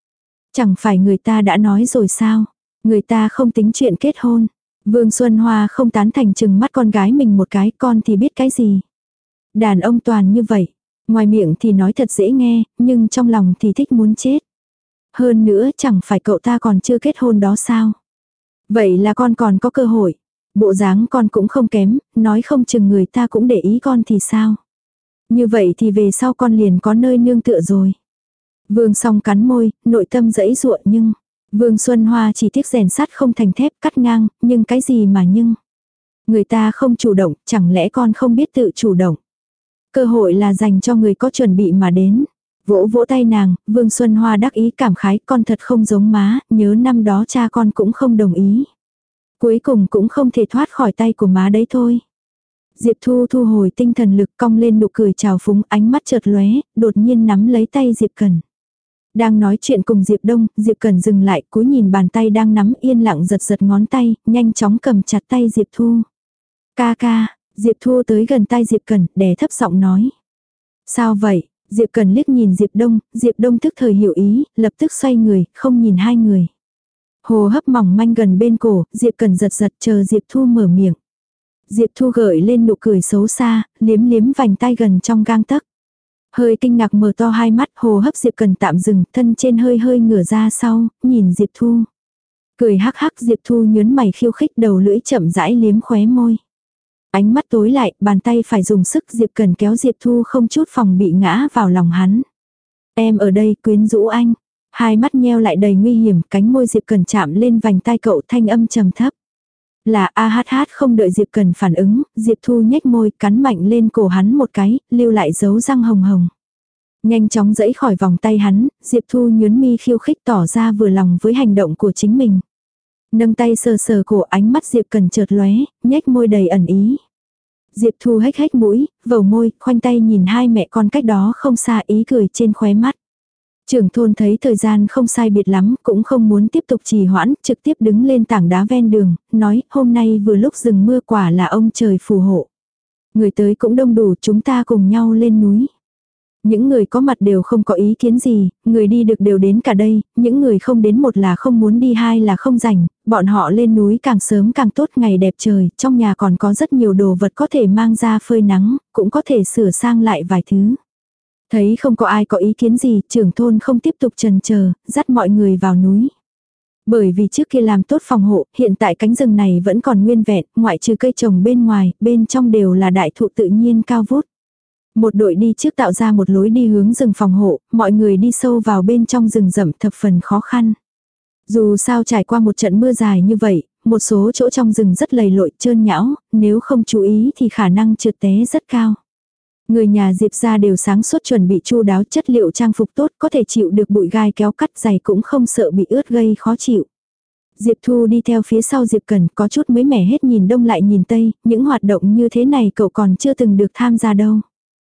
Chẳng phải người ta đã nói rồi sao? Người ta không tính chuyện kết hôn. Vương Xuân Hoa không tán thành, chừng mắt con gái mình một cái, con thì biết cái gì. Đàn ông toàn như vậy. Ngoài miệng thì nói thật dễ nghe, nhưng trong lòng thì thích muốn chết. Hơn nữa chẳng phải cậu ta còn chưa kết hôn đó sao? Vậy là con còn có cơ hội. Bộ dáng con cũng không kém, nói không chừng người ta cũng để ý con thì sao? Như vậy thì về sau con liền có nơi nương tựa rồi. Vương Song cắn môi, nội tâm dẫy dụa nhưng... Vương Xuân Hoa chỉ tiếc rèn sắt không thành thép, cắt ngang, nhưng cái gì mà nhưng... Người ta không chủ động, chẳng lẽ con không biết tự chủ động? Cơ hội là dành cho người có chuẩn bị mà đến. Vỗ vỗ tay nàng, Vương Xuân Hoa đắc ý cảm khái, con thật không giống má, nhớ năm đó cha con cũng không đồng ý. Cuối cùng cũng không thể thoát khỏi tay của má đấy thôi. Diệp Thu thu hồi tinh thần lực, cong lên nụ cười trào phúng, ánh mắt chợt lóe, đột nhiên nắm lấy tay Diệp Cẩn. Đang nói chuyện cùng Diệp Đông, Diệp Cẩn dừng lại, cúi nhìn bàn tay đang nắm, yên lặng giật giật ngón tay, nhanh chóng cầm chặt tay Diệp Thu. Ca ca, Diệp Thu tới gần tay Diệp Cẩn, đè thấp giọng nói. Sao vậy? Diệp Cẩn liếc nhìn Diệp Đông, Diệp Đông tức thời hiểu ý, lập tức xoay người, không nhìn hai người. Hồ hấp mỏng manh gần bên cổ, Diệp Cẩn giật giật chờ Diệp Thu mở miệng. Diệp Thu gợi lên nụ cười xấu xa, liếm liếm vành tay gần trong gang tấc. Hơi kinh ngạc mở to hai mắt, hồ hấp Diệp Cẩn tạm dừng, thân trên hơi hơi ngửa ra sau, nhìn Diệp Thu. Cười hắc hắc, Diệp Thu nhớn mày khiêu khích, đầu lưỡi chậm rãi liếm khóe môi. Ánh mắt tối lại, bàn tay phải dùng sức, Diệp Cẩn kéo Diệp Thu không chút phòng bị ngã vào lòng hắn. Em ở đây, quyến rũ anh. Hai mắt nheo lại đầy nguy hiểm, cánh môi Diệp Cẩn chạm lên vành tai cậu, thanh âm trầm thấp. Là a hát hát. Không đợi Diệp Cẩn phản ứng, Diệp Thu nhếch môi, cắn mạnh lên cổ hắn một cái, lưu lại dấu răng hồng hồng. Nhanh chóng giãy khỏi vòng tay hắn, Diệp Thu nhướng mi khiêu khích, tỏ ra vừa lòng với hành động của chính mình. Nâng tay sờ sờ cổ, ánh mắt Diệp Cẩn chợt lóe, nhếch môi đầy ẩn ý. Diệp Thu hếch hếch mũi, vầu môi, khoanh tay nhìn hai mẹ con cách đó không xa, ý cười trên khóe mắt. Trưởng thôn thấy thời gian không sai biệt lắm, cũng không muốn tiếp tục trì hoãn, trực tiếp đứng lên tảng đá ven đường, nói hôm nay vừa lúc dừng mưa, quả là ông trời phù hộ. Người tới cũng đông đủ, chúng ta cùng nhau lên núi. Những người có mặt đều không có ý kiến gì, người đi được đều đến cả đây, những người không đến, một là không muốn đi, hai là không rảnh, bọn họ lên núi càng sớm càng tốt, ngày đẹp trời, trong nhà còn có rất nhiều đồ vật có thể mang ra phơi nắng, cũng có thể sửa sang lại vài thứ. Thấy không có ai có ý kiến gì, trưởng thôn không tiếp tục chần chờ, dắt mọi người vào núi. Bởi vì trước kia làm tốt phòng hộ, hiện tại cánh rừng này vẫn còn nguyên vẹn, ngoại trừ cây trồng bên ngoài, bên trong đều là đại thụ tự nhiên cao vút. Một đội đi trước tạo ra một lối đi hướng rừng phòng hộ, mọi người đi sâu vào bên trong rừng rậm thập phần khó khăn. Dù sao trải qua một trận mưa dài như vậy, một số chỗ trong rừng rất lầy lội trơn nhão, nếu không chú ý thì khả năng trượt té rất cao. Người nhà Diệp ra đều sáng suốt chuẩn bị chu đáo, chất liệu trang phục tốt, có thể chịu được bụi gai kéo cắt, giày cũng không sợ bị ướt gây khó chịu. Diệp Thu đi theo phía sau Diệp Cẩn, có chút mới mẻ hết nhìn đông lại nhìn tây, những hoạt động như thế này cậu còn chưa từng được tham gia đâu.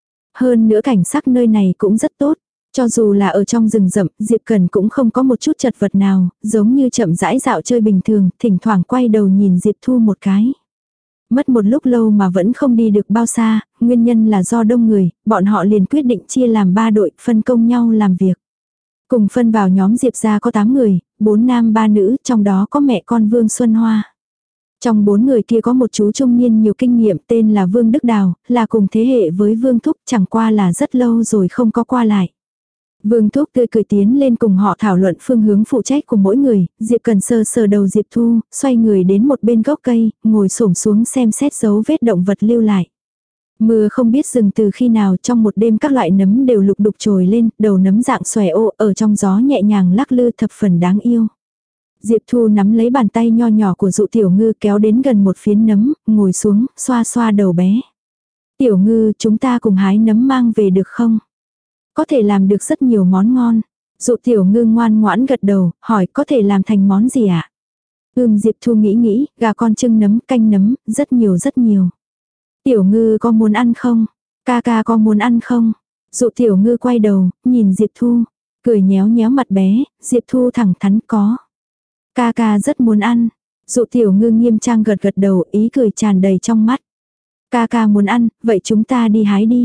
Hơn nữa cảnh sắc nơi này cũng rất tốt. Cho dù là ở trong rừng rậm, Diệp Cẩn cũng không có một chút chật vật nào, giống như chậm rãi dạo chơi bình thường, thỉnh thoảng quay đầu nhìn Diệp Thu một cái. Mất một lúc lâu mà vẫn không đi được bao xa, nguyên nhân là do đông người, bọn họ liền quyết định chia làm ba đội, phân công nhau làm việc. Cùng phân vào nhóm Diệp ra có tám người, bốn nam ba nữ, trong đó có mẹ con Vương Xuân Hoa. Trong bốn người kia có một chú trung niên nhiều kinh nghiệm, tên là Vương Đức Đào, là cùng thế hệ với Vương Thúc, chẳng qua là rất lâu rồi không có qua lại. Vương Thúc tươi cười tiến lên cùng họ thảo luận phương hướng phụ trách của mỗi người, Diệp Cần sờ sờ đầu Diệp Thu, xoay người đến một bên gốc cây, ngồi xổm xuống xem xét dấu vết động vật lưu lại. Mưa không biết dừng từ khi nào, trong một đêm các loại nấm đều lục đục trồi lên, đầu nấm dạng xòe ô ở trong gió nhẹ nhàng lắc lư thập phần đáng yêu. Diệp Thu nắm lấy bàn tay nho nhỏ của Dụ Tiểu Ngư kéo đến gần một phiến nấm, ngồi xuống, xoa xoa đầu bé. Tiểu Ngư, chúng ta cùng hái nấm mang về được không? Có thể làm được rất nhiều món ngon. Dụ Tiểu Ngư ngoan ngoãn gật đầu, hỏi có thể làm thành món gì ạ? À? Ừm, Diệp Thu nghĩ nghĩ, gà con trưng nấm, canh nấm, rất nhiều rất nhiều. Tiểu Ngư có muốn ăn không? Ca ca có muốn ăn không? Dụ Tiểu Ngư quay đầu, nhìn Diệp Thu, cười nhéo nhéo mặt bé, Diệp Thu thẳng thắn có. Ca ca rất muốn ăn. Dụ Tiểu Ngư nghiêm trang gật gật đầu, ý cười tràn đầy trong mắt. Ca ca muốn ăn, vậy chúng ta đi hái đi.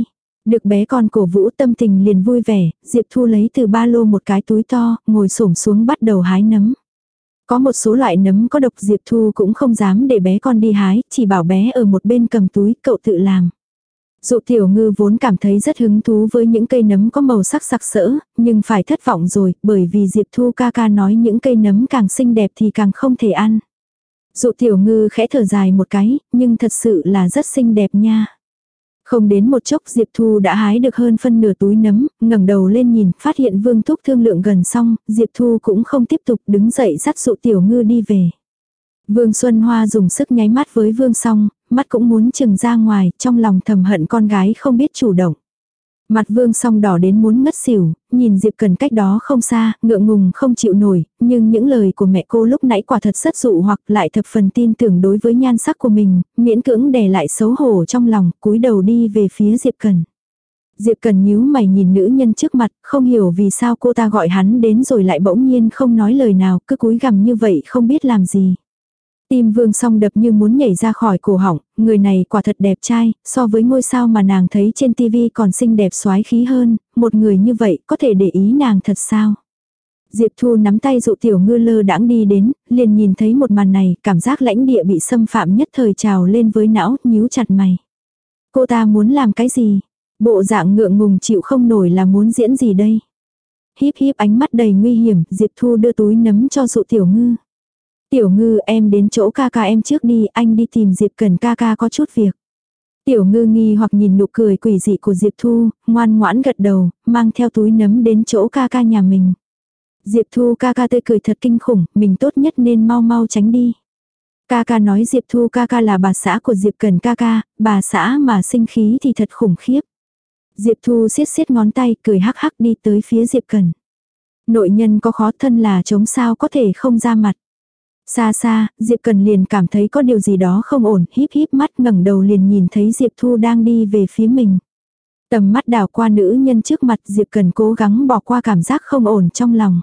Được bé con cổ vũ tâm tình liền vui vẻ, Diệp Thu lấy từ ba lô một cái túi to, ngồi xổm xuống bắt đầu hái nấm. Có một số loại nấm có độc Diệp Thu cũng không dám để bé con đi hái, chỉ bảo bé ở một bên cầm túi cậu tự làm. Dụ Tiểu Ngư vốn cảm thấy rất hứng thú với những cây nấm có màu sắc sặc sỡ, nhưng phải thất vọng rồi, bởi vì Diệp Thu ca ca nói những cây nấm càng xinh đẹp thì càng không thể ăn. Dụ Tiểu Ngư khẽ thở dài một cái, nhưng thật sự là rất xinh đẹp nha. Không đến một chốc Diệp Thu đã hái được hơn phân nửa túi nấm, ngẩng đầu lên nhìn, phát hiện Vương Thúc thương lượng gần xong, Diệp Thu cũng không tiếp tục đứng dậy dắt Dụ Tiểu Ngư đi về. Vương Xuân Hoa dùng sức nháy mắt với Vương Song, mắt cũng muốn chừng ra ngoài, trong lòng thầm hận con gái không biết chủ động. Mặt Vương Song đỏ đến muốn ngất xỉu, nhìn Diệp Cần cách đó không xa, ngượng ngùng không chịu nổi, nhưng những lời của mẹ cô lúc nãy quả thật rất dụ hoặc lại thập phần tin tưởng đối với nhan sắc của mình, miễn cưỡng đè lại xấu hổ trong lòng, cúi đầu đi về phía Diệp Cần. Diệp Cần nhíu mày nhìn nữ nhân trước mặt, không hiểu vì sao cô ta gọi hắn đến rồi lại bỗng nhiên không nói lời nào, cứ cúi gằm như vậy không biết làm gì. Tim Vương Song đập như muốn nhảy ra khỏi cổ họng, người này quả thật đẹp trai, so với ngôi sao mà nàng thấy trên tivi còn xinh đẹp soái khí hơn, một người như vậy có thể để ý nàng thật sao? Diệp Thu nắm tay Dụ Tiểu Ngư lơ đãng đi đến, liền nhìn thấy một màn này, cảm giác lãnh địa bị xâm phạm nhất thời trào lên với não, nhíu chặt mày. Cô ta muốn làm cái gì? Bộ dạng ngượng ngùng chịu không nổi là muốn diễn gì đây? Híp híp ánh mắt đầy nguy hiểm, Diệp Thu đưa túi nấm cho Dụ Tiểu Ngư. Tiểu Ngư em đến chỗ ca ca em trước đi, anh đi tìm Diệp Cần ca ca có chút việc. Tiểu Ngư nghi hoặc nhìn nụ cười quỷ dị của Diệp Thu, ngoan ngoãn gật đầu, mang theo túi nấm đến chỗ ca ca nhà mình. Diệp Thu ca ca tươi cười thật kinh khủng, mình tốt nhất nên mau mau tránh đi. Ca ca nói Diệp Thu ca ca là bà xã của Diệp Cần ca ca, bà xã mà sinh khí thì thật khủng khiếp. Diệp Thu siết siết ngón tay, cười hắc hắc đi tới phía Diệp Cần. Nội nhân có khó thân là chống sao có thể không ra mặt. Xa xa, Diệp Cần liền cảm thấy có điều gì đó không ổn, híp híp mắt ngẩng đầu liền nhìn thấy Diệp Thu đang đi về phía mình. Tầm mắt đảo qua nữ nhân trước mặt, Diệp Cần cố gắng bỏ qua cảm giác không ổn trong lòng.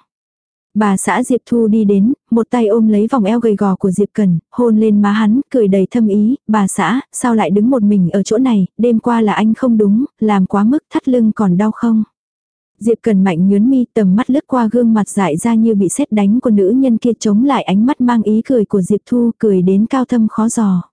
Bà xã Diệp Thu đi đến, một tay ôm lấy vòng eo gầy gò của Diệp Cần, hôn lên má hắn, cười đầy thâm ý, bà xã, sao lại đứng một mình ở chỗ này, đêm qua là anh không đúng, làm quá mức thắt lưng còn đau không? Diệp Cần mạnh nhướng mi, tầm mắt lướt qua gương mặt dại ra như bị sét đánh của nữ nhân kia, chống lại ánh mắt mang ý cười của Diệp Thu, cười đến cao thâm khó dò.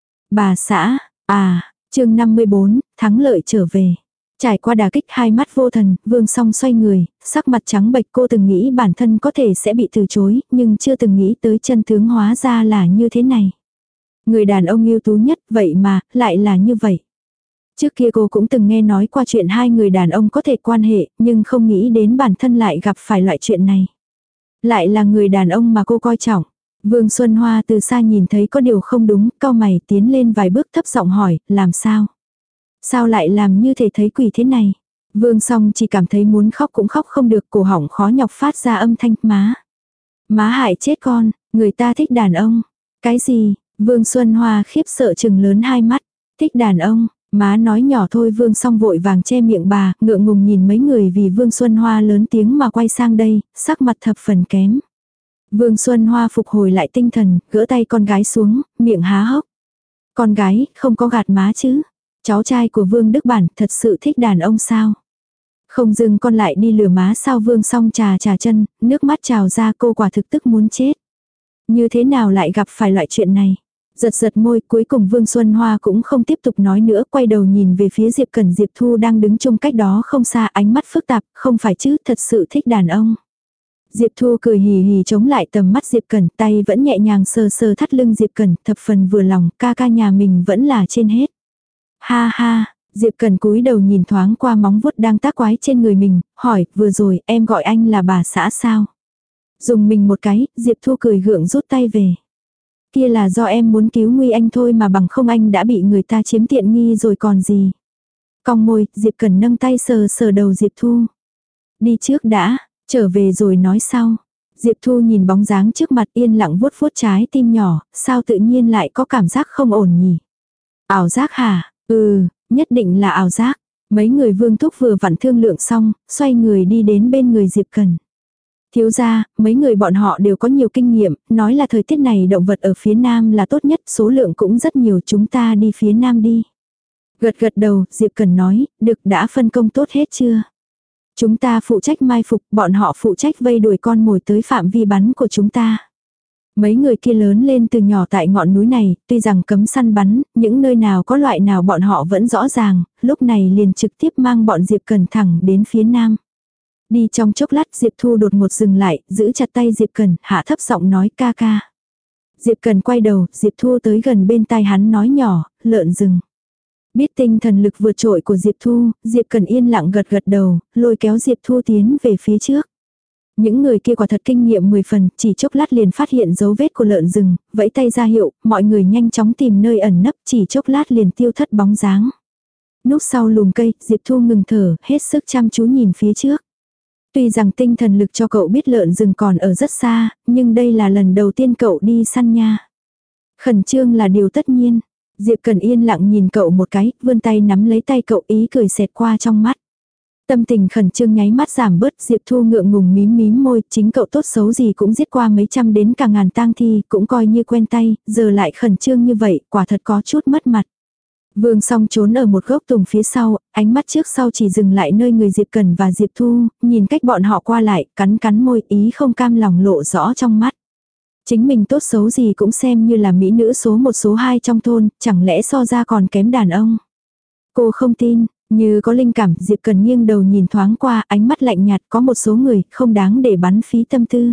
Bà xã, à, chương năm mươi bốn, thắng lợi trở về. Trải qua đả kích hai mắt vô thần, Vương Song xoay người, sắc mặt trắng bệch, cô từng nghĩ bản thân có thể sẽ bị từ chối, nhưng chưa từng nghĩ tới chân tướng hóa ra là như thế này. Người đàn ông ưu tú nhất, vậy mà, lại là như vậy. Trước kia cô cũng từng nghe nói qua chuyện hai người đàn ông có thể quan hệ, nhưng không nghĩ đến bản thân lại gặp phải loại chuyện này. Lại là người đàn ông mà cô coi trọng. Vương Xuân Hoa từ xa nhìn thấy có điều không đúng, cau mày tiến lên vài bước thấp giọng hỏi, làm sao? Sao lại làm như thể thấy quỷ thế này? Vương Song chỉ cảm thấy muốn khóc cũng khóc không được, cổ họng khó nhọc phát ra âm thanh, má. Má hại chết con, người ta thích đàn ông. Cái gì? Vương Xuân Hoa khiếp sợ trừng lớn hai mắt. Thích đàn ông, má nói nhỏ thôi. Vương Song vội vàng che miệng bà, ngượng ngùng nhìn mấy người vì Vương Xuân Hoa lớn tiếng mà quay sang đây, sắc mặt thập phần kém. Vương Xuân Hoa phục hồi lại tinh thần, gỡ tay con gái xuống, miệng há hốc. Con gái, không có gạt má chứ? Cháu trai của Vương Đức Bản thật sự thích đàn ông sao? Không dừng con lại đi lừa má sao? Vương Song trà trà chân, nước mắt trào ra, cô quả thực tức muốn chết. Như thế nào lại gặp phải loại chuyện này? Giật giật môi, cuối cùng Vương Xuân Hoa cũng không tiếp tục nói nữa, quay đầu nhìn về phía Diệp Cần. Diệp Thu đang đứng chung cách đó không xa, ánh mắt phức tạp, không phải chứ, thật sự thích đàn ông. Diệp Thu cười hì hì chống lại tầm mắt Diệp Cần, tay vẫn nhẹ nhàng sờ sờ thắt lưng Diệp Cần, thập phần vừa lòng, ca ca nhà mình vẫn là trên hết. Ha ha, Diệp Cần cúi đầu nhìn thoáng qua móng vuốt đang tác quái trên người mình, hỏi, vừa rồi em gọi anh là bà xã sao? Dùng mình một cái, Diệp Thu cười gượng rút tay về. Kia là do em muốn cứu nguy anh thôi mà, bằng không anh đã bị người ta chiếm tiện nghi rồi còn gì. Cong môi, Diệp Cần nâng tay sờ sờ đầu Diệp Thu. Đi trước đã, trở về rồi nói sau. Diệp Thu nhìn bóng dáng trước mặt yên lặng vuốt vuốt trái tim nhỏ, sao tự nhiên lại có cảm giác không ổn nhỉ? Ảo giác hả? Ừ, nhất định là ảo giác. Mấy người Vương Thúc vừa vặn thương lượng xong, xoay người đi đến bên người Diệp Cần. Thiếu gia, mấy người bọn họ đều có nhiều kinh nghiệm, nói là thời tiết này động vật ở phía nam là tốt nhất, số lượng cũng rất nhiều, chúng ta đi phía nam đi. Gật gật đầu, Diệp Cần nói, được, đã phân công tốt hết chưa? Chúng ta phụ trách mai phục, bọn họ phụ trách vây đuổi con mồi tới phạm vi bắn của chúng ta. Mấy người kia lớn lên từ nhỏ tại ngọn núi này, tuy rằng cấm săn bắn, những nơi nào có loại nào bọn họ vẫn rõ ràng, lúc này liền trực tiếp mang bọn Diệp Cần thẳng đến phía nam. Đi trong chốc lát Diệp Thu đột ngột dừng lại, giữ chặt tay Diệp Cần, hạ thấp giọng nói ca ca. Diệp Cần quay đầu, Diệp Thu tới gần bên tai hắn nói nhỏ, lợn rừng. Biết tinh thần lực vượt trội của Diệp Thu, Diệp Cần yên lặng gật gật đầu, lôi kéo Diệp Thu tiến về phía trước. Những người kia quả thật kinh nghiệm mười phần, chỉ chốc lát liền phát hiện dấu vết của lợn rừng, vẫy tay ra hiệu, mọi người nhanh chóng tìm nơi ẩn nấp, chỉ chốc lát liền tiêu thất bóng dáng. Núp sau lùm cây, Diệp Thu ngừng thở, hết sức chăm chú nhìn phía trước. Tuy rằng tinh thần lực cho cậu biết lợn rừng còn ở rất xa, nhưng đây là lần đầu tiên cậu đi săn nha. Khẩn trương là điều tất nhiên. Diệp Cần yên lặng nhìn cậu một cái, vươn tay nắm lấy tay cậu, ý cười xẹt qua trong mắt. Tâm tình khẩn trương nháy mắt giảm bớt, Diệp Thu ngượng ngùng mím mím môi, chính cậu tốt xấu gì cũng giết qua mấy trăm đến cả ngàn tang thi, cũng coi như quen tay, giờ lại khẩn trương như vậy, quả thật có chút mất mặt. Vương Song trốn ở một gốc tùng phía sau, ánh mắt trước sau chỉ dừng lại nơi người Diệp Cần và Diệp Thu, nhìn cách bọn họ qua lại, cắn cắn môi, ý không cam lòng lộ rõ trong mắt. Chính mình tốt xấu gì cũng xem như là mỹ nữ số một số hai trong thôn, chẳng lẽ so ra còn kém đàn ông. Cô không tin, như có linh cảm, Diệp Cần nghiêng đầu nhìn thoáng qua, ánh mắt lạnh nhạt, có một số người không đáng để bắn phí tâm tư.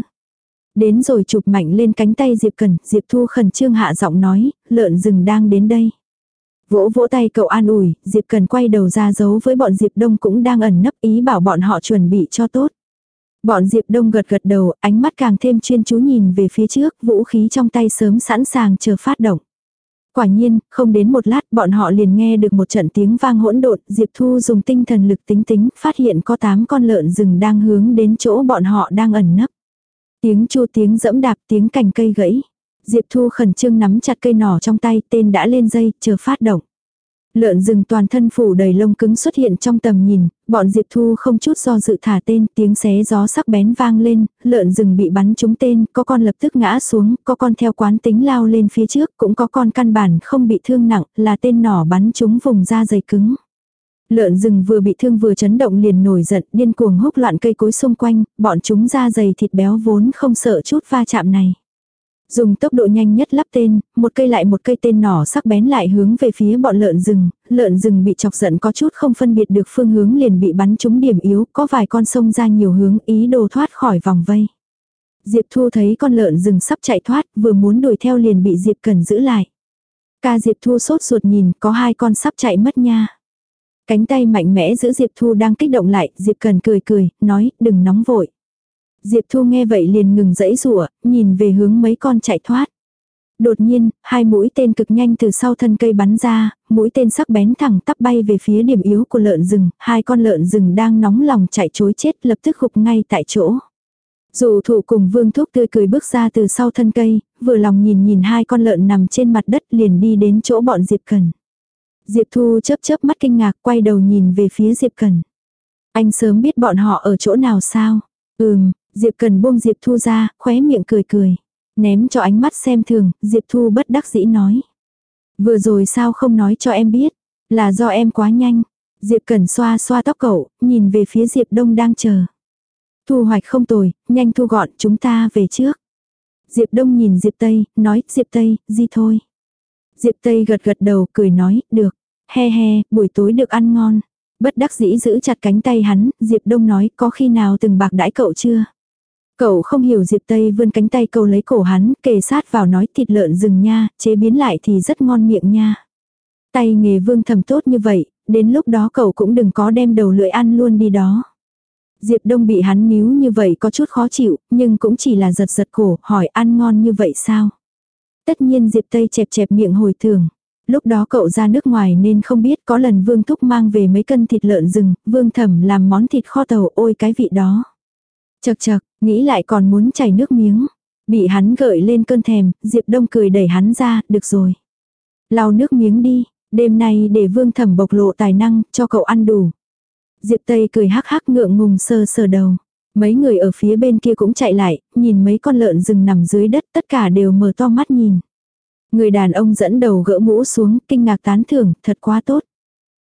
Đến rồi chụp mạnh lên cánh tay Diệp Cần, Diệp Thu khẩn trương hạ giọng nói, lợn rừng đang đến đây. Vỗ vỗ tay cậu an ủi, Diệp Cần quay đầu ra giấu với bọn Diệp Đông cũng đang ẩn nấp, ý bảo bọn họ chuẩn bị cho tốt. Bọn Diệp Đông gật gật đầu, ánh mắt càng thêm chuyên chú nhìn về phía trước, vũ khí trong tay sớm sẵn sàng chờ phát động. Quả nhiên, không đến một lát bọn họ liền nghe được một trận tiếng vang hỗn độn, Diệp Thu dùng tinh thần lực tính tính, phát hiện có tám con lợn rừng đang hướng đến chỗ bọn họ đang ẩn nấp. Tiếng chu, tiếng dẫm đạp, tiếng cành cây gãy. Diệp Thu khẩn trương nắm chặt cây nỏ trong tay, tên đã lên dây, chờ phát động. Lợn rừng toàn thân phủ đầy lông cứng xuất hiện trong tầm nhìn, bọn Diệp Thu không chút do dự thả tên, tiếng xé gió sắc bén vang lên, lợn rừng bị bắn trúng tên, có con lập tức ngã xuống, có con theo quán tính lao lên phía trước, cũng có con căn bản không bị thương nặng, là tên nỏ bắn trúng vùng da dày cứng. Lợn rừng vừa bị thương vừa chấn động liền nổi giận, điên cuồng húc loạn cây cối xung quanh, bọn chúng da dày thịt béo vốn không sợ chút va chạm này. Dùng tốc độ nhanh nhất lắp tên, một cây lại một cây tên nỏ sắc bén lại hướng về phía bọn lợn rừng, lợn rừng bị chọc giận có chút không phân biệt được phương hướng liền bị bắn trúng điểm yếu, có vài con xông ra nhiều hướng ý đồ thoát khỏi vòng vây. Diệp Thu thấy con lợn rừng sắp chạy thoát, vừa muốn đuổi theo liền bị Diệp Cần giữ lại. Ca Diệp Thu sốt ruột nhìn, có hai con sắp chạy mất nha. Cánh tay mạnh mẽ giữ Diệp Thu đang kích động lại, Diệp Cần cười cười, nói, đừng nóng vội. Diệp Thu nghe vậy liền ngừng dãy rủa, nhìn về hướng mấy con chạy thoát. Đột nhiên, hai mũi tên cực nhanh từ sau thân cây bắn ra, mũi tên sắc bén thẳng tắp bay về phía điểm yếu của lợn rừng, hai con lợn rừng đang nóng lòng chạy trối chết lập tức gục ngay tại chỗ. Dụ Thụ cùng Vương Thúc tươi cười bước ra từ sau thân cây, vừa lòng nhìn nhìn hai con lợn nằm trên mặt đất liền đi đến chỗ bọn Diệp Cần. Diệp Thu chớp chớp mắt kinh ngạc quay đầu nhìn về phía Diệp Cần. Anh sớm biết bọn họ ở chỗ nào sao? Ừm. Diệp Cần buông Diệp Thu ra, khóe miệng cười cười. Ném cho ánh mắt xem thường, Diệp Thu bất đắc dĩ nói. Vừa rồi sao không nói cho em biết, là do em quá nhanh. Diệp Cần xoa xoa tóc cậu, nhìn về phía Diệp Đông đang chờ. Thu hoạch không tồi, nhanh thu gọn, chúng ta về trước. Diệp Đông nhìn Diệp Tây, nói, Diệp Tây, gì thôi. Diệp Tây gật gật đầu, cười nói, được. He he, buổi tối được ăn ngon. Bất đắc dĩ giữ chặt cánh tay hắn, Diệp Đông nói, có khi nào từng bạc đãi cậu chưa? Cậu không hiểu, Diệp Tây vươn cánh tay câu lấy cổ hắn, kề sát vào nói, thịt lợn rừng nha, chế biến lại thì rất ngon miệng nha. Tay nghề Vương Thầm tốt như vậy, đến lúc đó cậu cũng đừng có đem đầu lưỡi ăn luôn đi đó. Diệp Đông bị hắn níu như vậy có chút khó chịu, nhưng cũng chỉ là giật giật cổ, hỏi ăn ngon như vậy sao? Tất nhiên Diệp Tây chẹp chẹp miệng hồi thường. Lúc đó cậu ra nước ngoài nên không biết, có lần Vương Thúc mang về mấy cân thịt lợn rừng, Vương Thẩm làm món thịt kho tàu, ôi cái vị đó. Chật chật, nghĩ lại còn muốn chảy nước miếng. Bị hắn gợi lên cơn thèm, Diệp Đông cười đẩy hắn ra, được rồi. Lau nước miếng đi, đêm nay để Vương Thẩm bộc lộ tài năng, cho cậu ăn đủ. Diệp Tây cười hắc hắc ngượng ngùng sờ sờ đầu. Mấy người ở phía bên kia cũng chạy lại, nhìn mấy con lợn rừng nằm dưới đất, tất cả đều mở to mắt nhìn. Người đàn ông dẫn đầu gỡ mũ xuống, kinh ngạc tán thưởng, thật quá tốt.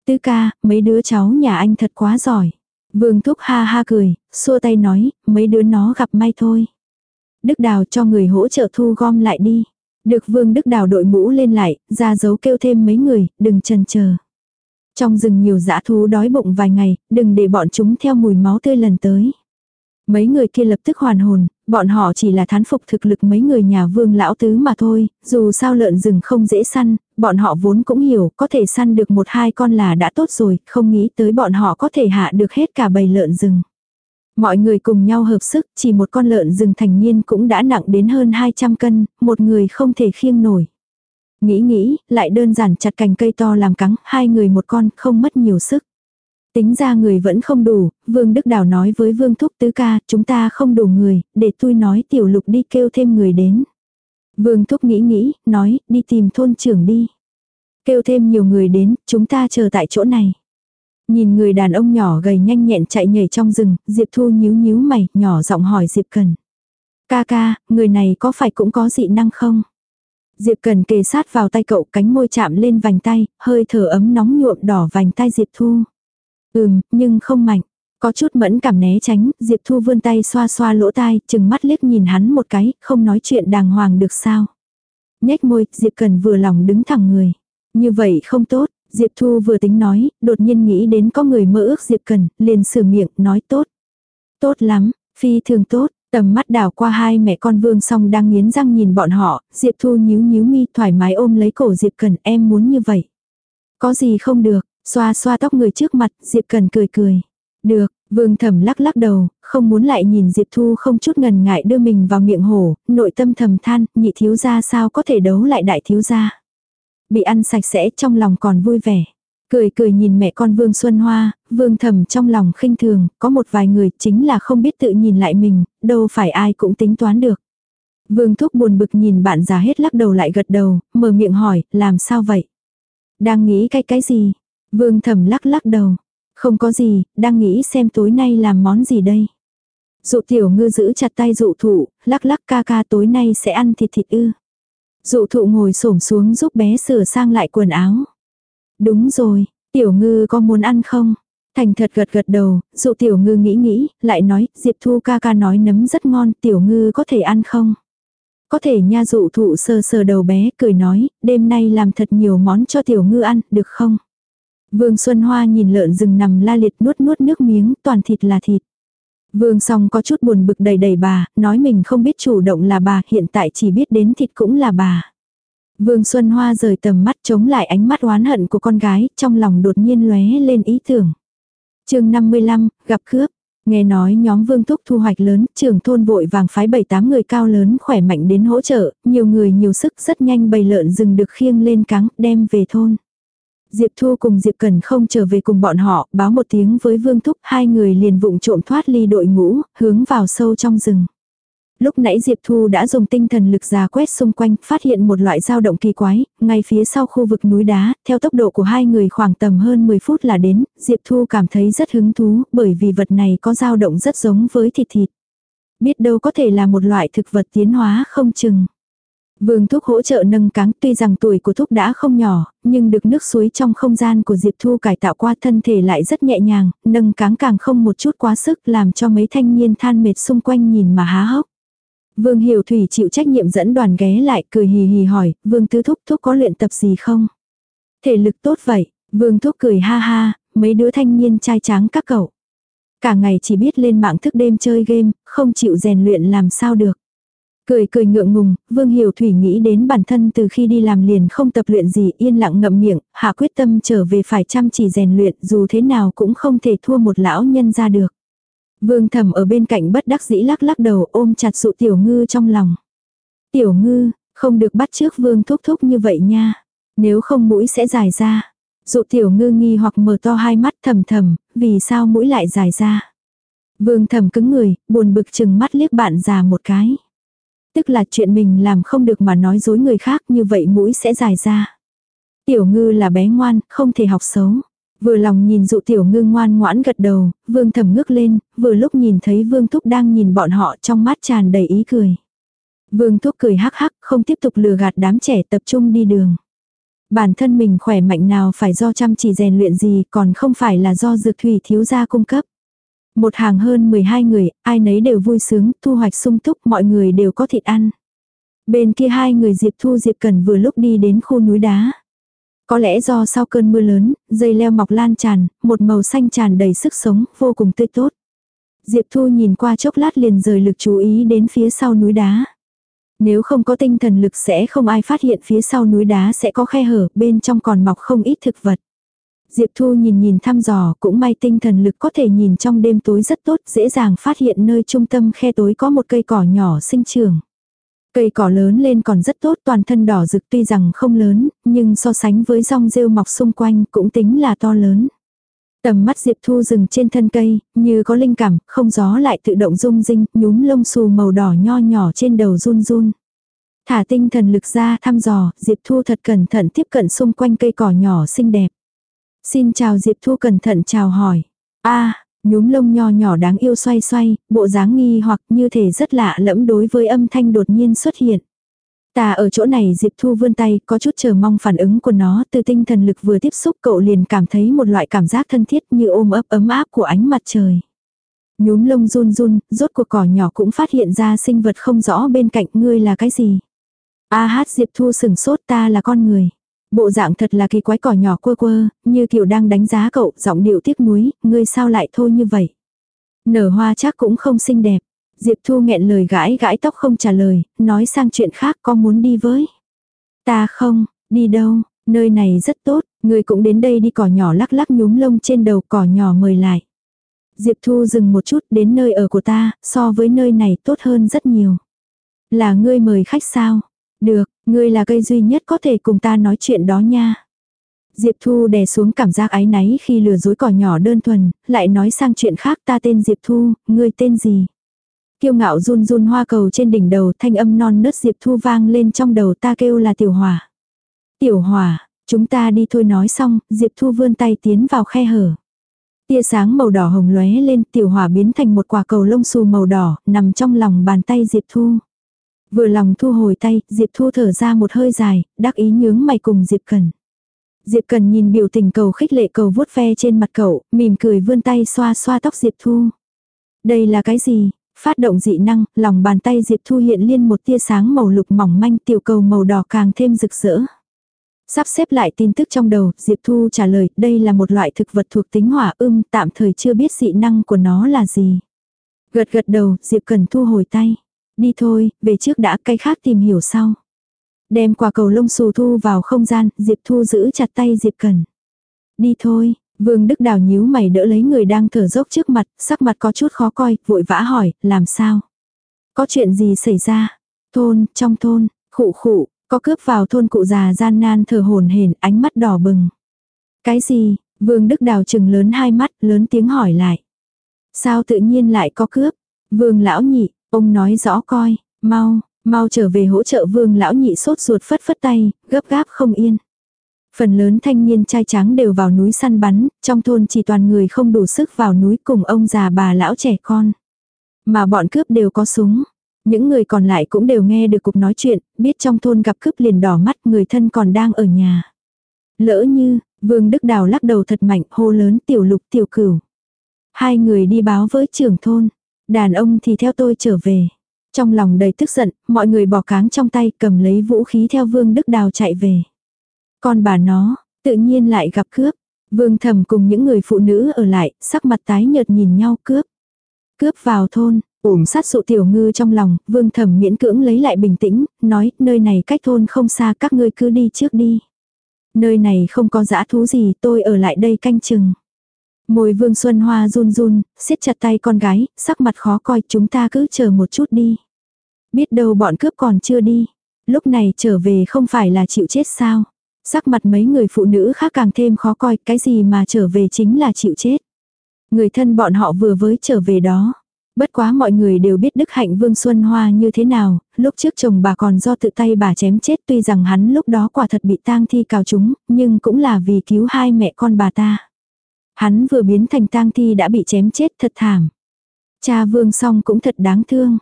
Tứ ca, mấy đứa cháu nhà anh thật quá giỏi. Vương Thúc ha ha cười, xua tay nói, mấy đứa nó gặp may thôi. Đức Đào cho người hỗ trợ thu gom lại đi. Được Vương Đức Đào đội mũ lên lại, ra dấu kêu thêm mấy người, đừng chần chờ. Trong rừng nhiều dã thú đói bụng vài ngày, đừng để bọn chúng theo mùi máu tươi lần tới. Mấy người kia lập tức hoàn hồn, bọn họ chỉ là thán phục thực lực mấy người nhà Vương lão tứ mà thôi, dù sao lợn rừng không dễ săn, bọn họ vốn cũng hiểu, có thể săn được một hai con là đã tốt rồi, không nghĩ tới bọn họ có thể hạ được hết cả bầy lợn rừng. Mọi người cùng nhau hợp sức, chỉ một con lợn rừng thành niên cũng đã nặng đến hơn hai trăm cân, một người không thể khiêng nổi. Nghĩ nghĩ, lại đơn giản chặt cành cây to làm cắn, hai người một con, không mất nhiều sức. Tính ra người vẫn không đủ, Vương Đức Đào nói với Vương Thúc tứ ca, chúng ta không đủ người, để tôi nói Tiểu Lục đi kêu thêm người đến. Vương Thúc nghĩ nghĩ, nói, đi tìm thôn trưởng đi. Kêu thêm nhiều người đến, chúng ta chờ tại chỗ này. Nhìn người đàn ông nhỏ gầy nhanh nhẹn chạy nhảy trong rừng, Diệp Thu nhíu nhíu mày, nhỏ giọng hỏi Diệp Cần. Ca ca, người này có phải cũng có dị năng không? Diệp Cần kề sát vào tay cậu, cánh môi chạm lên vành tay, hơi thở ấm nóng nhuộm đỏ vành tay Diệp Thu. Ừm, nhưng không mạnh. Có chút mẫn cảm né tránh, Diệp Thu vươn tay xoa xoa lỗ tai, chừng mắt liếc nhìn hắn một cái, không nói chuyện đàng hoàng được sao. Nhếch môi, Diệp Cần vừa lòng đứng thẳng người. Như vậy không tốt, Diệp Thu vừa tính nói, đột nhiên nghĩ đến có người mơ ước Diệp Cần, liền sửa miệng, nói tốt. Tốt lắm, phi thường tốt. Tầm mắt đảo qua hai mẹ con Vương Song đang nghiến răng nhìn bọn họ, Diệp Thu nhíu nhíu mi thoải mái ôm lấy cổ Diệp Cần, em muốn như vậy. Có gì không được, xoa xoa tóc người trước mặt, Diệp Cần cười cười. Được, Vương Thẩm lắc lắc đầu, không muốn lại nhìn Diệp Thu không chút ngần ngại đưa mình vào miệng hổ, nội tâm thầm than, nhị thiếu gia sao có thể đấu lại đại thiếu gia. Bị ăn sạch sẽ trong lòng còn vui vẻ. Cười cười nhìn mẹ con Vương Xuân Hoa, Vương Thẩm trong lòng khinh thường, có một vài người chính là không biết tự nhìn lại mình, đâu phải ai cũng tính toán được. Vương Thúc buồn bực nhìn bạn già hết lắc đầu lại gật đầu, mở miệng hỏi, làm sao vậy? Đang nghĩ cái cái gì? Vương Thẩm lắc lắc đầu. Không có gì, đang nghĩ xem tối nay làm món gì đây. Dụ tiểu ngư giữ chặt tay dụ thụ, lắc lắc ca ca tối nay sẽ ăn thịt thịt ư. Dụ thụ ngồi xổm xuống giúp bé sửa sang lại quần áo. Đúng rồi, tiểu ngư có muốn ăn không? Thành thật gật gật đầu, dụ tiểu ngư nghĩ nghĩ, lại nói, Diệp Thu ca ca nói nấm rất ngon, tiểu ngư có thể ăn không? Có thể nha, dụ thụ sờ sờ đầu bé, cười nói, đêm nay làm thật nhiều món cho tiểu ngư ăn, được không? Vương Xuân Hoa nhìn lợn rừng nằm la liệt nuốt nuốt nước miếng, toàn thịt là thịt. Vương Song có chút buồn bực đầy đầy bà, nói mình không biết chủ động là bà, hiện tại chỉ biết đến thịt cũng là bà. Vương Xuân Hoa rời tầm mắt chống lại ánh mắt oán hận của con gái, trong lòng đột nhiên lóe lên ý tưởng. Chương năm mươi lăm, gặp cướp. Nghe nói nhóm Vương Thúc thu hoạch lớn, trưởng thôn vội vàng phái bảy tám người cao lớn khỏe mạnh đến hỗ trợ, nhiều người nhiều sức, rất nhanh bầy lợn rừng được khiêng lên cáng, đem về thôn. Diệp Thu cùng Diệp Cần không trở về cùng bọn họ, báo một tiếng với Vương Thúc, hai người liền vụng trộm thoát ly đội ngũ, hướng vào sâu trong rừng. Lúc nãy Diệp Thu đã dùng tinh thần lực dò quét xung quanh, phát hiện một loại dao động kỳ quái, ngay phía sau khu vực núi đá, theo tốc độ của hai người khoảng tầm hơn mười phút là đến, Diệp Thu cảm thấy rất hứng thú, bởi vì vật này có dao động rất giống với thịt thịt. Biết đâu có thể là một loại thực vật tiến hóa không chừng. Vương Thúc hỗ trợ nâng cáng, tuy rằng tuổi của Thúc đã không nhỏ, nhưng được nước suối trong không gian của Diệp Thu cải tạo qua, thân thể lại rất nhẹ nhàng, nâng cáng càng không một chút quá sức, làm cho mấy thanh niên than mệt xung quanh nhìn mà há hốc. Vương Hiểu Thủy chịu trách nhiệm dẫn đoàn ghé lại, cười hì hì hỏi, Vương Tứ Thúc Thúc có luyện tập gì không? Thể lực tốt vậy, Vương Thúc cười ha ha, mấy đứa thanh niên trai tráng các cậu. Cả ngày chỉ biết lên mạng thức đêm chơi game, không chịu rèn luyện làm sao được. Cười cười ngượng ngùng, Vương Hiểu Thủy nghĩ đến bản thân từ khi đi làm liền không tập luyện gì, yên lặng ngậm miệng, hạ quyết tâm trở về phải chăm chỉ rèn luyện, dù thế nào cũng không thể thua một lão nhân ra được. Vương Thẩm ở bên cạnh bất đắc dĩ lắc lắc đầu, ôm chặt dụ tiểu ngư trong lòng. Tiểu ngư, không được bắt chước Vương Thúc Thúc như vậy nha, nếu không mũi sẽ dài ra. Dụ tiểu ngư nghi hoặc mở to hai mắt, thầm thầm, vì sao mũi lại dài ra. Vương Thẩm cứng người, buồn bực chừng mắt liếc bạn già một cái. Tức là chuyện mình làm không được mà nói dối người khác, như vậy mũi sẽ dài ra. Tiểu ngư là bé ngoan, không thể học xấu. Vừa lòng nhìn dụ tiểu ngư ngoan ngoãn gật đầu, Vương Thẩm ngước lên, vừa lúc nhìn thấy Vương Thúc đang nhìn bọn họ, trong mắt tràn đầy ý cười. Vương Thúc cười hắc hắc, không tiếp tục lừa gạt đám trẻ, tập trung đi đường. Bản thân mình khỏe mạnh nào phải do chăm chỉ rèn luyện gì, còn không phải là do dược thủy thiếu gia cung cấp. Một hàng hơn mười hai người, ai nấy đều vui sướng, thu hoạch sung túc, mọi người đều có thịt ăn. Bên kia hai người Diệp Thu Diệp Cần vừa lúc đi đến khu núi đá. Có lẽ do sau cơn mưa lớn, dây leo mọc lan tràn, một màu xanh tràn đầy sức sống, vô cùng tươi tốt. Diệp Thu nhìn qua chốc lát liền rời lực chú ý đến phía sau núi đá. Nếu không có tinh thần lực sẽ không ai phát hiện phía sau núi đá sẽ có khe hở, bên trong còn mọc không ít thực vật. Diệp Thu nhìn nhìn thăm dò, cũng may tinh thần lực có thể nhìn trong đêm tối rất tốt, dễ dàng phát hiện nơi trung tâm khe tối có một cây cỏ nhỏ sinh trưởng. Cây cỏ lớn lên còn rất tốt, toàn thân đỏ rực tuy rằng không lớn, nhưng so sánh với rong rêu mọc xung quanh cũng tính là to lớn. Tầm mắt Diệp Thu dừng trên thân cây, như có linh cảm, không gió lại tự động rung rinh, nhúm lông xù màu đỏ nho nhỏ trên đầu run run. Thả tinh thần lực ra thăm dò, Diệp Thu thật cẩn thận tiếp cận xung quanh cây cỏ nhỏ xinh đẹp. Xin chào, Diệp Thu cẩn thận chào hỏi. A, nhúm lông nho nhỏ đáng yêu xoay xoay, bộ dáng nghi hoặc như thể rất lạ lẫm đối với âm thanh đột nhiên xuất hiện. Ta ở chỗ này. Diệp Thu vươn tay, có chút chờ mong phản ứng của nó, từ tinh thần lực vừa tiếp xúc cậu liền cảm thấy một loại cảm giác thân thiết như ôm ấp ấm áp của ánh mặt trời. Nhúm lông run run, rốt cuộc cỏ nhỏ cũng phát hiện ra sinh vật không rõ bên cạnh. Ngươi là cái gì? A hát, Diệp Thu sừng sốt, ta là con người. Bộ dạng thật là kỳ quái, cỏ nhỏ quơ quơ, như kiểu đang đánh giá cậu, giọng điệu tiếc nuối, ngươi sao lại thôi như vậy? Nở hoa chắc cũng không xinh đẹp. Diệp Thu nghẹn lời gãi gãi tóc không trả lời, nói sang chuyện khác, có muốn đi với? Ta không, đi đâu, nơi này rất tốt, ngươi cũng đến đây đi. Cỏ nhỏ lắc lắc nhúm lông trên đầu, cỏ nhỏ mời lại. Diệp Thu dừng một chút, đến nơi ở của ta, so với nơi này tốt hơn rất nhiều. Là ngươi mời khách sao? Được, ngươi là cây duy nhất có thể cùng ta nói chuyện đó nha. Diệp Thu đè xuống cảm giác áy náy khi lừa dối cỏ nhỏ đơn thuần, lại nói sang chuyện khác. Ta tên Diệp Thu, ngươi tên gì? Kiêu ngạo run run hoa cầu trên đỉnh đầu, thanh âm non nớt Diệp Thu vang lên trong đầu. Ta kêu là Tiểu Hỏa. Tiểu Hỏa, chúng ta đi thôi. Nói xong, Diệp Thu vươn tay tiến vào khe hở. Tia sáng màu đỏ hồng lóe lên, Tiểu Hỏa biến thành một quả cầu lông xù màu đỏ, nằm trong lòng bàn tay Diệp Thu. Vừa lòng thu hồi tay, Diệp Thu thở ra một hơi dài, đắc ý nhướng mày cùng Diệp Cần. Diệp Cần nhìn biểu tình cầu khích lệ cầu vuốt ve trên mặt cậu, mỉm cười vươn tay xoa xoa tóc Diệp Thu. Đây là cái gì? Phát động dị năng, lòng bàn tay Diệp Thu hiện lên một tia sáng màu lục mỏng manh, tiểu cầu màu đỏ càng thêm rực rỡ. Sắp xếp lại tin tức trong đầu, Diệp Thu trả lời, đây là một loại thực vật thuộc tính hỏa ưm, tạm thời chưa biết dị năng của nó là gì. Gật gật đầu, Diệp Cần thu hồi tay. Đi thôi, về trước đã, cái khác tìm hiểu sau. Đem quả cầu lông xù thu vào không gian, Diệp Thu giữ chặt tay Diệp Cần. Đi thôi, Vương Đức Đào nhíu mày đỡ lấy người đang thở dốc trước mặt, sắc mặt có chút khó coi, vội vã hỏi, làm sao? Có chuyện gì xảy ra? Thôn, trong thôn, khụ khụ, có cướp vào thôn. Cụ già gian nan thở hổn hển, ánh mắt đỏ bừng. Cái gì? Vương Đức Đào trừng lớn hai mắt, lớn tiếng hỏi lại. Sao tự nhiên lại có cướp? Vương lão nhị, ông nói rõ coi, mau, mau trở về hỗ trợ. Vương lão nhị sốt ruột phất phất tay, gấp gáp không yên. Phần lớn thanh niên trai tráng đều vào núi săn bắn, trong thôn chỉ toàn người không đủ sức vào núi cùng ông già bà lão trẻ con. Mà bọn cướp đều có súng. Những người còn lại cũng đều nghe được cuộc nói chuyện, biết trong thôn gặp cướp liền đỏ mắt, người thân còn đang ở nhà. Lỡ như, Vương Đức Đào lắc đầu thật mạnh, hô lớn, Tiểu Lục, Tiểu Cửu. Hai người đi báo với trưởng thôn, đàn ông thì theo tôi trở về. Trong lòng đầy tức giận, mọi người bỏ cáng trong tay, cầm lấy vũ khí theo Vương Đức Đào chạy về. Con bà nó, tự nhiên lại gặp cướp. Vương Thẩm cùng những người phụ nữ ở lại, sắc mặt tái nhợt nhìn nhau. Cướp. Cướp vào thôn, ủm sát sụ Tiểu Ngư trong lòng, Vương Thẩm miễn cưỡng lấy lại bình tĩnh, nói, nơi này cách thôn không xa, các ngươi cứ đi trước đi. Nơi này không có dã thú gì, tôi ở lại đây canh chừng. Môi Vương Xuân Hoa run run, siết chặt tay con gái, sắc mặt khó coi, chúng ta cứ chờ một chút đi. Biết đâu bọn cướp còn chưa đi. Lúc này trở về không phải là chịu chết sao? Sắc mặt mấy người phụ nữ khác càng thêm khó coi, cái gì mà trở về chính là chịu chết. Người thân bọn họ vừa mới trở về đó. Bất quá mọi người đều biết đức hạnh Vương Xuân Hoa như thế nào, lúc trước chồng bà còn do tự tay bà chém chết, tuy rằng hắn lúc đó quả thật bị tang thi cào trúng, nhưng cũng là vì cứu hai mẹ con bà ta. Hắn vừa biến thành tang thi đã bị chém chết thật thảm. Cha Vương Song cũng thật đáng thương.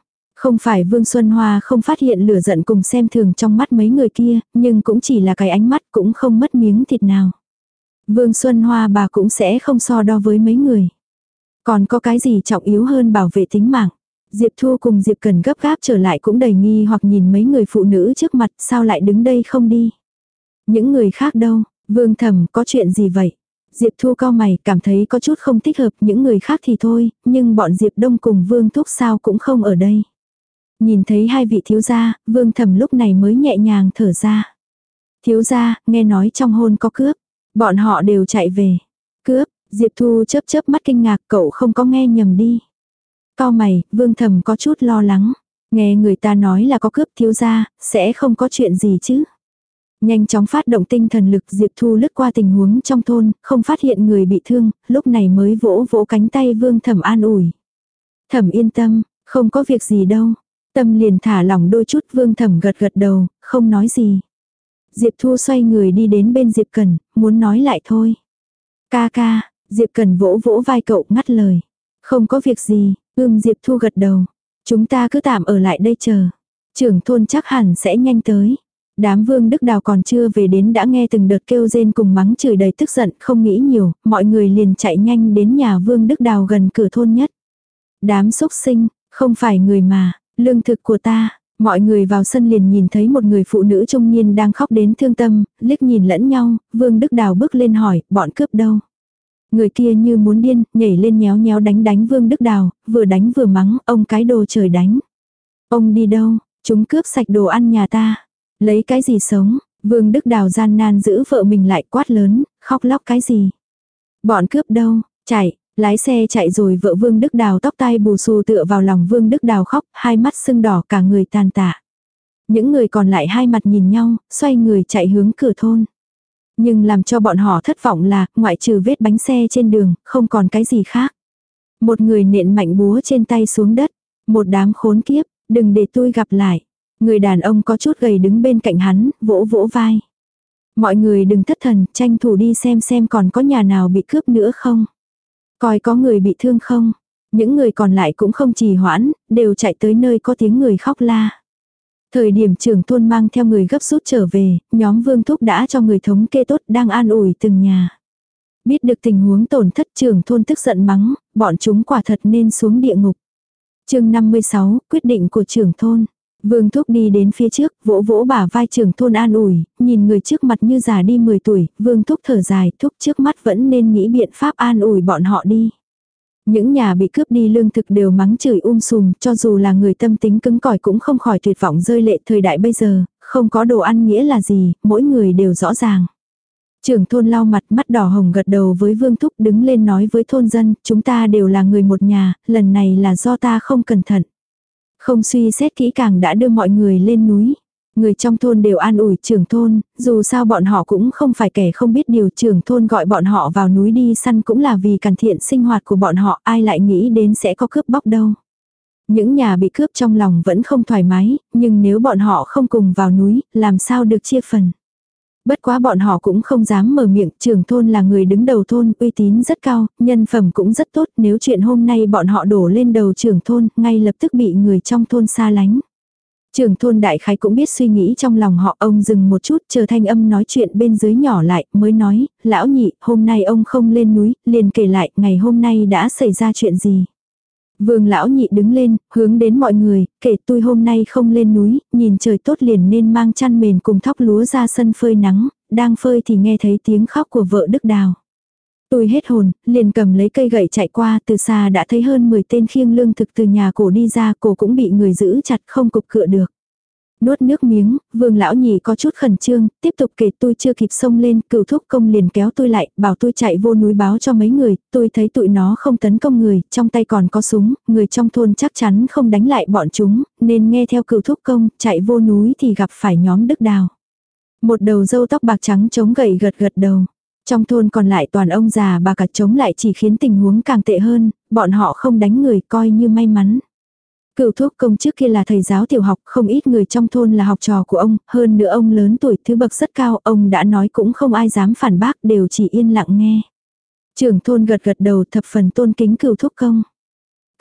Không phải Vương Xuân Hoa không phát hiện lửa giận cùng xem thường trong mắt mấy người kia, nhưng cũng chỉ là cái ánh mắt cũng không mất miếng thịt nào. Vương Xuân Hoa bà cũng sẽ không so đo với mấy người. Còn có cái gì trọng yếu hơn bảo vệ tính mạng. Diệp Thu cùng Diệp Cần gấp gáp trở lại cũng đầy nghi hoặc nhìn mấy người phụ nữ trước mặt sao lại đứng đây không đi. Những người khác đâu, Vương Thẩm có chuyện gì vậy? Diệp Thu cau mày cảm thấy có chút không thích hợp, những người khác thì thôi, nhưng bọn Diệp Đông cùng Vương Thúc sao cũng không ở đây. Nhìn thấy hai vị thiếu gia, Vương Thẩm lúc này mới nhẹ nhàng thở ra. Thiếu gia, nghe nói trong hôn có cướp, bọn họ đều chạy về. Cướp, Diệp Thu chớp chớp mắt kinh ngạc, cậu không có nghe nhầm đi. Cau mày, Vương Thẩm có chút lo lắng. Nghe người ta nói là có cướp thiếu gia, sẽ không có chuyện gì chứ. Nhanh chóng phát động tinh thần lực, Diệp Thu lướt qua tình huống trong thôn, không phát hiện người bị thương, lúc này mới vỗ vỗ cánh tay Vương Thẩm an ủi. Thẩm yên tâm, không có việc gì đâu. Tâm liền thả lỏng đôi chút, Vương Thẩm gật gật đầu, không nói gì. Diệp Thu xoay người đi đến bên Diệp Cần, muốn nói lại thôi. Ca ca, Diệp Cần vỗ vỗ vai cậu ngắt lời. Không có việc gì, ưm Diệp Thu gật đầu. Chúng ta cứ tạm ở lại đây chờ. Trưởng thôn chắc hẳn sẽ nhanh tới. Đám Vương Đức Đào còn chưa về đến đã nghe từng đợt kêu rên cùng mắng chửi đầy tức giận, không nghĩ nhiều, mọi người liền chạy nhanh đến nhà Vương Đức Đào gần cửa thôn nhất. Đám xúc sinh, không phải người mà, lương thực của ta. Mọi người vào sân liền nhìn thấy một người phụ nữ trung niên đang khóc đến thương tâm, liếc nhìn lẫn nhau, Vương Đức Đào bước lên hỏi, bọn cướp đâu? Người kia như muốn điên, nhảy lên nhéo nhéo đánh đánh Vương Đức Đào, vừa đánh vừa mắng, ông cái đồ trời đánh. Ông đi đâu? Chúng cướp sạch đồ ăn nhà ta. Lấy cái gì sống? Vương Đức Đào gian nan giữ vợ mình lại quát lớn, khóc lóc cái gì? Bọn cướp đâu? Chạy, lái xe chạy rồi vợ Vương Đức Đào tóc tai bù xù tựa vào lòng Vương Đức Đào khóc, hai mắt sưng đỏ cả người tàn tạ. Những người còn lại hai mặt nhìn nhau, xoay người chạy hướng cửa thôn. Nhưng làm cho bọn họ thất vọng là, ngoại trừ vết bánh xe trên đường, không còn cái gì khác. Một người nện mạnh búa trên tay xuống đất. Một đám khốn kiếp, đừng để tôi gặp lại. Người đàn ông có chút gầy đứng bên cạnh hắn, vỗ vỗ vai. Mọi người đừng thất thần, tranh thủ đi xem xem còn có nhà nào bị cướp nữa không. Coi có người bị thương không. Những người còn lại cũng không trì hoãn, đều chạy tới nơi có tiếng người khóc la. Thời điểm trưởng thôn mang theo người gấp rút trở về, nhóm Vương Thúc đã cho người thống kê tốt đang an ủi từng nhà. Biết được tình huống tổn thất, trưởng thôn tức giận mắng, bọn chúng quả thật nên xuống địa ngục. Chương năm mươi sáu, quyết định của trưởng thôn. Vương Thúc đi đến phía trước, vỗ vỗ bả vai trưởng thôn an ủi, nhìn người trước mặt như già đi mười tuổi, Vương Thúc thở dài, Thúc trước mắt vẫn nên nghĩ biện pháp an ủi bọn họ đi. Những nhà bị cướp đi lương thực đều mắng chửi um sùm, cho dù là người tâm tính cứng cỏi cũng không khỏi tuyệt vọng rơi lệ. Thời đại bây giờ, không có đồ ăn nghĩa là gì, mỗi người đều rõ ràng. Trưởng thôn lau mặt, mắt đỏ hồng gật đầu với Vương Thúc, đứng lên nói với thôn dân, chúng ta đều là người một nhà, lần này là do ta không cẩn thận. Không suy xét kỹ càng đã đưa mọi người lên núi. Người trong thôn đều an ủi trưởng thôn, dù sao bọn họ cũng không phải kẻ không biết điều, trưởng thôn gọi bọn họ vào núi đi săn cũng là vì cải thiện sinh hoạt của bọn họ, ai lại nghĩ đến sẽ có cướp bóc đâu. Những nhà bị cướp trong lòng vẫn không thoải mái, nhưng nếu bọn họ không cùng vào núi, làm sao được chia phần. Bất quá bọn họ cũng không dám mở miệng, trưởng thôn là người đứng đầu thôn, uy tín rất cao, nhân phẩm cũng rất tốt, nếu chuyện hôm nay bọn họ đổ lên đầu trưởng thôn, ngay lập tức bị người trong thôn xa lánh. Trưởng thôn đại khái cũng biết suy nghĩ trong lòng họ, ông dừng một chút chờ thanh âm nói chuyện bên dưới nhỏ lại, mới nói, lão nhị, hôm nay ông không lên núi, liền kể lại, ngày hôm nay đã xảy ra chuyện gì. Vương lão nhị đứng lên, hướng đến mọi người, kể tôi hôm nay không lên núi, nhìn trời tốt liền nên mang chăn mền cùng thóc lúa ra sân phơi nắng, đang phơi thì nghe thấy tiếng khóc của vợ Đức Đào. Tôi hết hồn, liền cầm lấy cây gậy chạy qua, từ xa đã thấy hơn mười tên khiêng lương thực từ nhà cổ đi ra, cổ cũng bị người giữ chặt không cục cựa được. Nuốt nước miếng, Vương lão nhị có chút khẩn trương, tiếp tục kể tôi chưa kịp xông lên, cửu thúc công liền kéo tôi lại, bảo tôi chạy vô núi báo cho mấy người, tôi thấy tụi nó không tấn công người, trong tay còn có súng, người trong thôn chắc chắn không đánh lại bọn chúng, nên nghe theo cửu thúc công, chạy vô núi thì gặp phải nhóm Đức Đào. Một đầu râu tóc bạc trắng chống gậy gật gật đầu. Trong thôn còn lại toàn ông già bà cả chống lại chỉ khiến tình huống càng tệ hơn, bọn họ không đánh người coi như may mắn. Cửu thúc công trước kia là thầy giáo tiểu học, không ít người trong thôn là học trò của ông, hơn nữa ông lớn tuổi thứ bậc rất cao, ông đã nói cũng không ai dám phản bác, đều chỉ yên lặng nghe. Trưởng thôn gật gật đầu thập phần tôn kính cửu thúc công.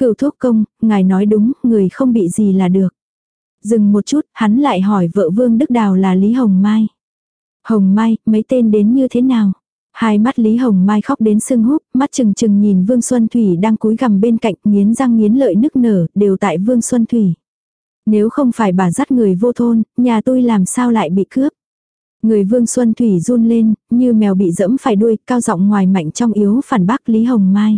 Cửu thúc công, ngài nói đúng, người không bị gì là được. Dừng một chút, hắn lại hỏi vợ Vương Đức Đào là Lý Hồng Mai. Hồng Mai, mấy tên đến như thế nào? Hai mắt Lý Hồng Mai khóc đến sưng húp, mắt chừng chừng nhìn Vương Xuân Thủy đang cúi gằm bên cạnh, nghiến răng nghiến lợi nức nở, đều tại Vương Xuân Thủy. Nếu không phải bà dắt người vô thôn, nhà tôi làm sao lại bị cướp? Người Vương Xuân Thủy run lên, như mèo bị dẫm phải đuôi, cao giọng ngoài mạnh trong yếu phản bác Lý Hồng Mai.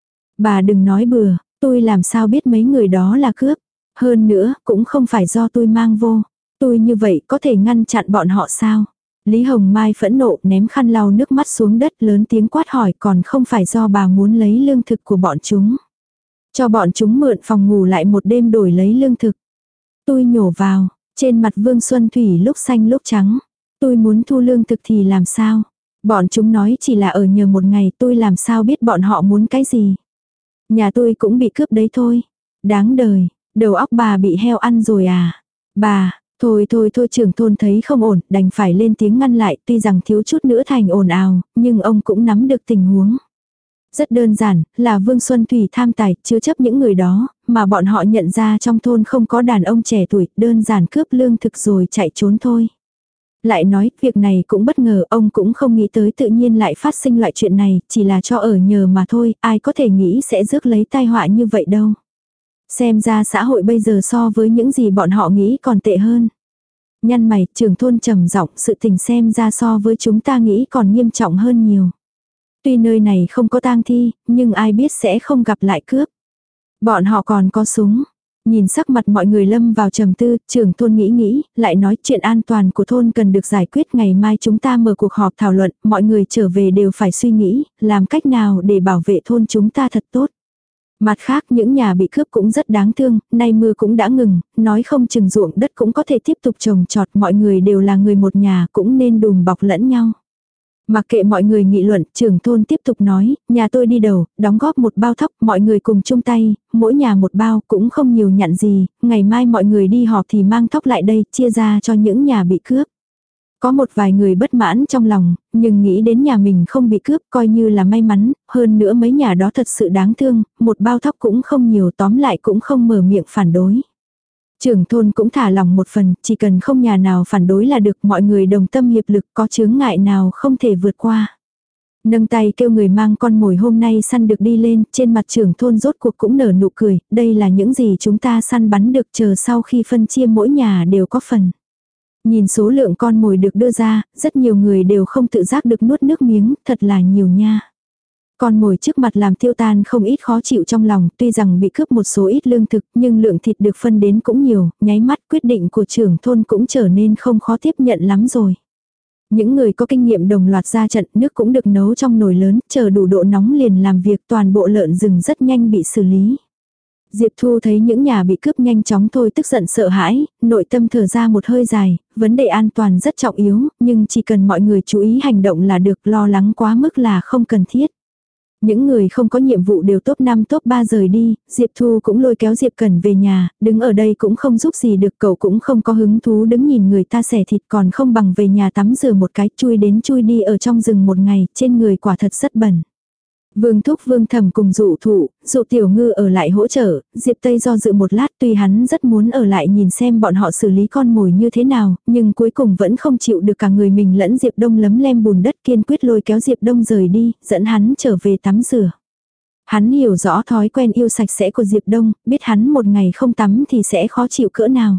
Bà đừng nói bừa, tôi làm sao biết mấy người đó là cướp? Hơn nữa, cũng không phải do tôi mang vô. Tôi như vậy có thể ngăn chặn bọn họ sao? Lý Hồng Mai phẫn nộ ném khăn lau nước mắt xuống đất lớn tiếng quát hỏi còn không phải do bà muốn lấy lương thực của bọn chúng. Cho bọn chúng mượn phòng ngủ lại một đêm đổi lấy lương thực. Tôi nhổ vào, trên mặt Vương Xuân Thủy lúc xanh lúc trắng. Tôi muốn thu lương thực thì làm sao? Bọn chúng nói chỉ là ở nhờ một ngày tôi làm sao biết bọn họ muốn cái gì? Nhà tôi cũng bị cướp đấy thôi. Đáng đời, đầu óc bà bị heo ăn rồi à? Bà, thôi thôi thôi trưởng thôn thấy không ổn, đành phải lên tiếng ngăn lại, tuy rằng thiếu chút nữa thành ồn ào, nhưng ông cũng nắm được tình huống. Rất đơn giản, là Vương Xuân Thủy tham tài, chứa chấp những người đó, mà bọn họ nhận ra trong thôn không có đàn ông trẻ tuổi, đơn giản cướp lương thực rồi chạy trốn thôi. Lại nói, việc này cũng bất ngờ, ông cũng không nghĩ tới tự nhiên lại phát sinh loại chuyện này, chỉ là cho ở nhờ mà thôi, ai có thể nghĩ sẽ rước lấy tai họa như vậy đâu. Xem ra xã hội bây giờ so với những gì bọn họ nghĩ còn tệ hơn. Nhăn mày, trưởng thôn trầm giọng, sự tình xem ra so với chúng ta nghĩ còn nghiêm trọng hơn nhiều. Tuy nơi này không có tang thi, nhưng ai biết sẽ không gặp lại cướp. Bọn họ còn có súng. Nhìn sắc mặt mọi người lâm vào trầm tư, trưởng thôn nghĩ nghĩ, lại nói chuyện an toàn của thôn cần được giải quyết, ngày mai chúng ta mở cuộc họp thảo luận, mọi người trở về đều phải suy nghĩ, làm cách nào để bảo vệ thôn chúng ta thật tốt. Mặt khác những nhà bị cướp cũng rất đáng thương, nay mưa cũng đã ngừng, nói không chừng ruộng đất cũng có thể tiếp tục trồng trọt, mọi người đều là người một nhà cũng nên đùm bọc lẫn nhau. Mặc kệ mọi người nghị luận, trưởng thôn tiếp tục nói, nhà tôi đi đầu, đóng góp một bao thóc, mọi người cùng chung tay, mỗi nhà một bao, cũng không nhiều nhặn gì, ngày mai mọi người đi họp thì mang thóc lại đây, chia ra cho những nhà bị cướp. Có một vài người bất mãn trong lòng, nhưng nghĩ đến nhà mình không bị cướp coi như là may mắn, hơn nữa mấy nhà đó thật sự đáng thương, một bao thóc cũng không nhiều, tóm lại cũng không mở miệng phản đối. Trưởng thôn cũng thả lòng một phần, chỉ cần không nhà nào phản đối là được, mọi người đồng tâm hiệp lực, có chướng ngại nào không thể vượt qua. Nâng tay kêu người mang con mồi hôm nay săn được đi lên, trên mặt trưởng thôn rốt cuộc cũng nở nụ cười, đây là những gì chúng ta săn bắn được, chờ sau khi phân chia mỗi nhà đều có phần. Nhìn số lượng con mồi được đưa ra, rất nhiều người đều không tự giác được nuốt nước miếng, thật là nhiều nha. Con mồi trước mặt làm Tiêu Tan không ít khó chịu trong lòng, tuy rằng bị cướp một số ít lương thực, nhưng lượng thịt được phân đến cũng nhiều, nháy mắt quyết định của trưởng thôn cũng trở nên không khó tiếp nhận lắm rồi. Những người có kinh nghiệm đồng loạt ra trận, nước cũng được nấu trong nồi lớn, chờ đủ độ nóng liền làm việc, toàn bộ lợn rừng rất nhanh bị xử lý. Diệp Thu thấy những nhà bị cướp nhanh chóng thôi tức giận sợ hãi, nội tâm thở ra một hơi dài, vấn đề an toàn rất trọng yếu, nhưng chỉ cần mọi người chú ý hành động là được, lo lắng quá mức là không cần thiết. Những người không có nhiệm vụ đều top năm top ba rời đi, Diệp Thu cũng lôi kéo Diệp Cẩn về nhà, đứng ở đây cũng không giúp gì được, cậu cũng không có hứng thú đứng nhìn người ta xẻ thịt, còn không bằng về nhà tắm rửa một cái, chui đến chui đi ở trong rừng một ngày, trên người quả thật rất bẩn. Vương Thúc Vương Thẩm cùng Dụ Thụ, Dụ Tiểu Ngư ở lại hỗ trợ, Diệp Tây do dự một lát, tuy hắn rất muốn ở lại nhìn xem bọn họ xử lý con mồi như thế nào, nhưng cuối cùng vẫn không chịu được cả người mình lẫn Diệp Đông lấm lem bùn đất, kiên quyết lôi kéo Diệp Đông rời đi, dẫn hắn trở về tắm rửa. Hắn hiểu rõ thói quen yêu sạch sẽ của Diệp Đông, biết hắn một ngày không tắm thì sẽ khó chịu cỡ nào.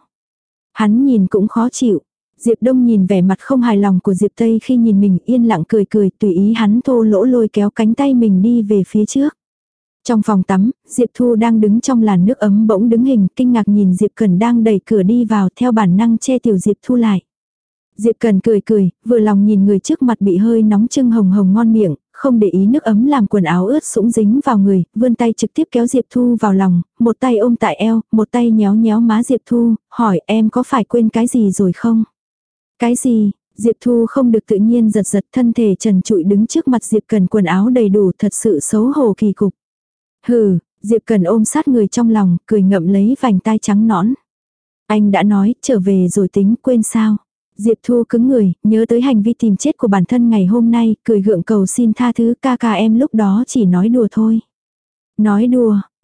Hắn nhìn cũng khó chịu. Diệp Đông nhìn vẻ mặt không hài lòng của Diệp Tây khi nhìn mình, yên lặng cười cười, tùy ý hắn thô lỗ lôi kéo cánh tay mình đi về phía trước. Trong phòng tắm, Diệp Thu đang đứng trong làn nước ấm bỗng đứng hình, kinh ngạc nhìn Diệp Cẩn đang đẩy cửa đi vào, theo bản năng che tiểu Diệp Thu lại. Diệp Cẩn cười cười, vừa lòng nhìn người trước mặt bị hơi nóng chưng hồng hồng ngon miệng, không để ý nước ấm làm quần áo ướt sũng dính vào người, vươn tay trực tiếp kéo Diệp Thu vào lòng, một tay ôm tại eo, một tay nhéo nhéo má Diệp Thu, hỏi em có phải quên cái gì rồi không? Cái gì? Diệp Thu không được tự nhiên giật giật, thân thể trần trụi đứng trước mặt Diệp Cẩn, quần áo đầy đủ, thật sự xấu hổ kỳ cục. Hừ, Diệp Cẩn ôm sát người trong lòng, cười ngậm lấy vành tai trắng nõn. Anh đã nói, trở về rồi tính, quên sao? Diệp Thu cứng người, nhớ tới hành vi tìm chết của bản thân ngày hôm nay, cười gượng cầu xin tha thứ, ca ca em lúc đó chỉ nói đùa thôi. Nói đùa,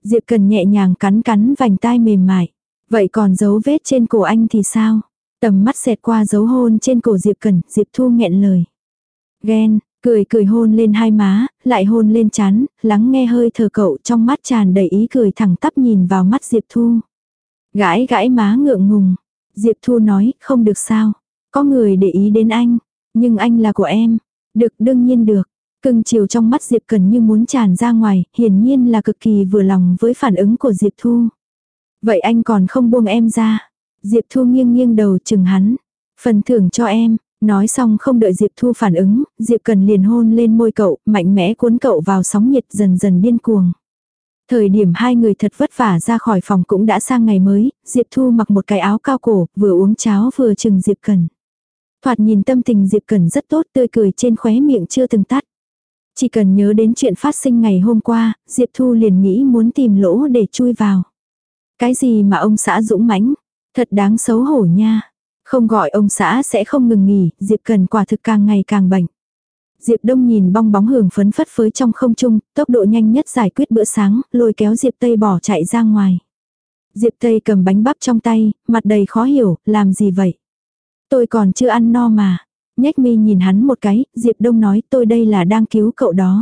Diệp Cần nhẹ nhàng cắn cắn vành tai mềm mại. Vậy còn dấu vết trên cổ anh thì sao? Tầm mắt xẹt qua dấu hôn trên cổ Diệp Cần, Diệp Thu nghẹn lời. Ghen, cười cười hôn lên hai má, lại hôn lên trán, lắng nghe hơi thở cậu, trong mắt tràn đầy ý cười, thẳng tắp nhìn vào mắt Diệp Thu. Gãi gãi má ngượng ngùng. Diệp Thu nói, không được sao. Có người để ý đến anh, nhưng anh là của em. Được, đương nhiên được. Cưng chiều trong mắt Diệp Cần như muốn tràn ra ngoài, hiển nhiên là cực kỳ vừa lòng với phản ứng của Diệp Thu. Vậy anh còn không buông em ra. Diệp Thu nghiêng nghiêng đầu chừng hắn. Phần thưởng cho em. Nói xong không đợi Diệp Thu phản ứng, Diệp Cần liền hôn lên môi cậu, mạnh mẽ cuốn cậu vào sóng nhiệt, dần dần điên cuồng. Thời điểm hai người thật vất vả ra khỏi phòng cũng đã sang ngày mới, Diệp Thu mặc một cái áo cao cổ, vừa uống cháo vừa chừng Diệp Cần. Thoạt nhìn tâm tình Diệp Cần rất tốt, tươi cười trên khóe miệng chưa từng tắt. Chỉ cần nhớ đến chuyện phát sinh ngày hôm qua, Diệp Thu liền nghĩ muốn tìm lỗ để chui vào. Cái gì mà ông xã dũng mãnh, thật đáng xấu hổ nha. Không gọi ông xã sẽ không ngừng nghỉ, Diệp Cần quả thực càng ngày càng bệnh. Diệp Đông nhìn bong bóng hưởng phấn phất phới trong không trung, tốc độ nhanh nhất giải quyết bữa sáng, lôi kéo Diệp Tây bỏ chạy ra ngoài. Diệp Tây cầm bánh bắp trong tay, mặt đầy khó hiểu, làm gì vậy? Tôi còn chưa ăn no mà. Nhách mi nhìn hắn một cái, Diệp Đông nói tôi đây là đang cứu cậu đó.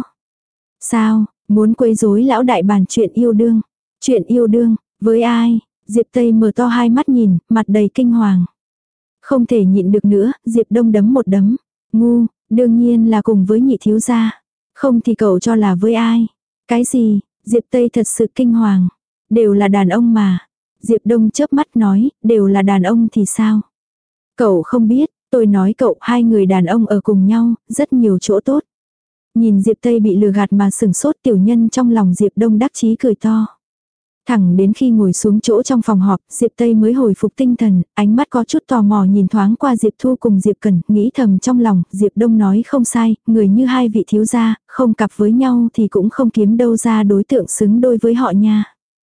Sao, muốn quấy rối lão đại bàn chuyện yêu đương? Chuyện yêu đương, với ai? Diệp Tây mở to hai mắt nhìn, mặt đầy kinh hoàng. Không thể nhịn được nữa, Diệp Đông đấm một đấm. Ngu, đương nhiên là cùng với nhị thiếu gia. Không thì cậu cho là với ai? Cái gì? Diệp Tây thật sự kinh hoàng. Đều là đàn ông mà. Diệp Đông chớp mắt nói, đều là đàn ông thì sao? Cậu không biết, tôi nói cậu hai người đàn ông ở cùng nhau, rất nhiều chỗ tốt. Nhìn Diệp Tây bị lừa gạt mà sừng sốt, tiểu nhân trong lòng Diệp Đông đắc chí cười to. Thẳng đến khi ngồi xuống chỗ trong phòng họp, Diệp Tây mới hồi phục tinh thần, ánh mắt có chút tò mò nhìn thoáng qua Diệp Thu cùng Diệp Cần, nghĩ thầm trong lòng, Diệp Đông nói không sai, người như hai vị thiếu gia, không cặp với nhau thì cũng không kiếm đâu ra đối tượng xứng đôi với họ nha.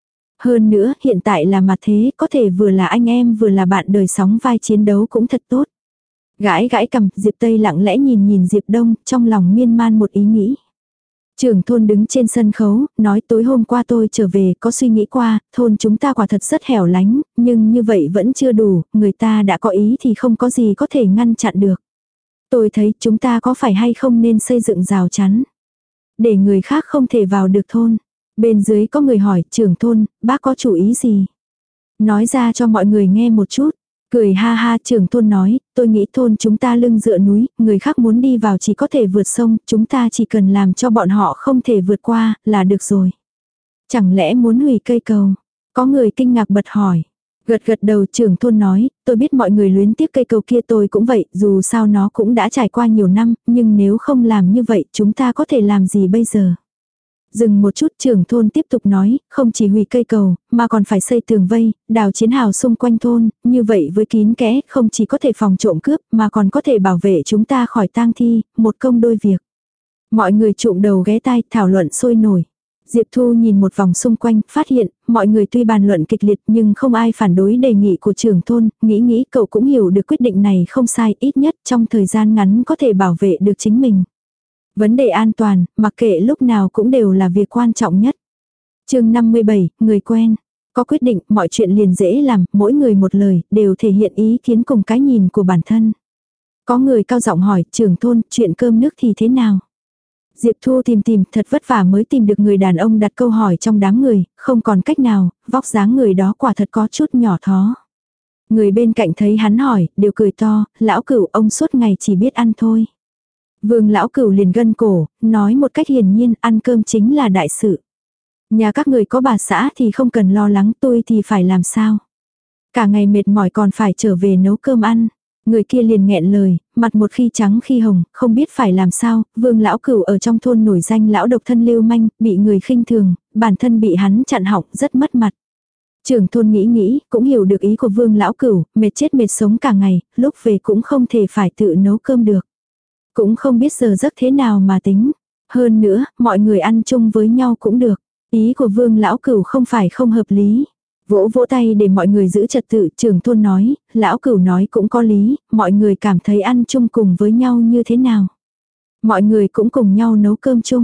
Hơn nữa, hiện tại là mặt thế, có thể vừa là anh em vừa là bạn đời sóng vai chiến đấu cũng thật tốt. Gãi gãi cầm, Diệp Tây lặng lẽ nhìn nhìn Diệp Đông, trong lòng miên man một ý nghĩ. Trưởng thôn đứng trên sân khấu, nói tối hôm qua tôi trở về có suy nghĩ qua, thôn chúng ta quả thật rất hẻo lánh, nhưng như vậy vẫn chưa đủ, người ta đã có ý thì không có gì có thể ngăn chặn được. Tôi thấy chúng ta có phải hay không nên xây dựng rào chắn, để người khác không thể vào được thôn. Bên dưới có người hỏi, trưởng thôn, bác có chủ ý gì? Nói ra cho mọi người nghe một chút. Cười ha ha, trưởng thôn nói, tôi nghĩ thôn chúng ta lưng dựa núi, người khác muốn đi vào chỉ có thể vượt sông, chúng ta chỉ cần làm cho bọn họ không thể vượt qua, là được rồi. Chẳng lẽ muốn hủy cây cầu? Có người kinh ngạc bật hỏi. Gật gật đầu, trưởng thôn nói, tôi biết mọi người luyến tiếc cây cầu kia, tôi cũng vậy, dù sao nó cũng đã trải qua nhiều năm, nhưng nếu không làm như vậy, chúng ta có thể làm gì bây giờ? Dừng một chút, trưởng thôn tiếp tục nói, không chỉ hủy cây cầu, mà còn phải xây tường vây, đào chiến hào xung quanh thôn, như vậy với kín kẽ, không chỉ có thể phòng trộm cướp, mà còn có thể bảo vệ chúng ta khỏi tang thi, một công đôi việc. Mọi người trụm đầu ghé tai, thảo luận sôi nổi. Diệp Thu nhìn một vòng xung quanh, phát hiện, mọi người tuy bàn luận kịch liệt nhưng không ai phản đối đề nghị của trưởng thôn, nghĩ nghĩ cậu cũng hiểu được quyết định này không sai, ít nhất trong thời gian ngắn có thể bảo vệ được chính mình. Vấn đề an toàn, mặc kệ lúc nào cũng đều là việc quan trọng nhất. Chương năm mươi bảy, người quen. Có quyết định, mọi chuyện liền dễ làm, mỗi người một lời, đều thể hiện ý kiến cùng cái nhìn của bản thân. Có người cao giọng hỏi, trưởng thôn, chuyện cơm nước thì thế nào? Diệp Thu tìm tìm, thật vất vả mới tìm được người đàn ông đặt câu hỏi trong đám người, không còn cách nào, vóc dáng người đó quả thật có chút nhỏ thó. Người bên cạnh thấy hắn hỏi, đều cười to, lão Cửu ông suốt ngày chỉ biết ăn thôi. Vương lão Cửu liền gân cổ, nói một cách hiển nhiên, ăn cơm chính là đại sự. Nhà các người có bà xã thì không cần lo lắng, tôi thì phải làm sao? Cả ngày mệt mỏi còn phải trở về nấu cơm ăn. Người kia liền nghẹn lời, mặt một khi trắng khi hồng, không biết phải làm sao. Vương lão Cửu ở trong thôn nổi danh lão độc thân lưu manh, bị người khinh thường, bản thân bị hắn chặn họng, rất mất mặt. Trưởng thôn nghĩ nghĩ, cũng hiểu được ý của Vương lão Cửu, mệt chết mệt sống cả ngày, lúc về cũng không thể phải tự nấu cơm được. Cũng không biết giờ giấc thế nào mà tính. Hơn nữa, mọi người ăn chung với nhau cũng được. Ý của Vương lão Cửu không phải không hợp lý. Vỗ vỗ tay để mọi người giữ trật tự, trưởng thôn nói, lão Cửu nói cũng có lý, mọi người cảm thấy ăn chung cùng với nhau như thế nào. Mọi người cũng cùng nhau nấu cơm chung.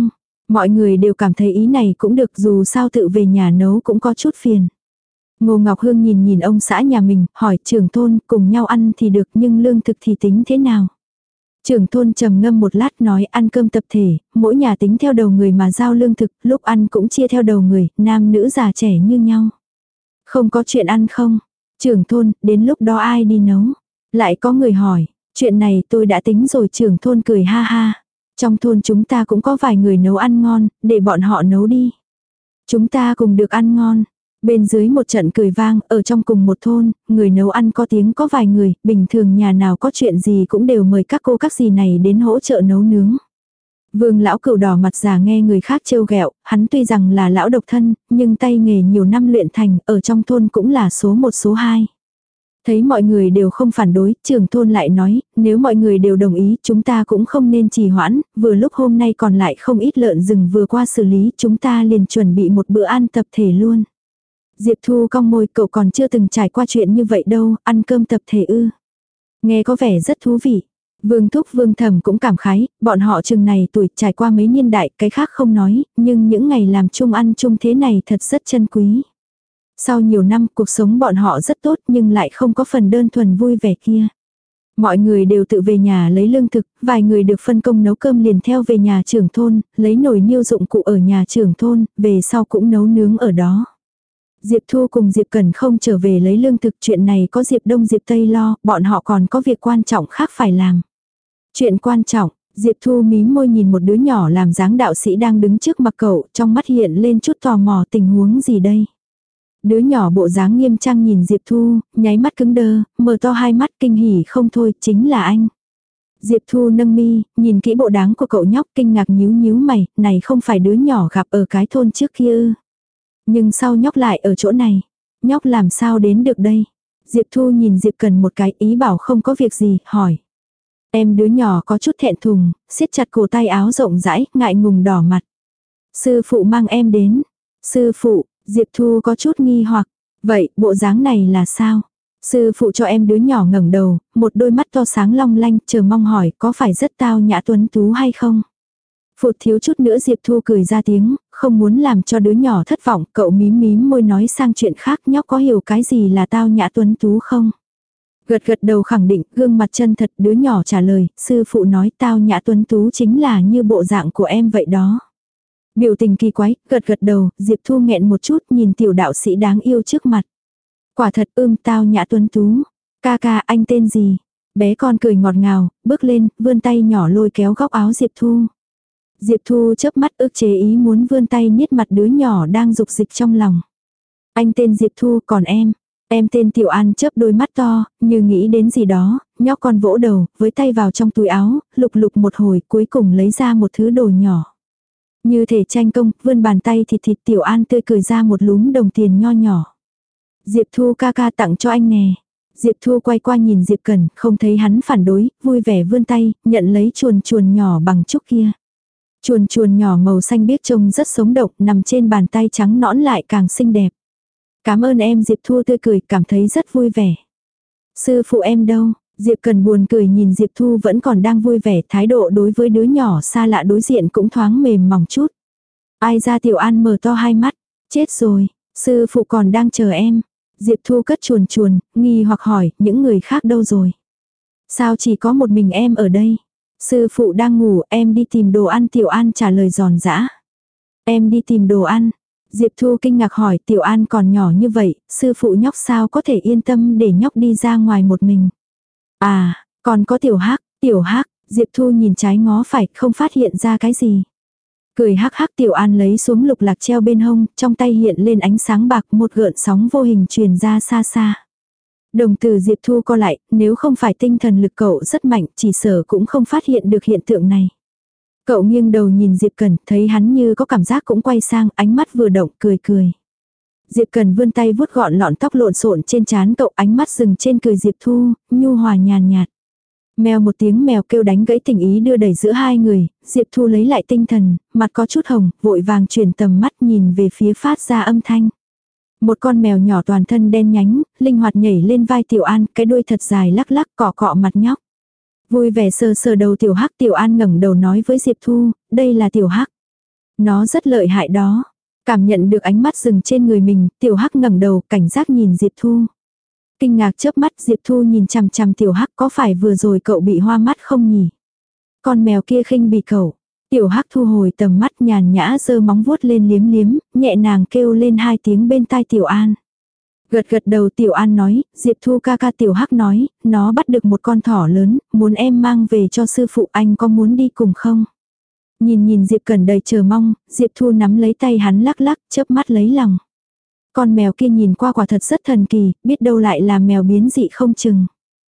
Mọi người đều cảm thấy ý này cũng được, dù sao tự về nhà nấu cũng có chút phiền. Ngô Ngọc Hương nhìn nhìn ông xã nhà mình, hỏi trưởng thôn cùng nhau ăn thì được nhưng lương thực thì tính thế nào? Trưởng thôn trầm ngâm một lát nói ăn cơm tập thể, mỗi nhà tính theo đầu người mà giao lương thực, lúc ăn cũng chia theo đầu người, nam nữ già trẻ như nhau. Không có chuyện ăn không? Trưởng thôn, đến lúc đó ai đi nấu? Lại có người hỏi, chuyện này tôi đã tính rồi, trưởng thôn cười ha ha. Trong thôn chúng ta cũng có vài người nấu ăn ngon, để bọn họ nấu đi. Chúng ta cùng được ăn ngon. Bên dưới một trận cười vang, ở trong cùng một thôn, người nấu ăn có tiếng có vài người, bình thường nhà nào có chuyện gì cũng đều mời các cô các dì này đến hỗ trợ nấu nướng. Vương lão cừu đỏ mặt già nghe người khác trêu ghẹo, hắn tuy rằng là lão độc thân, nhưng tay nghề nhiều năm luyện thành, ở trong thôn cũng là số một số hai. Thấy mọi người đều không phản đối, trưởng thôn lại nói, nếu mọi người đều đồng ý, chúng ta cũng không nên trì hoãn, vừa lúc hôm nay còn lại không ít lợn rừng vừa qua xử lý, chúng ta liền chuẩn bị một bữa ăn tập thể luôn. Diệp Thu cong môi, cậu còn chưa từng trải qua chuyện như vậy đâu, ăn cơm tập thể ư. Nghe có vẻ rất thú vị. Vương Thúc Vương Thẩm cũng cảm khái, bọn họ chừng này tuổi trải qua mấy niên đại, cái khác không nói, nhưng những ngày làm chung ăn chung thế này thật rất chân quý. Sau nhiều năm, cuộc sống bọn họ rất tốt nhưng lại không có phần đơn thuần vui vẻ kia. Mọi người đều tự về nhà lấy lương thực, vài người được phân công nấu cơm liền theo về nhà trưởng thôn, lấy nồi niêu dụng cụ ở nhà trưởng thôn, về sau cũng nấu nướng ở đó. Diệp Thu cùng Diệp Cẩn không trở về lấy lương thực, chuyện này có Diệp Đông Diệp Tây lo, bọn họ còn có việc quan trọng khác phải làm. Chuyện quan trọng, Diệp Thu mím môi nhìn một đứa nhỏ làm dáng đạo sĩ đang đứng trước mặt cậu, trong mắt hiện lên chút tò mò, tình huống gì đây. Đứa nhỏ bộ dáng nghiêm trang nhìn Diệp Thu, nháy mắt cứng đơ, mở to hai mắt kinh hỉ không thôi, chính là anh. Diệp Thu nâng mi, nhìn kỹ bộ dáng của cậu nhóc, kinh ngạc nhíu nhíu mày, này không phải đứa nhỏ gặp ở cái thôn trước kia ư. Nhưng sao nhóc lại ở chỗ này? Nhóc làm sao đến được đây? Diệp Thu nhìn Diệp Cần một cái, ý bảo không có việc gì, hỏi. Em đứa nhỏ có chút thẹn thùng, siết chặt cổ tay áo rộng rãi, ngại ngùng đỏ mặt. Sư phụ mang em đến. Sư phụ, Diệp Thu có chút nghi hoặc. Vậy, bộ dáng này là sao? Sư phụ cho em đứa nhỏ ngẩng đầu, một đôi mắt to sáng long lanh, chờ mong hỏi có phải rất tao nhã tuấn tú hay không? Phụt thiếu chút nữa Diệp Thu cười ra tiếng, không muốn làm cho đứa nhỏ thất vọng, cậu mím mím môi nói sang chuyện khác, nhóc có hiểu cái gì là tao nhã tuấn tú không? Gật gật đầu khẳng định, gương mặt chân thật, đứa nhỏ trả lời, sư phụ nói tao nhã tuấn tú chính là như bộ dạng của em vậy đó. Biểu tình kỳ quái, gật gật đầu, Diệp Thu nghẹn một chút nhìn tiểu đạo sĩ đáng yêu trước mặt. Quả thật ưm tao nhã tuấn tú. Ca ca anh tên gì? Bé con cười ngọt ngào, bước lên, vươn tay nhỏ lôi kéo góc áo Diệp Thu. Diệp Thu chớp mắt ức chế ý muốn vươn tay niết mặt đứa nhỏ đang dục dịch trong lòng. Anh tên Diệp Thu, còn em? Em tên Tiểu An, chớp đôi mắt to, như nghĩ đến gì đó, nhóc con vỗ đầu, với tay vào trong túi áo, lục lục một hồi cuối cùng lấy ra một thứ đồ nhỏ. Như thể tranh công, vươn bàn tay thịt thịt Tiểu An tươi cười ra một lúm đồng tiền nho nhỏ. Diệp Thu ca ca tặng cho anh nè. Diệp Thu quay qua nhìn Diệp Cẩn, không thấy hắn phản đối, vui vẻ vươn tay, nhận lấy chuồn chuồn nhỏ bằng trúc kia. Chuồn chuồn nhỏ màu xanh biếc trông rất sống động, nằm trên bàn tay trắng nõn lại càng xinh đẹp. Cảm ơn em. Diệp Thu tươi cười, cảm thấy rất vui vẻ. Sư phụ em đâu? Diệp Cần buồn cười nhìn Diệp Thu vẫn còn đang vui vẻ, thái độ đối với đứa nhỏ xa lạ đối diện cũng thoáng mềm mỏng chút. Ai ra? Tiểu An mở to hai mắt. Chết rồi, sư phụ còn đang chờ em. Diệp Thu cất chuồn chuồn, nghi hoặc hỏi, những người khác đâu rồi? Sao chỉ có một mình em ở đây? Sư phụ đang ngủ, em đi tìm đồ ăn. Tiểu An trả lời giòn giã. Em đi tìm đồ ăn. Diệp Thu kinh ngạc hỏi, Tiểu An còn nhỏ như vậy, sư phụ nhóc sao có thể yên tâm để nhóc đi ra ngoài một mình. À, còn có Tiểu Hắc, Tiểu Hắc, Diệp Thu nhìn trái ngó phải, không phát hiện ra cái gì. Cười hắc hắc. Tiểu An lấy xuống lục lạc treo bên hông, trong tay hiện lên ánh sáng bạc, một gợn sóng vô hình truyền ra xa xa. Đồng tử Diệp Thu co lại, nếu không phải tinh thần lực cậu rất mạnh, chỉ sợ cũng không phát hiện được hiện tượng này. Cậu nghiêng đầu nhìn Diệp Cần, thấy hắn như có cảm giác cũng quay sang, ánh mắt vừa động, cười cười. Diệp Cần vươn tay vuốt gọn lọn tóc lộn xộn trên trán cậu, ánh mắt dừng trên cười Diệp Thu, nhu hòa nhàn nhạt. Mèo một tiếng mèo kêu đánh gãy tình ý đưa đẩy giữa hai người, Diệp Thu lấy lại tinh thần, mặt có chút hồng, vội vàng chuyển tầm mắt nhìn về phía phát ra âm thanh. Một con mèo nhỏ toàn thân đen nhánh, linh hoạt nhảy lên vai Tiểu An, cái đuôi thật dài lắc lắc cọ cọ mặt nhóc. Vui vẻ sờ sờ đầu Tiểu Hắc. Tiểu An ngẩng đầu nói với Diệp Thu, đây là Tiểu Hắc. Nó rất lợi hại đó. Cảm nhận được ánh mắt dừng trên người mình, Tiểu Hắc ngẩng đầu cảnh giác nhìn Diệp Thu. Kinh ngạc chớp mắt, Diệp Thu nhìn chằm chằm Tiểu Hắc, có phải vừa rồi cậu bị hoa mắt không nhỉ? Con mèo kia khinh bỉ cậu. Tiểu Hắc thu hồi tầm mắt, nhàn nhã giơ móng vuốt lên liếm liếm, nhẹ nàng kêu lên hai tiếng bên tai Tiểu An. Gật gật đầu, Tiểu An nói, Diệp Thu ca ca. Tiểu Hắc nói, nó bắt được một con thỏ lớn, muốn em mang về cho sư phụ, anh có muốn đi cùng không? Nhìn nhìn Diệp Cẩn đầy chờ mong, Diệp Thu nắm lấy tay hắn lắc lắc, chớp mắt lấy lòng. Con mèo kia nhìn qua quả thật rất thần kỳ, biết đâu lại là mèo biến dị không chừng.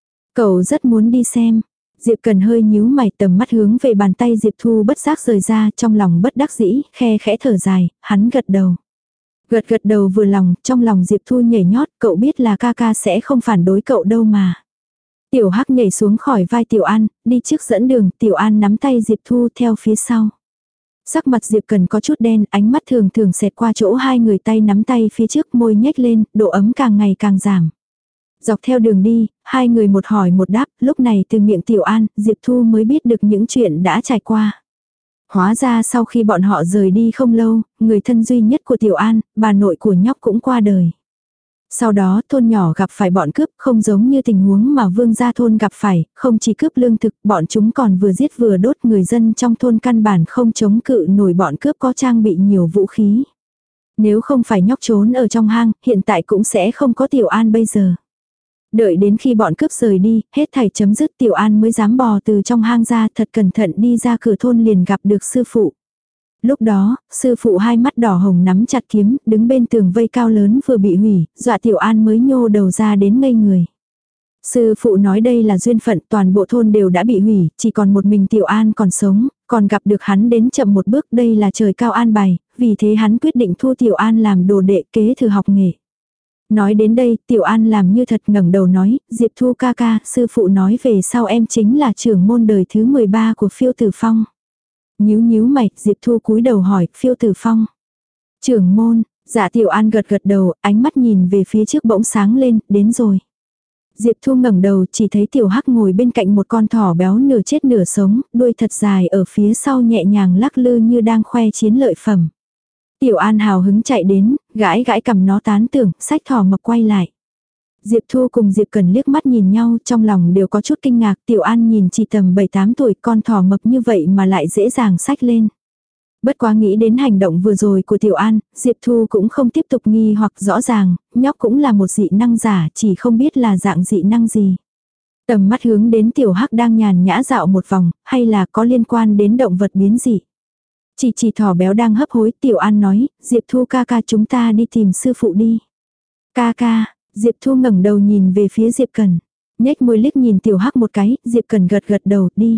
Cậu rất muốn đi xem. Diệp Cẩn hơi nhíu mày, tầm mắt hướng về bàn tay Diệp Thu bất giác rời ra, trong lòng bất đắc dĩ, khe khẽ thở dài, hắn gật đầu. Gật gật đầu vừa lòng, trong lòng Diệp Thu nhảy nhót, cậu biết là ca ca sẽ không phản đối cậu đâu mà. Tiểu Hắc nhảy xuống khỏi vai Tiểu An, đi trước dẫn đường, Tiểu An nắm tay Diệp Thu theo phía sau. Sắc mặt Diệp Cần có chút đen, ánh mắt thường thường xẹt qua chỗ hai người tay nắm tay phía trước, môi nhếch lên, độ ấm càng ngày càng giảm. Dọc theo đường đi, hai người một hỏi một đáp, lúc này từ miệng Tiểu An, Diệp Thu mới biết được những chuyện đã trải qua. Hóa ra sau khi bọn họ rời đi không lâu, người thân duy nhất của Tiểu An, bà nội của nhóc cũng qua đời. Sau đó thôn nhỏ gặp phải bọn cướp, không giống như tình huống mà vương gia thôn gặp phải, không chỉ cướp lương thực, bọn chúng còn vừa giết vừa đốt, người dân trong thôn căn bản không chống cự nổi bọn cướp có trang bị nhiều vũ khí. Nếu không phải nhóc trốn ở trong hang, hiện tại cũng sẽ không có Tiểu An bây giờ. Đợi đến khi bọn cướp rời đi, hết thảy chấm dứt, Tiểu An mới dám bò từ trong hang ra, thật cẩn thận đi ra cửa thôn liền gặp được sư phụ. Lúc đó, sư phụ hai mắt đỏ hồng nắm chặt kiếm, đứng bên tường vây cao lớn vừa bị hủy, dọa Tiểu An mới nhô đầu ra đến ngây người. Sư phụ nói đây là duyên phận, toàn bộ thôn đều đã bị hủy, chỉ còn một mình Tiểu An còn sống, còn gặp được hắn đến chậm một bước, đây là trời cao an bài, vì thế hắn quyết định thu Tiểu An làm đồ đệ kế thừa học nghề. Nói đến đây, Tiểu An làm như thật ngẩng đầu nói, Diệp Thu ca ca, sư phụ nói về sau em chính là trưởng môn đời thứ mười ba của Phiêu Tử Phong. Nhíu nhíu mày, Diệp Thu cúi đầu hỏi, Phiêu Tử Phong. Trưởng môn, dạ Tiểu An gật gật đầu, ánh mắt nhìn về phía trước bỗng sáng lên, đến rồi. Diệp Thu ngẩng đầu chỉ thấy Tiểu Hắc ngồi bên cạnh một con thỏ béo nửa chết nửa sống, đuôi thật dài ở phía sau nhẹ nhàng lắc lư như đang khoe chiến lợi phẩm. Tiểu An hào hứng chạy đến, gãi gãi cầm nó tán tưởng, xách thỏ mập quay lại. Diệp Thu cùng Diệp Cần liếc mắt nhìn nhau, trong lòng đều có chút kinh ngạc. Tiểu An nhìn chỉ tầm bảy tám tuổi, con thỏ mập như vậy mà lại dễ dàng xách lên. Bất quá nghĩ đến hành động vừa rồi của Tiểu An, Diệp Thu cũng không tiếp tục nghi hoặc, rõ ràng, nhóc cũng là một dị năng giả, chỉ không biết là dạng dị năng gì. Tầm mắt hướng đến Tiểu Hắc đang nhàn nhã dạo một vòng, hay là có liên quan đến động vật biến dị. Chỉ chỉ thỏ béo đang hấp hối, Tiểu An nói, Diệp Thu ca ca, chúng ta đi tìm sư phụ đi. Ca ca, Diệp Thu ngẩng đầu nhìn về phía Diệp Cần. Nhếch môi liếc nhìn Tiểu Hắc một cái, Diệp Cần gật gật đầu, đi.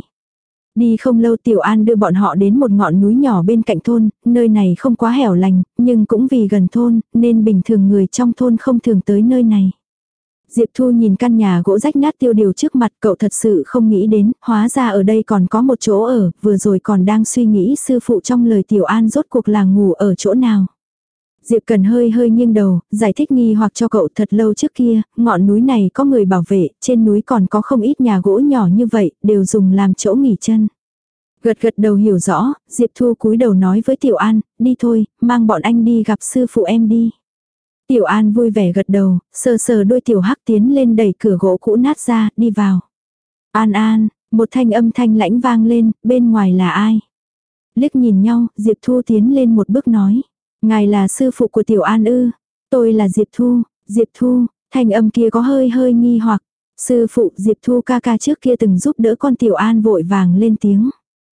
Đi không lâu Tiểu An đưa bọn họ đến một ngọn núi nhỏ bên cạnh thôn, nơi này không quá hẻo lánh, nhưng cũng vì gần thôn, nên bình thường người trong thôn không thường tới nơi này. Diệp Thu nhìn căn nhà gỗ rách nát tiêu điều trước mặt, cậu thật sự không nghĩ đến, hóa ra ở đây còn có một chỗ ở, vừa rồi còn đang suy nghĩ sư phụ trong lời Tiểu An rốt cuộc là ngủ ở chỗ nào. Diệp Cần hơi hơi nghiêng đầu, giải thích nghi hoặc cho cậu, thật lâu trước kia, ngọn núi này có người bảo vệ, trên núi còn có không ít nhà gỗ nhỏ như vậy, đều dùng làm chỗ nghỉ chân. Gật gật đầu hiểu rõ, Diệp Thu cúi đầu nói với Tiểu An, đi thôi, mang bọn anh đi gặp sư phụ em đi. Tiểu An vui vẻ gật đầu, sờ sờ đôi Tiểu Hắc tiến lên đẩy cửa gỗ cũ nát ra, đi vào. An An, một thanh âm thanh lãnh vang lên, bên ngoài là ai? Liếc nhìn nhau, Diệp Thu tiến lên một bước nói. Ngài là sư phụ của Tiểu An ư? Tôi là Diệp Thu, Diệp Thu, thanh âm kia có hơi hơi nghi hoặc. Sư phụ, Diệp Thu ca ca trước kia từng giúp đỡ con Tiểu An vội vàng lên tiếng.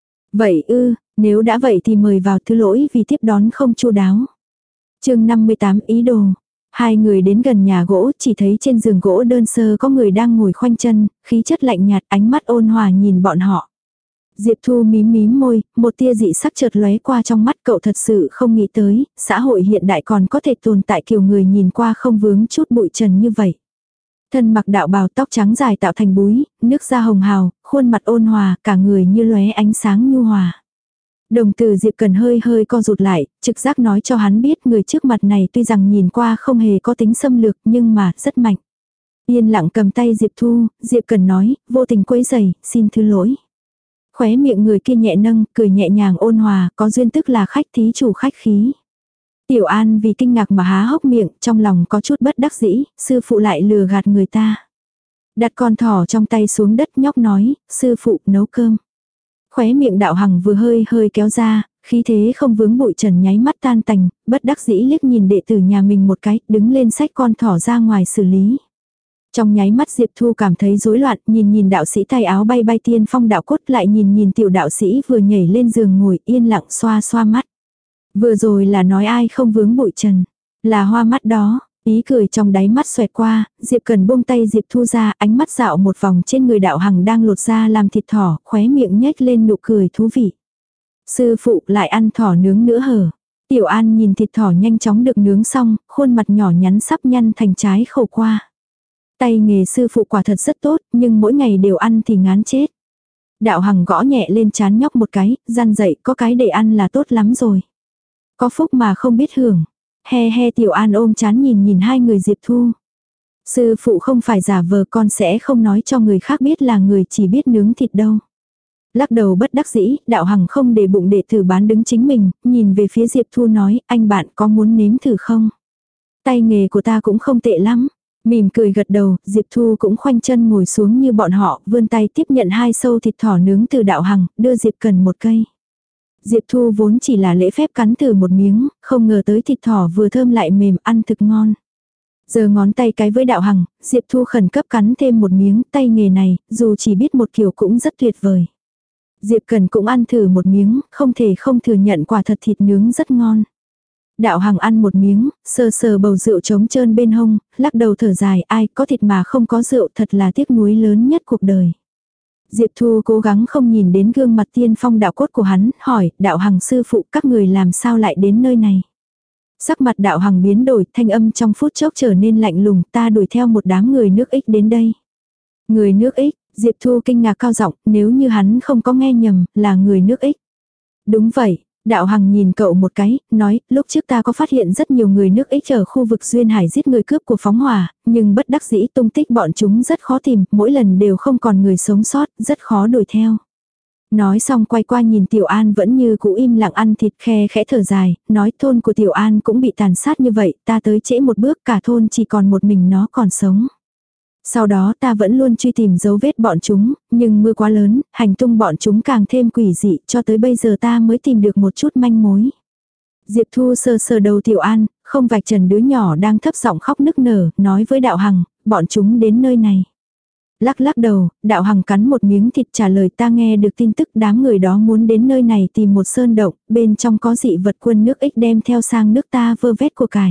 Vậy ư, nếu đã vậy thì mời vào, thứ lỗi vì tiếp đón không chu đáo. Chương năm mươi tám ý đồ. Hai người đến gần nhà gỗ, chỉ thấy trên giường gỗ đơn sơ có người đang ngồi khoanh chân, khí chất lạnh nhạt, ánh mắt ôn hòa nhìn bọn họ. Diệp Thu mím mím môi, một tia dị sắc chợt lóe qua trong mắt, cậu thật sự không nghĩ tới, xã hội hiện đại còn có thể tồn tại kiểu người nhìn qua không vướng chút bụi trần như vậy. Thân mặc đạo bào, tóc trắng dài tạo thành búi, nước da hồng hào, khuôn mặt ôn hòa, cả người như lóe ánh sáng nhu hòa. Đồng tử Diệp Cần hơi hơi co rụt lại, trực giác nói cho hắn biết người trước mặt này tuy rằng nhìn qua không hề có tính xâm lược nhưng mà rất mạnh. Yên lặng cầm tay Diệp Thu, Diệp Cần nói, vô tình quấy rầy, xin thứ lỗi. Khóe miệng người kia nhẹ nâng, cười nhẹ nhàng ôn hòa, có duyên tức là khách thí chủ khách khí. Tiểu An vì kinh ngạc mà há hốc miệng, trong lòng có chút bất đắc dĩ, sư phụ lại lừa gạt người ta. Đặt con thỏ trong tay xuống đất nhóc nói, sư phụ nấu cơm. Khóe miệng đạo hằng vừa hơi hơi kéo ra, khí thế không vướng bụi trần nháy mắt tan tành, bất đắc dĩ liếc nhìn đệ tử nhà mình một cái, đứng lên xách con thỏ ra ngoài xử lý. Trong nháy mắt Diệp Thu cảm thấy rối loạn, nhìn nhìn đạo sĩ tay áo bay bay tiên phong đạo cốt, lại nhìn nhìn tiểu đạo sĩ vừa nhảy lên giường ngồi yên lặng xoa xoa mắt. Vừa rồi là nói ai không vướng bụi trần, là hoa mắt đó. Ý cười trong đáy mắt xoẹt qua, Diệp Cần buông tay Diệp Thu ra, ánh mắt dạo một vòng trên người đạo hằng đang lột ra làm thịt thỏ, khóe miệng nhếch lên nụ cười thú vị. Sư phụ lại ăn thỏ nướng nữa hở? Tiểu An nhìn thịt thỏ nhanh chóng được nướng xong, khuôn mặt nhỏ nhắn sắp nhăn thành trái khổ qua. Tay nghề sư phụ quả thật rất tốt, nhưng mỗi ngày đều ăn thì ngán chết. Đạo hằng gõ nhẹ lên trán nhóc một cái, răn dậy có cái để ăn là tốt lắm rồi. Có phúc mà không biết hưởng. He he Tiểu An ôm chán nhìn nhìn hai người Diệp Thu. Sư phụ không phải giả vờ, con sẽ không nói cho người khác biết là người chỉ biết nướng thịt đâu. Lắc đầu bất đắc dĩ, đạo hằng không để bụng đệ tử bán đứng chính mình, nhìn về phía Diệp Thu nói, anh bạn có muốn nếm thử không? Tay nghề của ta cũng không tệ lắm. Mỉm cười gật đầu, Diệp Thu cũng khoanh chân ngồi xuống như bọn họ, vươn tay tiếp nhận hai sâu thịt thỏ nướng từ đạo hằng, đưa Diệp Cần một cây. Diệp Thu vốn chỉ là lễ phép cắn thử một miếng, không ngờ tới thịt thỏ vừa thơm lại mềm, ăn thực ngon. Giờ ngón tay cái với đạo hằng, Diệp Thu khẩn cấp cắn thêm một miếng, tay nghề này, dù chỉ biết một kiểu cũng rất tuyệt vời. Diệp Cần cũng ăn thử một miếng, không thể không thừa nhận quả thật thịt nướng rất ngon. Đạo hằng ăn một miếng, sờ sờ bầu rượu trống trơn bên hông, lắc đầu thở dài, ai có thịt mà không có rượu thật là tiếc nuối lớn nhất cuộc đời. Diệp Thu cố gắng không nhìn đến gương mặt tiên phong đạo cốt của hắn, hỏi, đạo hằng sư phụ các người làm sao lại đến nơi này. Sắc mặt đạo hằng biến đổi, thanh âm trong phút chốc trở nên lạnh lùng, ta đuổi theo một đám người nước Ích đến đây. Người nước Ích, Diệp Thu kinh ngạc cao giọng, nếu như hắn không có nghe nhầm, là người nước Ích. Đúng vậy. Đạo hằng nhìn cậu một cái, nói, lúc trước ta có phát hiện rất nhiều người nước Ích ở khu vực Duyên Hải giết người cướp của phóng hỏa, nhưng bất đắc dĩ tung tích bọn chúng rất khó tìm, mỗi lần đều không còn người sống sót, rất khó đuổi theo. Nói xong quay qua nhìn Tiểu An vẫn như cũ im lặng ăn thịt, khe khẽ thở dài, nói thôn của Tiểu An cũng bị tàn sát như vậy, ta tới trễ một bước cả thôn chỉ còn một mình nó còn sống. Sau đó ta vẫn luôn truy tìm dấu vết bọn chúng, nhưng mưa quá lớn, hành tung bọn chúng càng thêm quỷ dị, cho tới bây giờ ta mới tìm được một chút manh mối. Diệp Thu sờ sờ đầu Tiểu An, không vạch trần đứa nhỏ đang thấp giọng khóc nức nở, nói với đạo hằng, bọn chúng đến nơi này. Lắc lắc đầu, đạo hằng cắn một miếng thịt trả lời, ta nghe được tin tức đám người đó muốn đến nơi này tìm một sơn động, bên trong có dị vật quân nước Ích đem theo sang nước ta vơ vét của cải.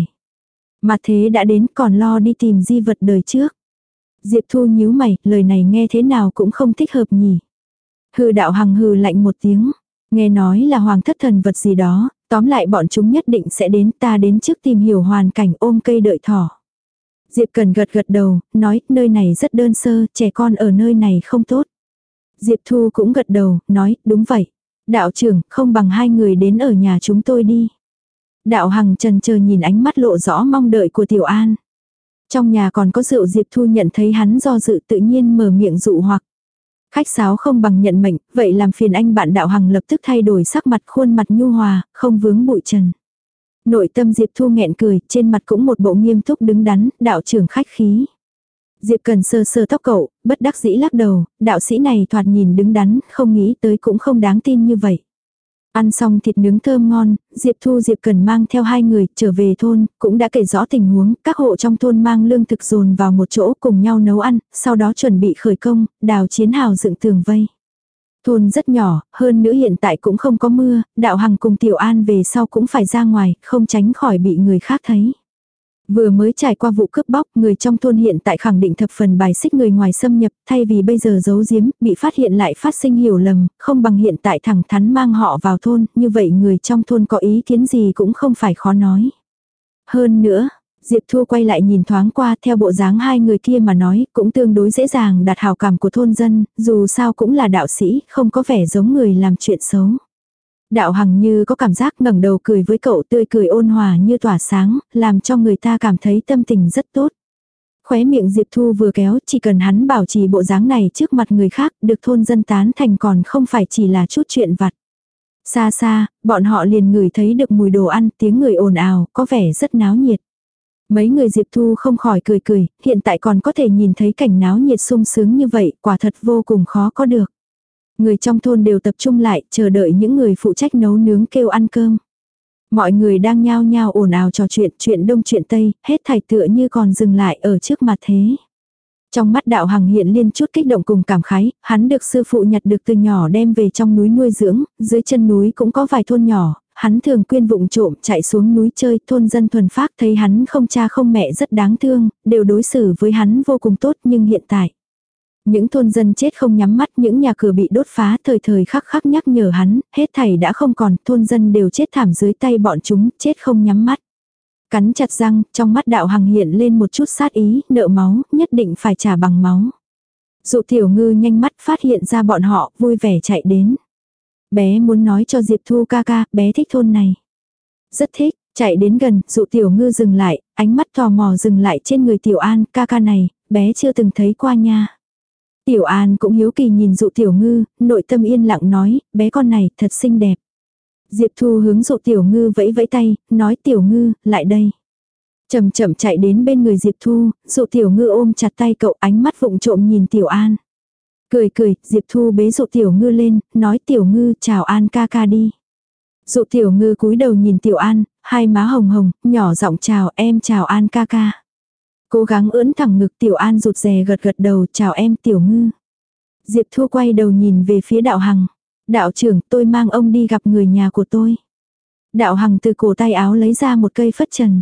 Mà thế đã đến còn lo đi tìm di vật đời trước. Diệp Thu nhíu mày, lời này nghe thế nào cũng không thích hợp nhỉ. Hừ đạo hằng hừ lạnh một tiếng. Nghe nói là hoàng thất thần vật gì đó, tóm lại bọn chúng nhất định sẽ đến, ta đến trước tìm hiểu hoàn cảnh ôm cây đợi thỏ. Diệp Cần gật gật đầu, nói nơi này rất đơn sơ, trẻ con ở nơi này không tốt. Diệp Thu cũng gật đầu, nói đúng vậy. Đạo trưởng, không bằng hai người đến ở nhà chúng tôi đi. Đạo hằng trần chờ nhìn ánh mắt lộ rõ mong đợi của Tiểu An. Trong nhà còn có rượu, Diệp Thu nhận thấy hắn do dự tự nhiên mở miệng dụ hoặc. Khách sáo không bằng nhận mệnh, vậy làm phiền anh bạn đạo hằng lập tức thay đổi sắc mặt, khuôn mặt nhu hòa, không vướng bụi trần. Nội tâm Diệp Thu nghẹn cười, trên mặt cũng một bộ nghiêm túc đứng đắn, đạo trưởng khách khí. Diệp Cần sơ sơ tóc cậu, bất đắc dĩ lắc đầu, đạo sĩ này thoạt nhìn đứng đắn, không nghĩ tới cũng không đáng tin như vậy. Ăn xong thịt nướng thơm ngon, Diệp Thu Diệp Cần mang theo hai người trở về thôn, cũng đã kể rõ tình huống, các hộ trong thôn mang lương thực dồn vào một chỗ cùng nhau nấu ăn, sau đó chuẩn bị khởi công, đào chiến hào dựng tường vây. Thôn rất nhỏ, hơn nữa hiện tại cũng không có mưa, đạo hằng cùng Tiểu An về sau cũng phải ra ngoài, không tránh khỏi bị người khác thấy. Vừa mới trải qua vụ cướp bóc, người trong thôn hiện tại khẳng định thập phần bài xích người ngoài xâm nhập, thay vì bây giờ giấu giếm, bị phát hiện lại phát sinh hiểu lầm, không bằng hiện tại thẳng thắn mang họ vào thôn, như vậy người trong thôn có ý kiến gì cũng không phải khó nói. Hơn nữa, Diệp Thu quay lại nhìn thoáng qua, theo bộ dáng hai người kia mà nói, cũng tương đối dễ dàng đạt hảo cảm của thôn dân, dù sao cũng là đạo sĩ, không có vẻ giống người làm chuyện xấu. Đạo hằng như có cảm giác ngẩng đầu cười với cậu, tươi cười ôn hòa như tỏa sáng, làm cho người ta cảm thấy tâm tình rất tốt. Khóe miệng Diệp Thu vừa kéo, chỉ cần hắn bảo trì bộ dáng này trước mặt người khác, được thôn dân tán thành còn không phải chỉ là chút chuyện vặt. Xa xa, bọn họ liền ngửi thấy được mùi đồ ăn, tiếng người ồn ào, có vẻ rất náo nhiệt. Mấy người Diệp Thu không khỏi cười cười, hiện tại còn có thể nhìn thấy cảnh náo nhiệt sung sướng như vậy, quả thật vô cùng khó có được. Người trong thôn đều tập trung lại, chờ đợi những người phụ trách nấu nướng kêu ăn cơm. Mọi người đang nhao nhao ồn ào trò chuyện, chuyện đông chuyện tây, hết thảy tựa như còn dừng lại ở trước mặt thế. Trong mắt Đạo Hằng hiện liên chút kích động cùng cảm khái, hắn được sư phụ nhặt được từ nhỏ đem về trong núi nuôi dưỡng, dưới chân núi cũng có vài thôn nhỏ, hắn thường quyên vụng trộm chạy xuống núi chơi, thôn dân thuần phác thấy hắn không cha không mẹ rất đáng thương, đều đối xử với hắn vô cùng tốt, nhưng hiện tại những thôn dân chết không nhắm mắt, những nhà cửa bị đốt phá, thời thời khắc khắc nhắc nhở hắn, hết thảy đã không còn, thôn dân đều chết thảm dưới tay bọn chúng, chết không nhắm mắt. Cắn chặt răng, trong mắt Đạo Hằng hiện lên một chút sát ý, nợ máu, nhất định phải trả bằng máu. Dụ Tiểu Ngư nhanh mắt phát hiện ra bọn họ, vui vẻ chạy đến. Bé muốn nói cho Diệp Thu ca ca, bé thích thôn này. Rất thích, chạy đến gần, Dụ Tiểu Ngư dừng lại, ánh mắt tò mò dừng lại trên người Tiểu An, ca ca này, bé chưa từng thấy qua nha. Tiểu An cũng hiếu kỳ nhìn Dụ Tiểu Ngư, nội tâm yên lặng nói, bé con này thật xinh đẹp. Diệp Thu hướng Dụ Tiểu Ngư vẫy vẫy tay, nói Tiểu Ngư, lại đây. Chậm chậm chạy đến bên người Diệp Thu, Dụ Tiểu Ngư ôm chặt tay cậu, ánh mắt vụng trộm nhìn Tiểu An. Cười cười, Diệp Thu bế Dụ Tiểu Ngư lên, nói Tiểu Ngư chào An ca ca đi. Dụ Tiểu Ngư cúi đầu nhìn Tiểu An, hai má hồng hồng, nhỏ giọng chào em chào An ca ca. Cố gắng ưỡn thẳng ngực, Tiểu An rụt rè gật gật đầu, chào em Tiểu Ngư. Diệp Thu quay đầu nhìn về phía Đạo Hằng. Đạo trưởng, tôi mang ông đi gặp người nhà của tôi. Đạo Hằng từ cổ tay áo lấy ra một cây phất trần.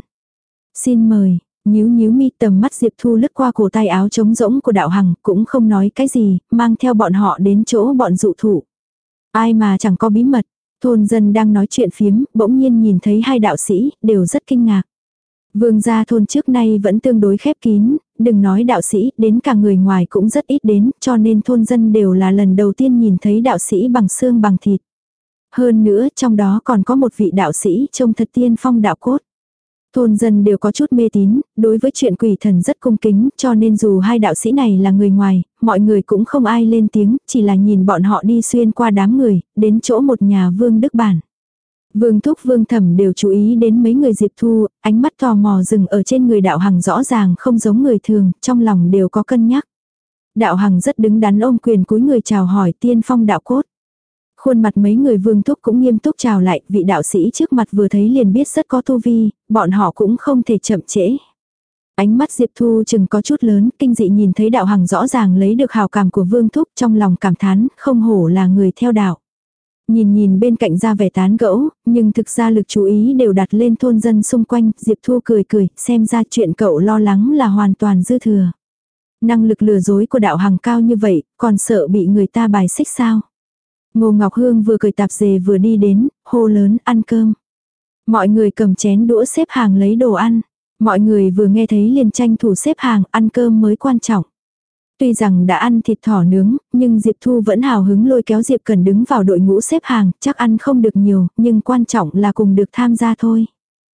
Xin mời, nhíu nhíu mi, tầm mắt Diệp Thu lướt qua cổ tay áo trống rỗng của Đạo Hằng, cũng không nói cái gì, mang theo bọn họ đến chỗ bọn dụ thụ. Ai mà chẳng có bí mật, thôn dân đang nói chuyện phiếm, bỗng nhiên nhìn thấy hai đạo sĩ, đều rất kinh ngạc. Vương gia thôn trước nay vẫn tương đối khép kín, đừng nói đạo sĩ, đến cả người ngoài cũng rất ít đến, cho nên thôn dân đều là lần đầu tiên nhìn thấy đạo sĩ bằng xương bằng thịt. Hơn nữa, trong đó còn có một vị đạo sĩ trông thật tiên phong đạo cốt. Thôn dân đều có chút mê tín, đối với chuyện quỷ thần rất cung kính, cho nên dù hai đạo sĩ này là người ngoài, mọi người cũng không ai lên tiếng, chỉ là nhìn bọn họ đi xuyên qua đám người, đến chỗ một nhà Vương Đức Bản. Vương Thúc Vương Thẩm đều chú ý đến mấy người Diệp Thu, ánh mắt tò mò dừng ở trên người Đạo Hằng rõ ràng không giống người thường, trong lòng đều có cân nhắc. Đạo Hằng rất đứng đắn ôm quyền cúi người chào hỏi tiên phong đạo cốt. Khuôn mặt mấy người Vương Thúc cũng nghiêm túc chào lại, vị đạo sĩ trước mặt vừa thấy liền biết rất có tu vi, bọn họ cũng không thể chậm trễ. Ánh mắt Diệp Thu chừng có chút lớn, kinh dị nhìn thấy Đạo Hằng rõ ràng lấy được hào cảm của Vương Thúc, trong lòng cảm thán, không hổ là người theo đạo. Nhìn nhìn bên cạnh ra vẻ tán gẫu, nhưng thực ra lực chú ý đều đặt lên thôn dân xung quanh, Diệp Thu cười cười, xem ra chuyện cậu lo lắng là hoàn toàn dư thừa. Năng lực lừa dối của Đạo Hằng cao như vậy, còn sợ bị người ta bài xích sao? Ngô Ngọc Hương vừa cười tạp dề vừa đi đến, hô lớn ăn cơm. Mọi người cầm chén đũa xếp hàng lấy đồ ăn. Mọi người vừa nghe thấy liền tranh thủ xếp hàng, ăn cơm mới quan trọng. Tuy rằng đã ăn thịt thỏ nướng, nhưng Diệp Thu vẫn hào hứng lôi kéo Diệp Cần đứng vào đội ngũ xếp hàng, chắc ăn không được nhiều, nhưng quan trọng là cùng được tham gia thôi.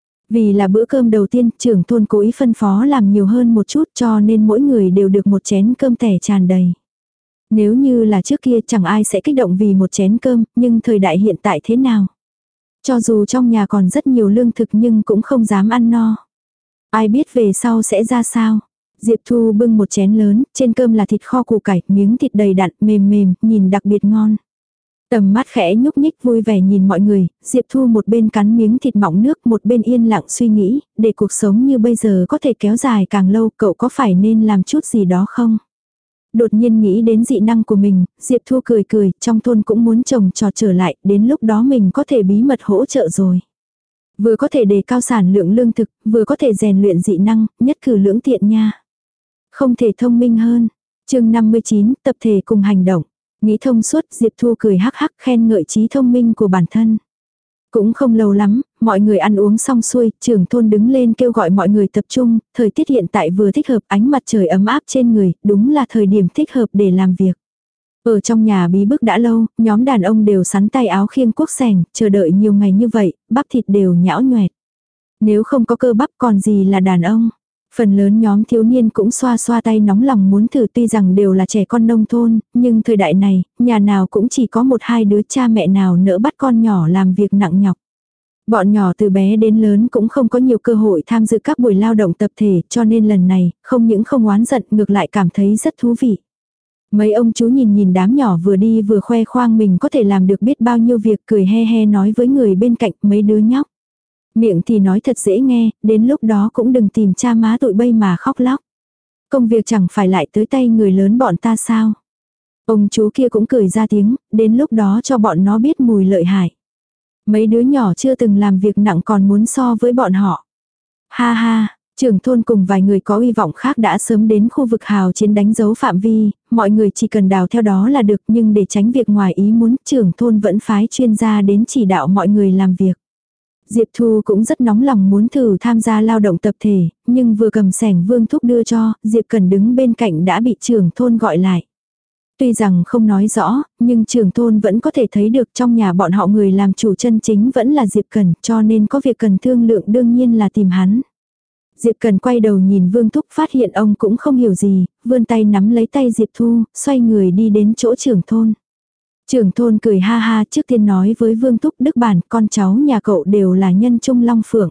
Vì là bữa cơm đầu tiên, trưởng thôn cố ý phân phó làm nhiều hơn một chút cho nên mỗi người đều được một chén cơm tẻ tràn đầy. Nếu như là trước kia chẳng ai sẽ kích động vì một chén cơm, nhưng thời đại hiện tại thế nào? Cho dù trong nhà còn rất nhiều lương thực nhưng cũng không dám ăn no. Ai biết về sau sẽ ra sao? Diệp Thu bưng một chén lớn, trên cơm là thịt kho củ cải, miếng thịt đầy đặn, mềm mềm, nhìn đặc biệt ngon. Tầm mắt khẽ nhúc nhích vui vẻ nhìn mọi người, Diệp Thu một bên cắn miếng thịt mọng nước, một bên yên lặng suy nghĩ, để cuộc sống như bây giờ có thể kéo dài càng lâu, cậu có phải nên làm chút gì đó không? Đột nhiên nghĩ đến dị năng của mình, Diệp Thu cười cười, trong thôn cũng muốn trồng trọt trở lại, đến lúc đó mình có thể bí mật hỗ trợ rồi. Vừa có thể đề cao sản lượng lương thực, vừa có thể rèn luyện dị năng, nhất cử lưỡng tiện nha. Không thể thông minh hơn. Chương năm mươi chín, tập thể cùng hành động. Nghĩ thông suốt, Diệp Thu cười hắc hắc khen ngợi trí thông minh của bản thân. Cũng không lâu lắm, mọi người ăn uống xong xuôi, trưởng thôn đứng lên kêu gọi mọi người tập trung, thời tiết hiện tại vừa thích hợp, ánh mặt trời ấm áp trên người, đúng là thời điểm thích hợp để làm việc. Ở trong nhà bí bức đã lâu, nhóm đàn ông đều sắn tay áo khiêng cuốc sẻng, chờ đợi nhiều ngày như vậy, bắp thịt đều nhão nhoẹt. Nếu không có cơ bắp còn gì là đàn ông. Phần lớn nhóm thiếu niên cũng xoa xoa tay nóng lòng muốn thử, tuy rằng đều là trẻ con nông thôn, nhưng thời đại này, nhà nào cũng chỉ có một hai đứa, cha mẹ nào nỡ bắt con nhỏ làm việc nặng nhọc. Bọn nhỏ từ bé đến lớn cũng không có nhiều cơ hội tham dự các buổi lao động tập thể, cho nên lần này, không những không oán giận, ngược lại cảm thấy rất thú vị. Mấy ông chú nhìn nhìn đám nhỏ vừa đi vừa khoe khoang mình có thể làm được biết bao nhiêu việc, cười he he nói với người bên cạnh, mấy đứa nhóc. Miệng thì nói thật dễ nghe, đến lúc đó cũng đừng tìm cha má tụi bay mà khóc lóc. Công việc chẳng phải lại tới tay người lớn bọn ta sao. Ông chú kia cũng cười ra tiếng, đến lúc đó cho bọn nó biết mùi lợi hại. Mấy đứa nhỏ chưa từng làm việc nặng còn muốn so với bọn họ. Ha ha, trưởng thôn cùng vài người có hy vọng khác đã sớm đến khu vực hào chiến đánh dấu phạm vi, mọi người chỉ cần đào theo đó là được, nhưng để tránh việc ngoài ý muốn, trưởng thôn vẫn phái chuyên gia đến chỉ đạo mọi người làm việc. Diệp Thu cũng rất nóng lòng muốn thử tham gia lao động tập thể, nhưng vừa cầm xẻng Vương Thúc đưa cho, Diệp Cần đứng bên cạnh đã bị trưởng thôn gọi lại. Tuy rằng không nói rõ, nhưng trưởng thôn vẫn có thể thấy được trong nhà bọn họ người làm chủ chân chính vẫn là Diệp Cần, cho nên có việc cần thương lượng đương nhiên là tìm hắn. Diệp Cần quay đầu nhìn Vương Thúc, phát hiện ông cũng không hiểu gì, vươn tay nắm lấy tay Diệp Thu, xoay người đi đến chỗ trưởng thôn. Trưởng thôn cười ha ha, trước tiên nói với Vương Thúc, Đức Bản, con cháu nhà cậu đều là nhân trung long phượng.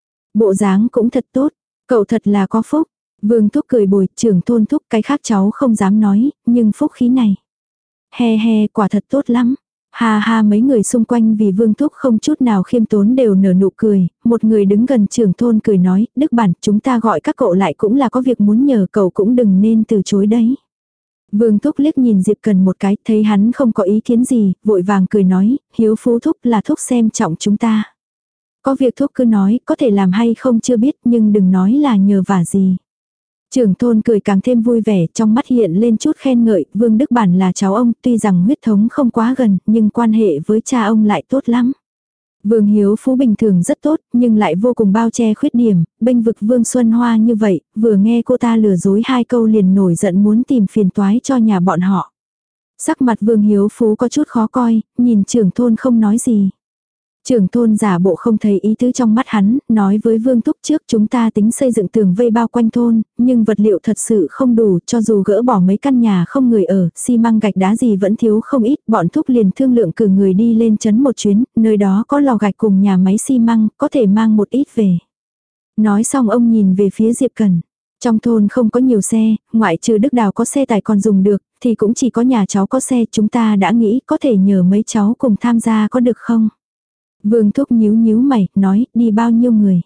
Bộ dáng cũng thật tốt, cậu thật là có phúc. Vương Thúc cười bồi, trưởng thôn Thúc, cái khác cháu không dám nói, nhưng phúc khí này. He he, quả thật tốt lắm. Ha ha, mấy người xung quanh vì Vương Thúc không chút nào khiêm tốn đều nở nụ cười, một người đứng gần trưởng thôn cười nói, Đức Bản, chúng ta gọi các cậu lại cũng là có việc muốn nhờ, cậu cũng đừng nên từ chối đấy. Vương Thúc liếc nhìn Diệp Cần một cái, thấy hắn không có ý kiến gì, vội vàng cười nói, Hiếu Phú Thúc là Thúc xem trọng chúng ta. Có việc Thúc cứ nói, có thể làm hay không chưa biết, nhưng đừng nói là nhờ vả gì. Trưởng thôn cười càng thêm vui vẻ, trong mắt hiện lên chút khen ngợi, Vương Đức Bản là cháu ông, tuy rằng huyết thống không quá gần, nhưng quan hệ với cha ông lại tốt lắm. Vương Hiếu Phú bình thường rất tốt, nhưng lại vô cùng bao che khuyết điểm, bênh vực Vương Xuân Hoa như vậy, vừa nghe cô ta lừa dối hai câu liền nổi giận muốn tìm phiền toái cho nhà bọn họ. Sắc mặt Vương Hiếu Phú có chút khó coi, nhìn trưởng thôn không nói gì. Trưởng thôn giả bộ không thấy ý tứ trong mắt hắn, nói với Vương Thúc trước chúng ta tính xây dựng tường vây bao quanh thôn, nhưng vật liệu thật sự không đủ, cho dù gỡ bỏ mấy căn nhà không người ở, xi măng gạch đá gì vẫn thiếu không ít, bọn Thúc liền thương lượng cử người đi lên trấn một chuyến, nơi đó có lò gạch cùng nhà máy xi măng, có thể mang một ít về. Nói xong ông nhìn về phía Diệp Cần. Trong thôn không có nhiều xe, ngoại trừ Đức Đào có xe tải còn dùng được, thì cũng chỉ có nhà cháu có xe, chúng ta đã nghĩ có thể nhờ mấy cháu cùng tham gia có được không? Vương Thúc nhíu nhíu mày, nói, đi bao nhiêu người?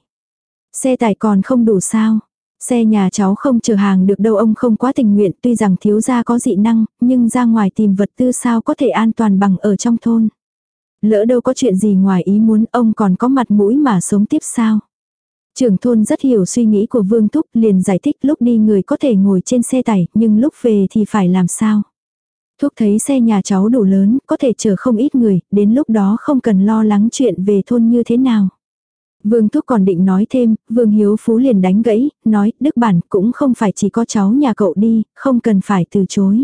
Xe tải còn không đủ sao? Xe nhà cháu không chở hàng được đâu, ông không quá tình nguyện, tuy rằng thiếu gia có dị năng, nhưng ra ngoài tìm vật tư sao có thể an toàn bằng ở trong thôn. Lỡ đâu có chuyện gì ngoài ý muốn, ông còn có mặt mũi mà sống tiếp sao? Trưởng thôn rất hiểu suy nghĩ của Vương Thúc, liền giải thích lúc đi người có thể ngồi trên xe tải, nhưng lúc về thì phải làm sao? Thúc thấy xe nhà cháu đủ lớn, có thể chở không ít người, đến lúc đó không cần lo lắng chuyện về thôn như thế nào. Vương Thúc còn định nói thêm, Vương Hiếu Phú liền đánh gãy, nói, Đức Bản cũng không phải chỉ có cháu nhà cậu đi, không cần phải từ chối.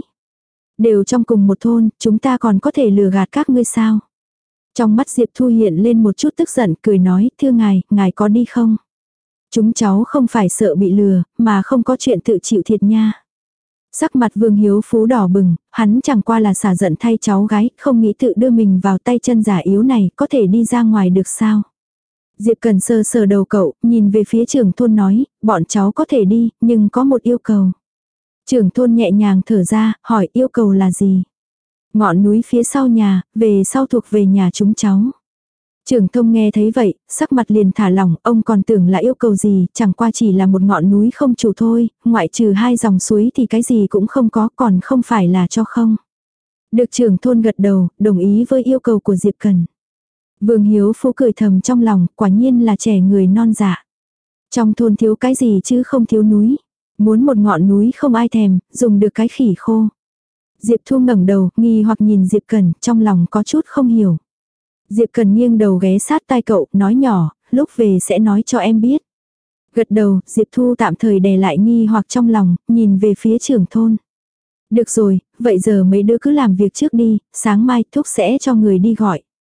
Đều trong cùng một thôn, chúng ta còn có thể lừa gạt các ngươi sao? Trong mắt Diệp Thu hiện lên một chút tức giận, cười nói, thưa ngài, ngài có đi không? Chúng cháu không phải sợ bị lừa, mà không có chuyện tự chịu thiệt nha. Sắc mặt Vương Hiếu Phú đỏ bừng, hắn chẳng qua là xả giận thay cháu gái, không nghĩ tự đưa mình vào tay chân giả yếu này, có thể đi ra ngoài được sao. Diệp Cần sờ sờ đầu cậu, nhìn về phía trưởng thôn nói, bọn cháu có thể đi, nhưng có một yêu cầu. Trưởng thôn nhẹ nhàng thở ra, hỏi yêu cầu là gì? Ngọn núi phía sau nhà, về sau thuộc về nhà chúng cháu. Trưởng thông nghe thấy vậy, sắc mặt liền thả lỏng, ông còn tưởng là yêu cầu gì, chẳng qua chỉ là một ngọn núi không chủ thôi, ngoại trừ hai dòng suối thì cái gì cũng không có, còn không phải là cho không. Được trưởng thôn gật đầu, đồng ý với yêu cầu của Diệp Cần. Vương Hiếu Phú cười thầm trong lòng, quả nhiên là trẻ người non dạ. Trong thôn thiếu cái gì chứ không thiếu núi. Muốn một ngọn núi không ai thèm, dùng được cái khỉ khô. Diệp Thu ngẩng đầu, nghi hoặc nhìn Diệp Cần, trong lòng có chút không hiểu. Diệp Cần nghiêng đầu ghé sát tai cậu, nói nhỏ, lúc về sẽ nói cho em biết. Gật đầu, Diệp Thu tạm thời đè lại nghi hoặc trong lòng, nhìn về phía trưởng thôn. Được rồi, vậy giờ mấy đứa cứ làm việc trước đi, sáng mai Thúc sẽ cho người đi gọi.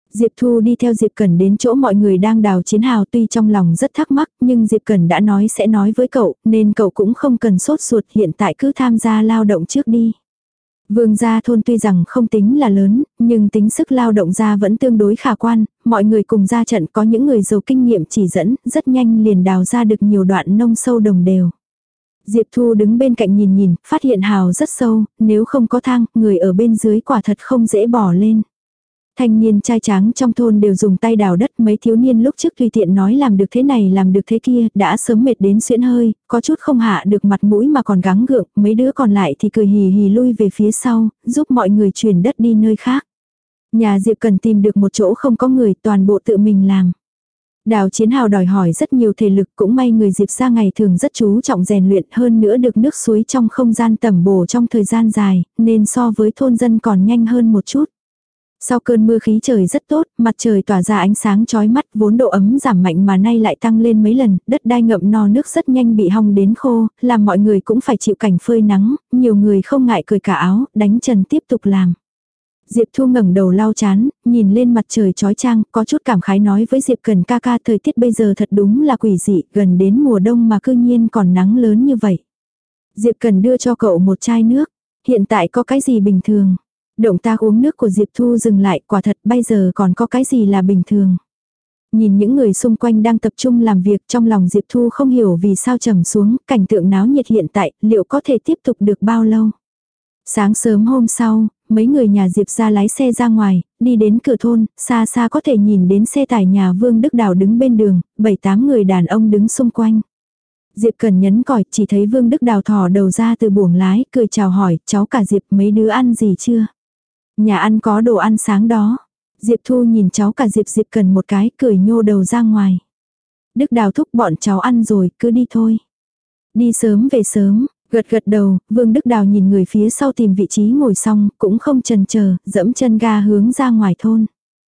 Diệp Thu đi theo Diệp Cẩn đến chỗ mọi người đang đào chiến hào, tuy trong lòng rất thắc mắc nhưng Diệp Cẩn đã nói sẽ nói với cậu nên cậu cũng không cần sốt ruột, hiện tại cứ tham gia lao động trước đi. Vương gia thôn tuy rằng không tính là lớn, nhưng tính sức lao động ra vẫn tương đối khả quan, mọi người cùng ra trận, có những người giàu kinh nghiệm chỉ dẫn, rất nhanh liền đào ra được nhiều đoạn nông sâu đồng đều. Diệp Thu đứng bên cạnh nhìn nhìn, phát hiện hào rất sâu, nếu không có thang, người ở bên dưới quả thật không dễ bỏ lên. Thanh niên trai tráng trong thôn đều dùng tay đào đất, mấy thiếu niên lúc trước tùy tiện nói làm được thế này làm được thế kia, đã sớm mệt đến xuyễn hơi, có chút không hạ được mặt mũi mà còn gắng gượng, mấy đứa còn lại thì cười hì hì lui về phía sau, giúp mọi người chuyển đất đi nơi khác. Nhà Diệp cần tìm được một chỗ không có người, toàn bộ tự mình làm. Đào chiến hào đòi hỏi rất nhiều thể lực, cũng may người Diệp ra ngày thường rất chú trọng rèn luyện, hơn nữa được nước suối trong không gian tẩm bổ trong thời gian dài, nên so với thôn dân còn nhanh hơn một chút. Sau cơn mưa khí trời rất tốt, mặt trời tỏa ra ánh sáng chói mắt, vốn độ ấm giảm mạnh mà nay lại tăng lên mấy lần, đất đai ngậm no nước rất nhanh bị hong đến khô, làm mọi người cũng phải chịu cảnh phơi nắng, nhiều người không ngại cởi cả áo, đánh trần tiếp tục làm. Diệp Thu ngẩng đầu lau chán, nhìn lên mặt trời chói chang, có chút cảm khái nói với Diệp Cần ca ca, thời tiết bây giờ thật đúng là quỷ dị, gần đến mùa đông mà cư nhiên còn nắng lớn như vậy. Diệp Cần đưa cho cậu một chai nước, hiện tại có cái gì bình thường? Động tác uống nước của Diệp Thu dừng lại, quả thật bây giờ còn có cái gì là bình thường. Nhìn những người xung quanh đang tập trung làm việc, trong lòng Diệp Thu không hiểu vì sao trầm xuống, cảnh tượng náo nhiệt hiện tại, liệu có thể tiếp tục được bao lâu. Sáng sớm hôm sau, mấy người nhà Diệp ra lái xe ra ngoài, đi đến cửa thôn, xa xa có thể nhìn đến xe tải nhà Vương Đức Đào đứng bên đường, bảy tám người đàn ông đứng xung quanh. Diệp Cần nhấn còi, chỉ thấy Vương Đức Đào thò đầu ra từ buồng lái, cười chào hỏi, cháu cả Diệp, mấy đứa ăn gì chưa? Nhà ăn có đồ ăn sáng đó. Diệp Thu nhìn cháu cả Diệp Diệp Cần một cái, cười nhô đầu ra ngoài. Đức Đào thúc bọn cháu ăn rồi, cứ đi thôi. Đi sớm về sớm, gật gật đầu, Vương Đức Đào nhìn người phía sau tìm vị trí ngồi xong, cũng không chần chờ, dẫm chân ga hướng ra ngoài thôn.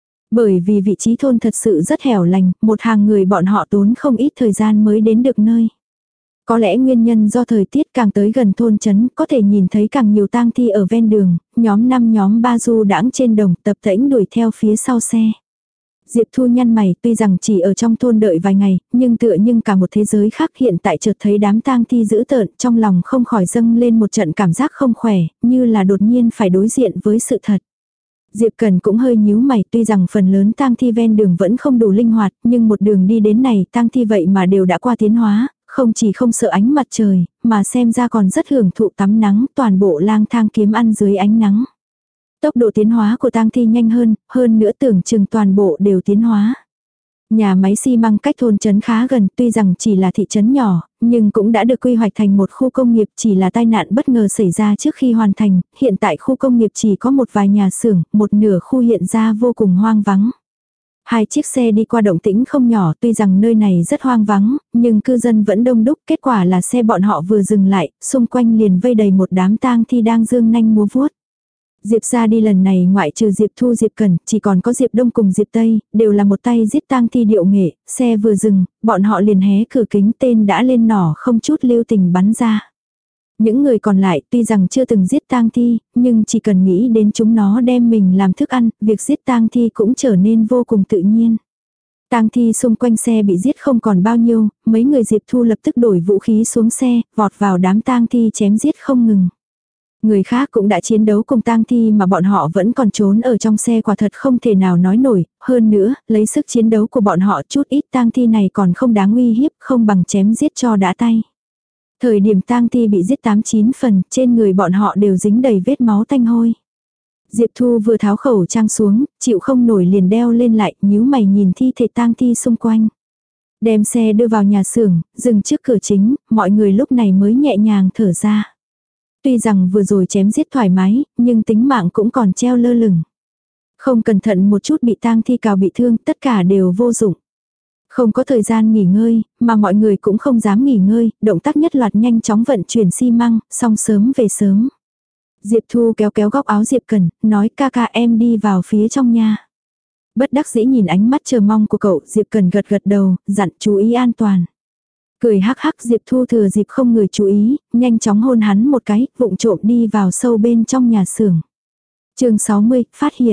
Bởi vì vị trí thôn thật sự rất hẻo lánh, một hàng người bọn họ tốn không ít thời gian mới đến được nơi. Có lẽ nguyên nhân do thời tiết càng tới gần thôn trấn, có thể nhìn thấy càng nhiều tang thi ở ven đường, nhóm năm nhóm ba du đãng trên đồng, tập tễnh đuổi theo phía sau xe. Diệp Thu nhăn mày, tuy rằng chỉ ở trong thôn đợi vài ngày, nhưng tựa nhưng cả một thế giới khác, hiện tại chợt thấy đám tang thi dữ tợn, trong lòng không khỏi dâng lên một trận cảm giác không khỏe, như là đột nhiên phải đối diện với sự thật. Diệp Cần cũng hơi nhíu mày, tuy rằng phần lớn tang thi ven đường vẫn không đủ linh hoạt, nhưng một đường đi đến này, tang thi vậy mà đều đã qua tiến hóa, không chỉ không sợ ánh mặt trời, mà xem ra còn rất hưởng thụ tắm nắng, toàn bộ lang thang kiếm ăn dưới ánh nắng. Tốc độ tiến hóa của tang thi nhanh hơn, hơn nữa tưởng chừng toàn bộ đều tiến hóa. Nhà máy xi măng cách thôn trấn khá gần, tuy rằng chỉ là thị trấn nhỏ, nhưng cũng đã được quy hoạch thành một khu công nghiệp, chỉ là tai nạn bất ngờ xảy ra trước khi hoàn thành, hiện tại khu công nghiệp chỉ có một vài nhà xưởng, một nửa khu hiện ra vô cùng hoang vắng. Hai chiếc xe đi qua động tĩnh không nhỏ, tuy rằng nơi này rất hoang vắng, nhưng cư dân vẫn đông đúc, kết quả là xe bọn họ vừa dừng lại, xung quanh liền vây đầy một đám tang thi đang giương nanh múa vuốt. Diệp ra đi lần này ngoại trừ Diệp Thu Diệp Cần, chỉ còn có Diệp Đông cùng Diệp Tây, đều là một tay giết tang thi điệu nghệ, xe vừa dừng, bọn họ liền hé cửa kính, tên đã lên nỏ không chút lưu tình bắn ra. Những người còn lại tuy rằng chưa từng giết tang thi, nhưng chỉ cần nghĩ đến chúng nó đem mình làm thức ăn, việc giết tang thi cũng trở nên vô cùng tự nhiên. Tang thi xung quanh xe bị giết không còn bao nhiêu, mấy người Diệp Thu lập tức đổi vũ khí xuống xe, vọt vào đám tang thi chém giết không ngừng. Người khác cũng đã chiến đấu cùng tang thi mà bọn họ vẫn còn trốn ở trong xe, quả thật không thể nào nói nổi, hơn nữa, lấy sức chiến đấu của bọn họ chút ít tang thi này còn không đáng uy hiếp, không bằng chém giết cho đã tay. Thời điểm tang thi bị giết tám chín phần, trên người bọn họ đều dính đầy vết máu tanh hôi. Diệp Thu vừa tháo khẩu trang xuống, chịu không nổi liền đeo lên lại, nhíu mày nhìn thi thể tang thi xung quanh. Đem xe đưa vào nhà xưởng, dừng trước cửa chính, mọi người lúc này mới nhẹ nhàng thở ra. Tuy rằng vừa rồi chém giết thoải mái, nhưng tính mạng cũng còn treo lơ lửng. Không cẩn thận một chút bị tang thi cào bị thương, tất cả đều vô dụng. Không có thời gian nghỉ ngơi, mà mọi người cũng không dám nghỉ ngơi, động tác nhất loạt nhanh chóng vận chuyển xi măng, xong sớm về sớm. Diệp Thu kéo kéo góc áo Diệp Cần, nói ca ca em đi vào phía trong nhà. Bất đắc dĩ nhìn ánh mắt chờ mong của cậu, Diệp Cần gật gật đầu, dặn chú ý an toàn. Cười hắc hắc, Diệp Thu thừa dịp không người chú ý, nhanh chóng hôn hắn một cái, vụng trộm đi vào sâu bên trong nhà xưởng. Chương sáu mươi, phát hiện.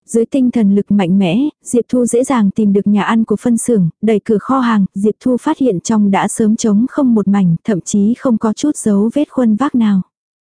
Dưới tinh thần lực mạnh mẽ, Diệp Thu dễ dàng tìm được nhà ăn của phân xưởng, đẩy cửa kho hàng, Diệp Thu phát hiện trong đã sớm trống không một mảnh, thậm chí không có chút dấu vết khuân vác nào.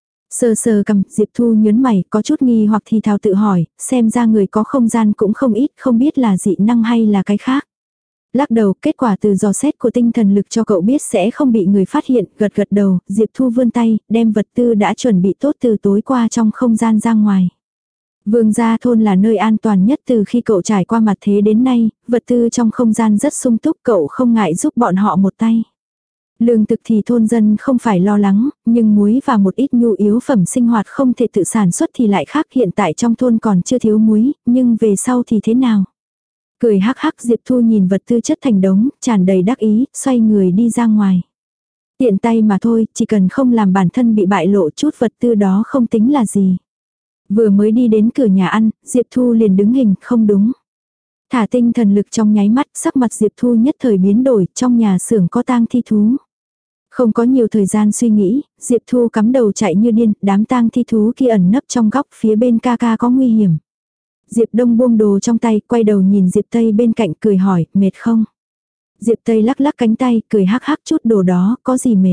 Sờ sờ cầm, Diệp Thu nhớn mày, có chút nghi hoặc thì thào tự hỏi, xem ra người có không gian cũng không ít, không biết là dị năng hay là cái khác. Lắc đầu, kết quả từ dò xét của tinh thần lực cho cậu biết sẽ không bị người phát hiện, gật gật đầu, Diệp Thu vươn tay, đem vật tư đã chuẩn bị tốt từ tối qua trong không gian ra ngoài. Vương gia thôn là nơi an toàn nhất từ khi cậu trải qua mặt thế đến nay, vật tư trong không gian rất sung túc, cậu không ngại giúp bọn họ một tay. Lương thực thì thôn dân không phải lo lắng, nhưng muối và một ít nhu yếu phẩm sinh hoạt không thể tự sản xuất thì lại khác, hiện tại trong thôn còn chưa thiếu muối, nhưng về sau thì thế nào? Cười hắc hắc, Diệp Thu nhìn vật tư chất thành đống, tràn đầy đắc ý, xoay người đi ra ngoài. Tiện tay mà thôi, chỉ cần không làm bản thân bị bại lộ, chút vật tư đó không tính là gì. Vừa mới đi đến cửa nhà ăn, Diệp Thu liền đứng hình, không đúng. Thả tinh thần lực trong nháy mắt, sắc mặt Diệp Thu nhất thời biến đổi, trong nhà xưởng có tang thi thú. Không có nhiều thời gian suy nghĩ, Diệp Thu cắm đầu chạy như điên, đám tang thi thú kia ẩn nấp trong góc, phía bên ca ca có nguy hiểm. Diệp Đông buông đồ trong tay, quay đầu nhìn Diệp Tây bên cạnh, cười hỏi, mệt không? Diệp Tây lắc lắc cánh tay, cười hắc hắc, chút đồ đó, có gì mệt?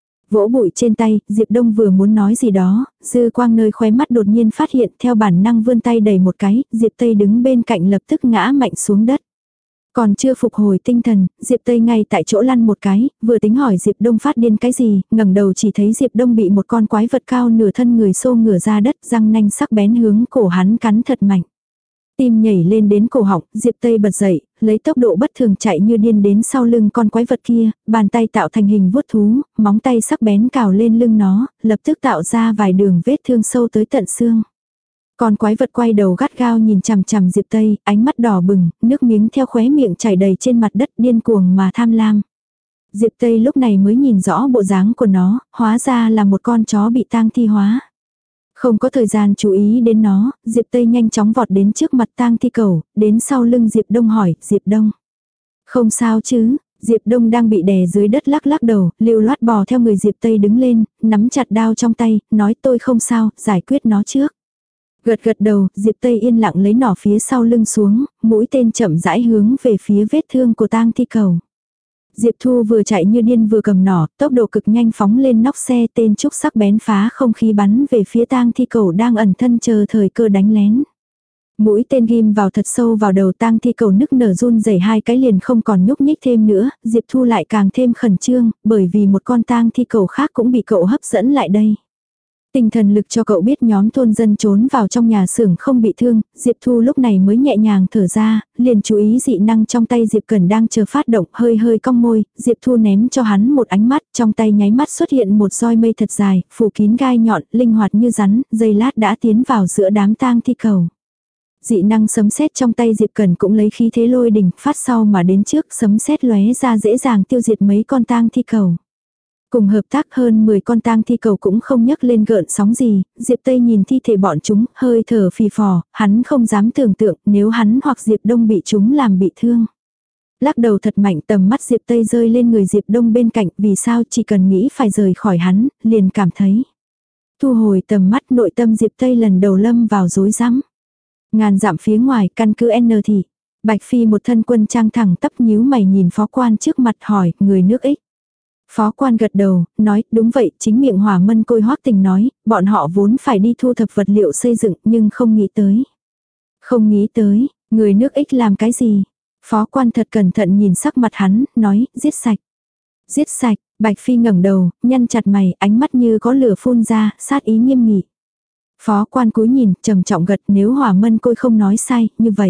Vỗ bụi trên tay, Diệp Đông vừa muốn nói gì đó, dư quang nơi khóe mắt đột nhiên phát hiện, theo bản năng vươn tay đẩy một cái, Diệp Tây đứng bên cạnh lập tức ngã mạnh xuống đất. Còn chưa phục hồi tinh thần, Diệp Tây ngay tại chỗ lăn một cái, vừa tính hỏi Diệp Đông phát điên cái gì, ngẩng đầu chỉ thấy Diệp Đông bị một con quái vật cao nửa thân người xô ngửa ra đất, răng nanh sắc bén hướng cổ hắn cắn thật mạnh. Tim nhảy lên đến cổ họng, Diệp Tây bật dậy, lấy tốc độ bất thường chạy như điên đến sau lưng con quái vật kia, bàn tay tạo thành hình vuốt thú, móng tay sắc bén cào lên lưng nó, lập tức tạo ra vài đường vết thương sâu tới tận xương. Con quái vật quay đầu gắt gao nhìn chằm chằm Diệp Tây, ánh mắt đỏ bừng, nước miếng theo khóe miệng chảy đầy trên mặt đất, điên cuồng mà tham lam. Diệp Tây lúc này mới nhìn rõ bộ dáng của nó, hóa ra là một con chó bị tang thi hóa. Không có thời gian chú ý đến nó, Diệp Tây nhanh chóng vọt đến trước mặt tang thi cầu, đến sau lưng Diệp Đông hỏi, Diệp Đông. Không sao chứ, Diệp Đông đang bị đè dưới đất lắc lắc đầu, lưu loát bò theo người Diệp Tây đứng lên, nắm chặt đao trong tay, nói tôi không sao, giải quyết nó trước. Gật gật đầu, Diệp Tây yên lặng lấy nỏ phía sau lưng xuống, mũi tên chậm rãi hướng về phía vết thương của tang thi cầu. Diệp Thu vừa chạy như điên vừa cầm nỏ, tốc độ cực nhanh phóng lên nóc xe, tên trúc sắc bén phá không khí bắn về phía tang thi cầu đang ẩn thân chờ thời cơ đánh lén. Mũi tên ghim vào thật sâu vào đầu tang thi cầu, nức nở run rẩy hai cái liền không còn nhúc nhích thêm nữa, Diệp Thu lại càng thêm khẩn trương, bởi vì một con tang thi cầu khác cũng bị cậu hấp dẫn lại đây. Tinh thần lực cho cậu biết nhóm thôn dân trốn vào trong nhà xưởng không bị thương, Diệp Thu lúc này mới nhẹ nhàng thở ra, liền chú ý dị năng trong tay Diệp Cẩn đang chờ phát động, hơi hơi cong môi, Diệp Thu ném cho hắn một ánh mắt, trong tay nháy mắt xuất hiện một roi mây thật dài, phủ kín gai nhọn, linh hoạt như rắn, giây lát đã tiến vào giữa đám tang thi cầu. Dị năng sấm sét trong tay Diệp Cẩn cũng lấy khí thế lôi đình, phát sau mà đến trước, sấm sét lóe ra dễ dàng tiêu diệt mấy con tang thi cầu. Cùng hợp tác hơn mười con tang thi cầu cũng không nhấc lên gợn sóng gì, Diệp Tây nhìn thi thể bọn chúng, hơi thở phì phò, hắn không dám tưởng tượng nếu hắn hoặc Diệp Đông bị chúng làm bị thương. Lắc đầu thật mạnh, tầm mắt Diệp Tây rơi lên người Diệp Đông bên cạnh, vì sao chỉ cần nghĩ phải rời khỏi hắn, liền cảm thấy. Thu hồi tầm mắt, nội tâm Diệp Tây lần đầu lâm vào rối rắm. Ngàn dặm phía ngoài, căn cứ N thị. Bạch Phi một thân quân trang thẳng tắp nhíu mày nhìn phó quan trước mặt hỏi, người nước Ích. Phó quan gật đầu, nói, đúng vậy, chính miệng Hỏa Mân Côi Hoắc Tình nói, bọn họ vốn phải đi thu thập vật liệu xây dựng, nhưng không nghĩ tới. Không nghĩ tới, người nước Ích làm cái gì? Phó quan thật cẩn thận nhìn sắc mặt hắn, nói, giết sạch. Giết sạch, Bạch Phi ngẩng đầu, nhăn chặt mày, ánh mắt như có lửa phun ra, sát ý nghiêm nghị. Phó quan cúi nhìn, trầm trọng gật, nếu Hỏa Mân Côi không nói sai, như vậy.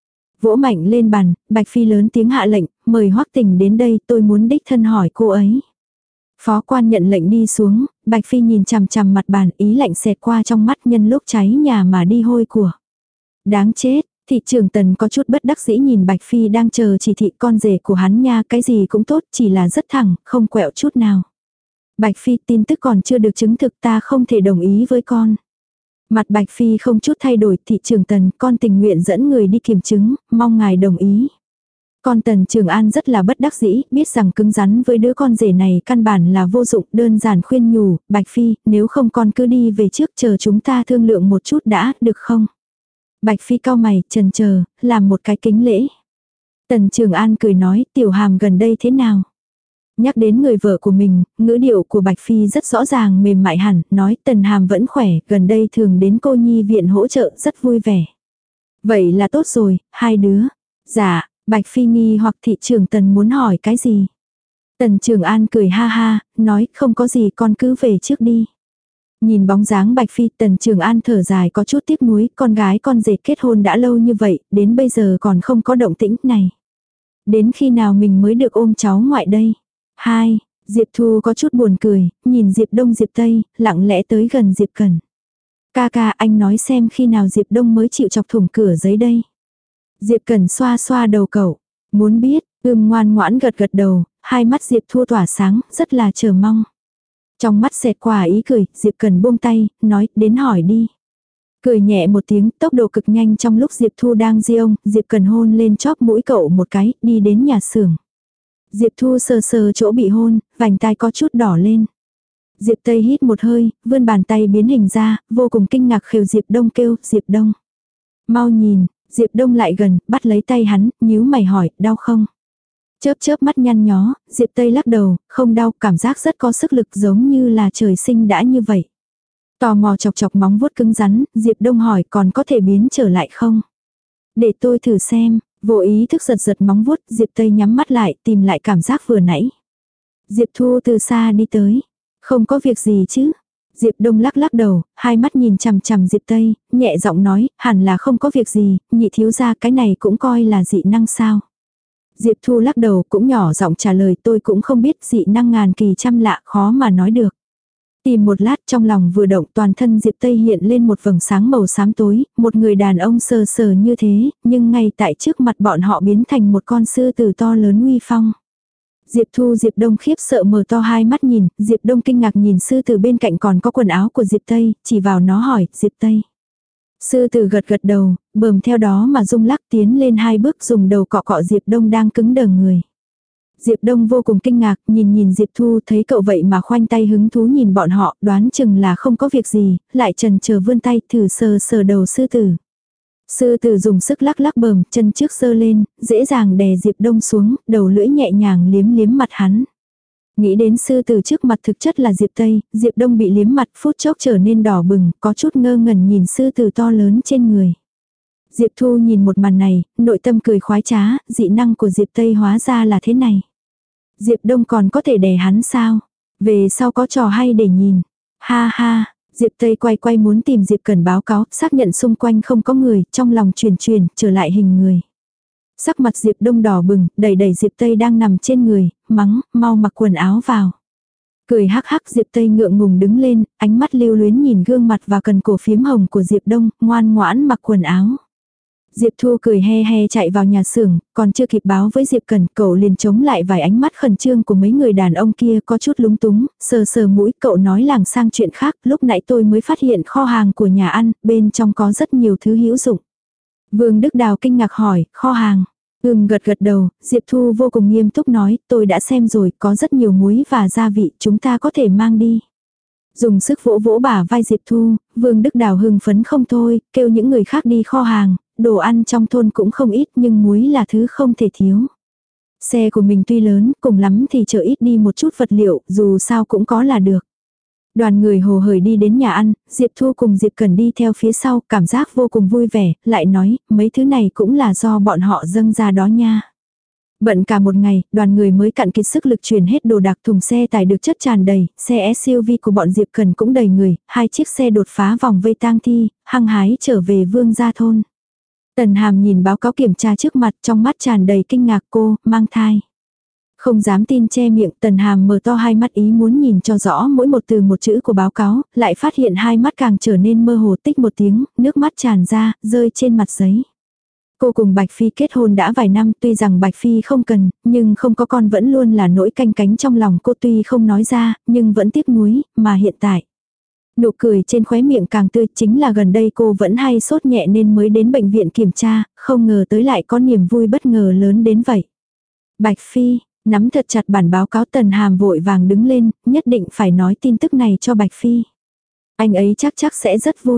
Vỗ mạnh lên bàn, Bạch Phi lớn tiếng hạ lệnh, mời Hoắc Tình đến đây, tôi muốn đích thân hỏi cô ấy. Phó quan nhận lệnh đi xuống, Bạch Phi nhìn chằm chằm mặt bàn, ý lạnh xẹt qua trong mắt, nhân lúc cháy nhà mà đi hôi của. Đáng chết, thị trưởng Tần có chút bất đắc dĩ nhìn Bạch Phi đang chờ chỉ thị, con rể của hắn nha, cái gì cũng tốt, chỉ là rất thẳng, không quẹo chút nào. Bạch Phi, tin tức còn chưa được chứng thực, ta không thể đồng ý với con. Mặt Bạch Phi không chút thay đổi, thị trưởng Tần, con tình nguyện dẫn người đi kiểm chứng, mong ngài đồng ý. Con Tần Trường An rất là bất đắc dĩ, biết rằng cứng rắn với đứa con rể này căn bản là vô dụng, đơn giản khuyên nhủ, Bạch Phi, nếu không con cứ đi về trước, chờ chúng ta thương lượng một chút đã, được không? Bạch Phi cau mày, chần chờ, làm một cái kính lễ. Tần Trường An cười nói, Tiểu Hàm gần đây thế nào? Nhắc đến người vợ của mình, ngữ điệu của Bạch Phi rất rõ ràng mềm mại hẳn, nói Tần Hàm vẫn khỏe, gần đây thường đến cô nhi viện hỗ trợ rất vui vẻ. Vậy là tốt rồi, hai đứa. Dạ, Bạch Phi nghi hoặc thị trưởng Tần muốn hỏi cái gì? Tần Trường An cười ha ha, nói không có gì con cứ về trước đi. Nhìn bóng dáng Bạch Phi, Tần Trường An thở dài có chút tiếc nuối, con gái con rể kết hôn đã lâu như vậy, đến bây giờ còn không có động tĩnh này. Đến khi nào mình mới được ôm cháu ngoại đây? Hai, Diệp Thu có chút buồn cười, nhìn Diệp Đông Diệp Tây, lặng lẽ tới gần Diệp Cẩn. Ca ca anh nói xem khi nào Diệp Đông mới chịu chọc thủng cửa giấy đây. Diệp Cẩn xoa xoa đầu cậu, muốn biết, ưm ngoan ngoãn gật gật đầu, hai mắt Diệp Thu tỏa sáng, rất là chờ mong. Trong mắt xẹt qua ý cười, Diệp Cẩn buông tay, nói, đến hỏi đi. Cười nhẹ một tiếng, tốc độ cực nhanh trong lúc Diệp Thu đang di ông, Diệp Cẩn hôn lên chóp mũi cậu một cái, đi đến nhà xưởng. Diệp Thu sờ sờ chỗ bị hôn, vành tai có chút đỏ lên. Diệp Tây hít một hơi, vươn bàn tay biến hình ra, vô cùng kinh ngạc khều Diệp Đông kêu, Diệp Đông. Mau nhìn, Diệp Đông lại gần, bắt lấy tay hắn, nhíu mày hỏi, đau không? Chớp chớp mắt nhăn nhó, Diệp Tây lắc đầu, không đau, cảm giác rất có sức lực giống như là trời sinh đã như vậy. Tò mò chọc chọc móng vuốt cứng rắn, Diệp Đông hỏi còn có thể biến trở lại không? Để tôi thử xem, vô ý thức giật giật móng vuốt, Diệp Tây nhắm mắt lại, tìm lại cảm giác vừa nãy. Diệp Thu từ xa đi tới, không có việc gì chứ? Diệp Đông lắc lắc đầu, hai mắt nhìn chằm chằm Diệp Tây, nhẹ giọng nói, hẳn là không có việc gì, nhị thiếu gia cái này cũng coi là dị năng sao? Diệp Thu lắc đầu cũng nhỏ giọng trả lời tôi cũng không biết dị năng ngàn kỳ trăm lạ khó mà nói được. Tìm một lát trong lòng vừa động toàn thân Diệp Tây hiện lên một vầng sáng màu xám tối, một người đàn ông sờ sờ như thế, nhưng ngay tại trước mặt bọn họ biến thành một con sư tử to lớn uy phong. Diệp Thu Diệp Đông khiếp sợ mở to hai mắt nhìn, Diệp Đông kinh ngạc nhìn sư tử bên cạnh còn có quần áo của Diệp Tây, chỉ vào nó hỏi, Diệp Tây. Sư tử gật gật đầu, bờm theo đó mà rung lắc tiến lên hai bước dùng đầu cọ cọ Diệp Đông đang cứng đờ người. Diệp Đông vô cùng kinh ngạc, nhìn nhìn Diệp Thu thấy cậu vậy mà khoanh tay hứng thú nhìn bọn họ, đoán chừng là không có việc gì, lại chần chờ vươn tay thử sờ sờ đầu sư tử. Sư tử dùng sức lắc lắc bờm, chân trước giơ lên, dễ dàng đè Diệp Đông xuống, đầu lưỡi nhẹ nhàng liếm liếm mặt hắn. Nghĩ đến sư tử trước mặt thực chất là Diệp Tây, Diệp Đông bị liếm mặt phút chốc trở nên đỏ bừng, có chút ngơ ngẩn nhìn sư tử to lớn trên người. Diệp Thu nhìn một màn này, nội tâm cười khoái trá, dị năng của Diệp Tây hóa ra là thế này. Diệp Đông còn có thể đè hắn sao? Về sau có trò hay để nhìn. Ha ha, Diệp Tây quay quay muốn tìm Diệp Cẩn báo cáo, xác nhận xung quanh không có người, trong lòng truyền truyền, trở lại hình người. Sắc mặt Diệp Đông đỏ bừng, đẩy đẩy Diệp Tây đang nằm trên người, mắng, mau mặc quần áo vào. Cười hắc hắc Diệp Tây ngượng ngùng đứng lên, ánh mắt lưu luyến nhìn gương mặt và cần cổ phiếm hồng của Diệp Đông, ngoan ngoãn mặc quần áo. Diệp Thu cười he he chạy vào nhà xưởng, còn chưa kịp báo với Diệp Cẩn, cậu liền chống lại vài ánh mắt khẩn trương của mấy người đàn ông kia có chút lúng túng, sờ sờ mũi cậu nói làng sang chuyện khác, lúc nãy tôi mới phát hiện kho hàng của nhà ăn, bên trong có rất nhiều thứ hữu dụng. Vương Đức Đào kinh ngạc hỏi, kho hàng. Ừm gật gật đầu, Diệp Thu vô cùng nghiêm túc nói, tôi đã xem rồi, có rất nhiều muối và gia vị, chúng ta có thể mang đi. Dùng sức vỗ vỗ bả vai Diệp Thu, Vương Đức Đào hưng phấn không thôi, kêu những người khác đi kho hàng, đồ ăn trong thôn cũng không ít nhưng muối là thứ không thể thiếu. Xe của mình tuy lớn, cùng lắm thì chở ít đi một chút vật liệu, dù sao cũng có là được. Đoàn người hồ hởi đi đến nhà ăn, Diệp Thu cùng Diệp Cẩn đi theo phía sau, cảm giác vô cùng vui vẻ, lại nói, mấy thứ này cũng là do bọn họ dâng ra đó nha. Bận cả một ngày, đoàn người mới cạn kiệt sức lực chuyển hết đồ đạc thùng xe tải được chất tràn đầy, xe ét u vê của bọn Diệp Cẩn cũng đầy người, hai chiếc xe đột phá vòng vây tang thi, hăng hái trở về Vương gia thôn. Tần Hàm nhìn báo cáo kiểm tra trước mặt trong mắt tràn đầy kinh ngạc cô, mang thai. Không dám tin che miệng Tần Hàm mở to hai mắt ý muốn nhìn cho rõ mỗi một từ một chữ của báo cáo, lại phát hiện hai mắt càng trở nên mơ hồ tích một tiếng, nước mắt tràn ra, rơi trên mặt giấy. Cô cùng Bạch Phi kết hôn đã vài năm tuy rằng Bạch Phi không cần, nhưng không có con vẫn luôn là nỗi canh cánh trong lòng cô tuy không nói ra, nhưng vẫn tiếc nuối, mà hiện tại. Nụ cười trên khóe miệng càng tươi chính là gần đây cô vẫn hay sốt nhẹ nên mới đến bệnh viện kiểm tra, không ngờ tới lại có niềm vui bất ngờ lớn đến vậy. Bạch Phi, nắm thật chặt bản báo cáo Tần Hàm vội vàng đứng lên, nhất định phải nói tin tức này cho Bạch Phi. Anh ấy chắc chắc sẽ rất vui.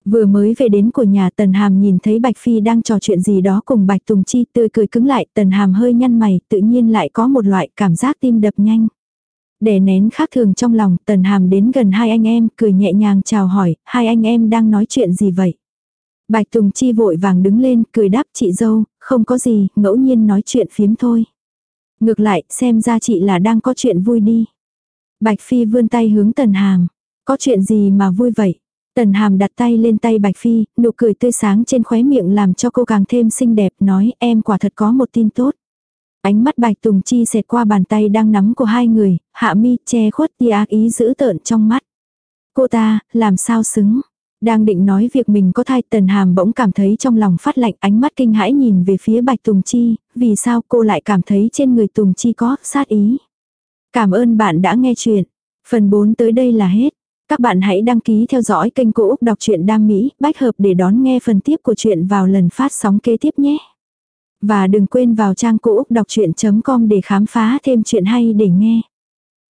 Vừa mới về đến của nhà Tần Hàm nhìn thấy Bạch Phi đang trò chuyện gì đó cùng Bạch Tùng Chi, tươi cười cứng lại, Tần Hàm hơi nhăn mày, tự nhiên lại có một loại cảm giác tim đập nhanh. Để nén khác thường trong lòng, Tần Hàm đến gần hai anh em, cười nhẹ nhàng chào hỏi, hai anh em đang nói chuyện gì vậy? Bạch Tùng Chi vội vàng đứng lên, cười đáp chị dâu, không có gì, ngẫu nhiên nói chuyện phiếm thôi. Ngược lại, xem ra chị là đang có chuyện vui đi. Bạch Phi vươn tay hướng Tần Hàm, có chuyện gì mà vui vậy? Tần Hàm đặt tay lên tay Bạch Phi, nụ cười tươi sáng trên khóe miệng làm cho cô càng thêm xinh đẹp, nói em quả thật có một tin tốt. Ánh mắt Bạch Tùng Chi xẹt qua bàn tay đang nắm của hai người, hạ mi che khuất tia ác ý dữ tợn trong mắt. Cô ta, làm sao xứng? Đang định nói việc mình có thai, Tần Hàm bỗng cảm thấy trong lòng phát lạnh, ánh mắt kinh hãi nhìn về phía Bạch Tùng Chi, vì sao cô lại cảm thấy trên người Tùng Chi có sát ý. Cảm ơn bạn đã nghe chuyện. Phần bốn tới đây là hết. Các bạn hãy đăng ký theo dõi kênh Cô Úc Đọc truyện Đam Mỹ, bách hợp để đón nghe phần tiếp của chuyện vào lần phát sóng kế tiếp nhé. Và đừng quên vào trang cô úc đọc chuyện chấm com để khám phá thêm chuyện hay để nghe.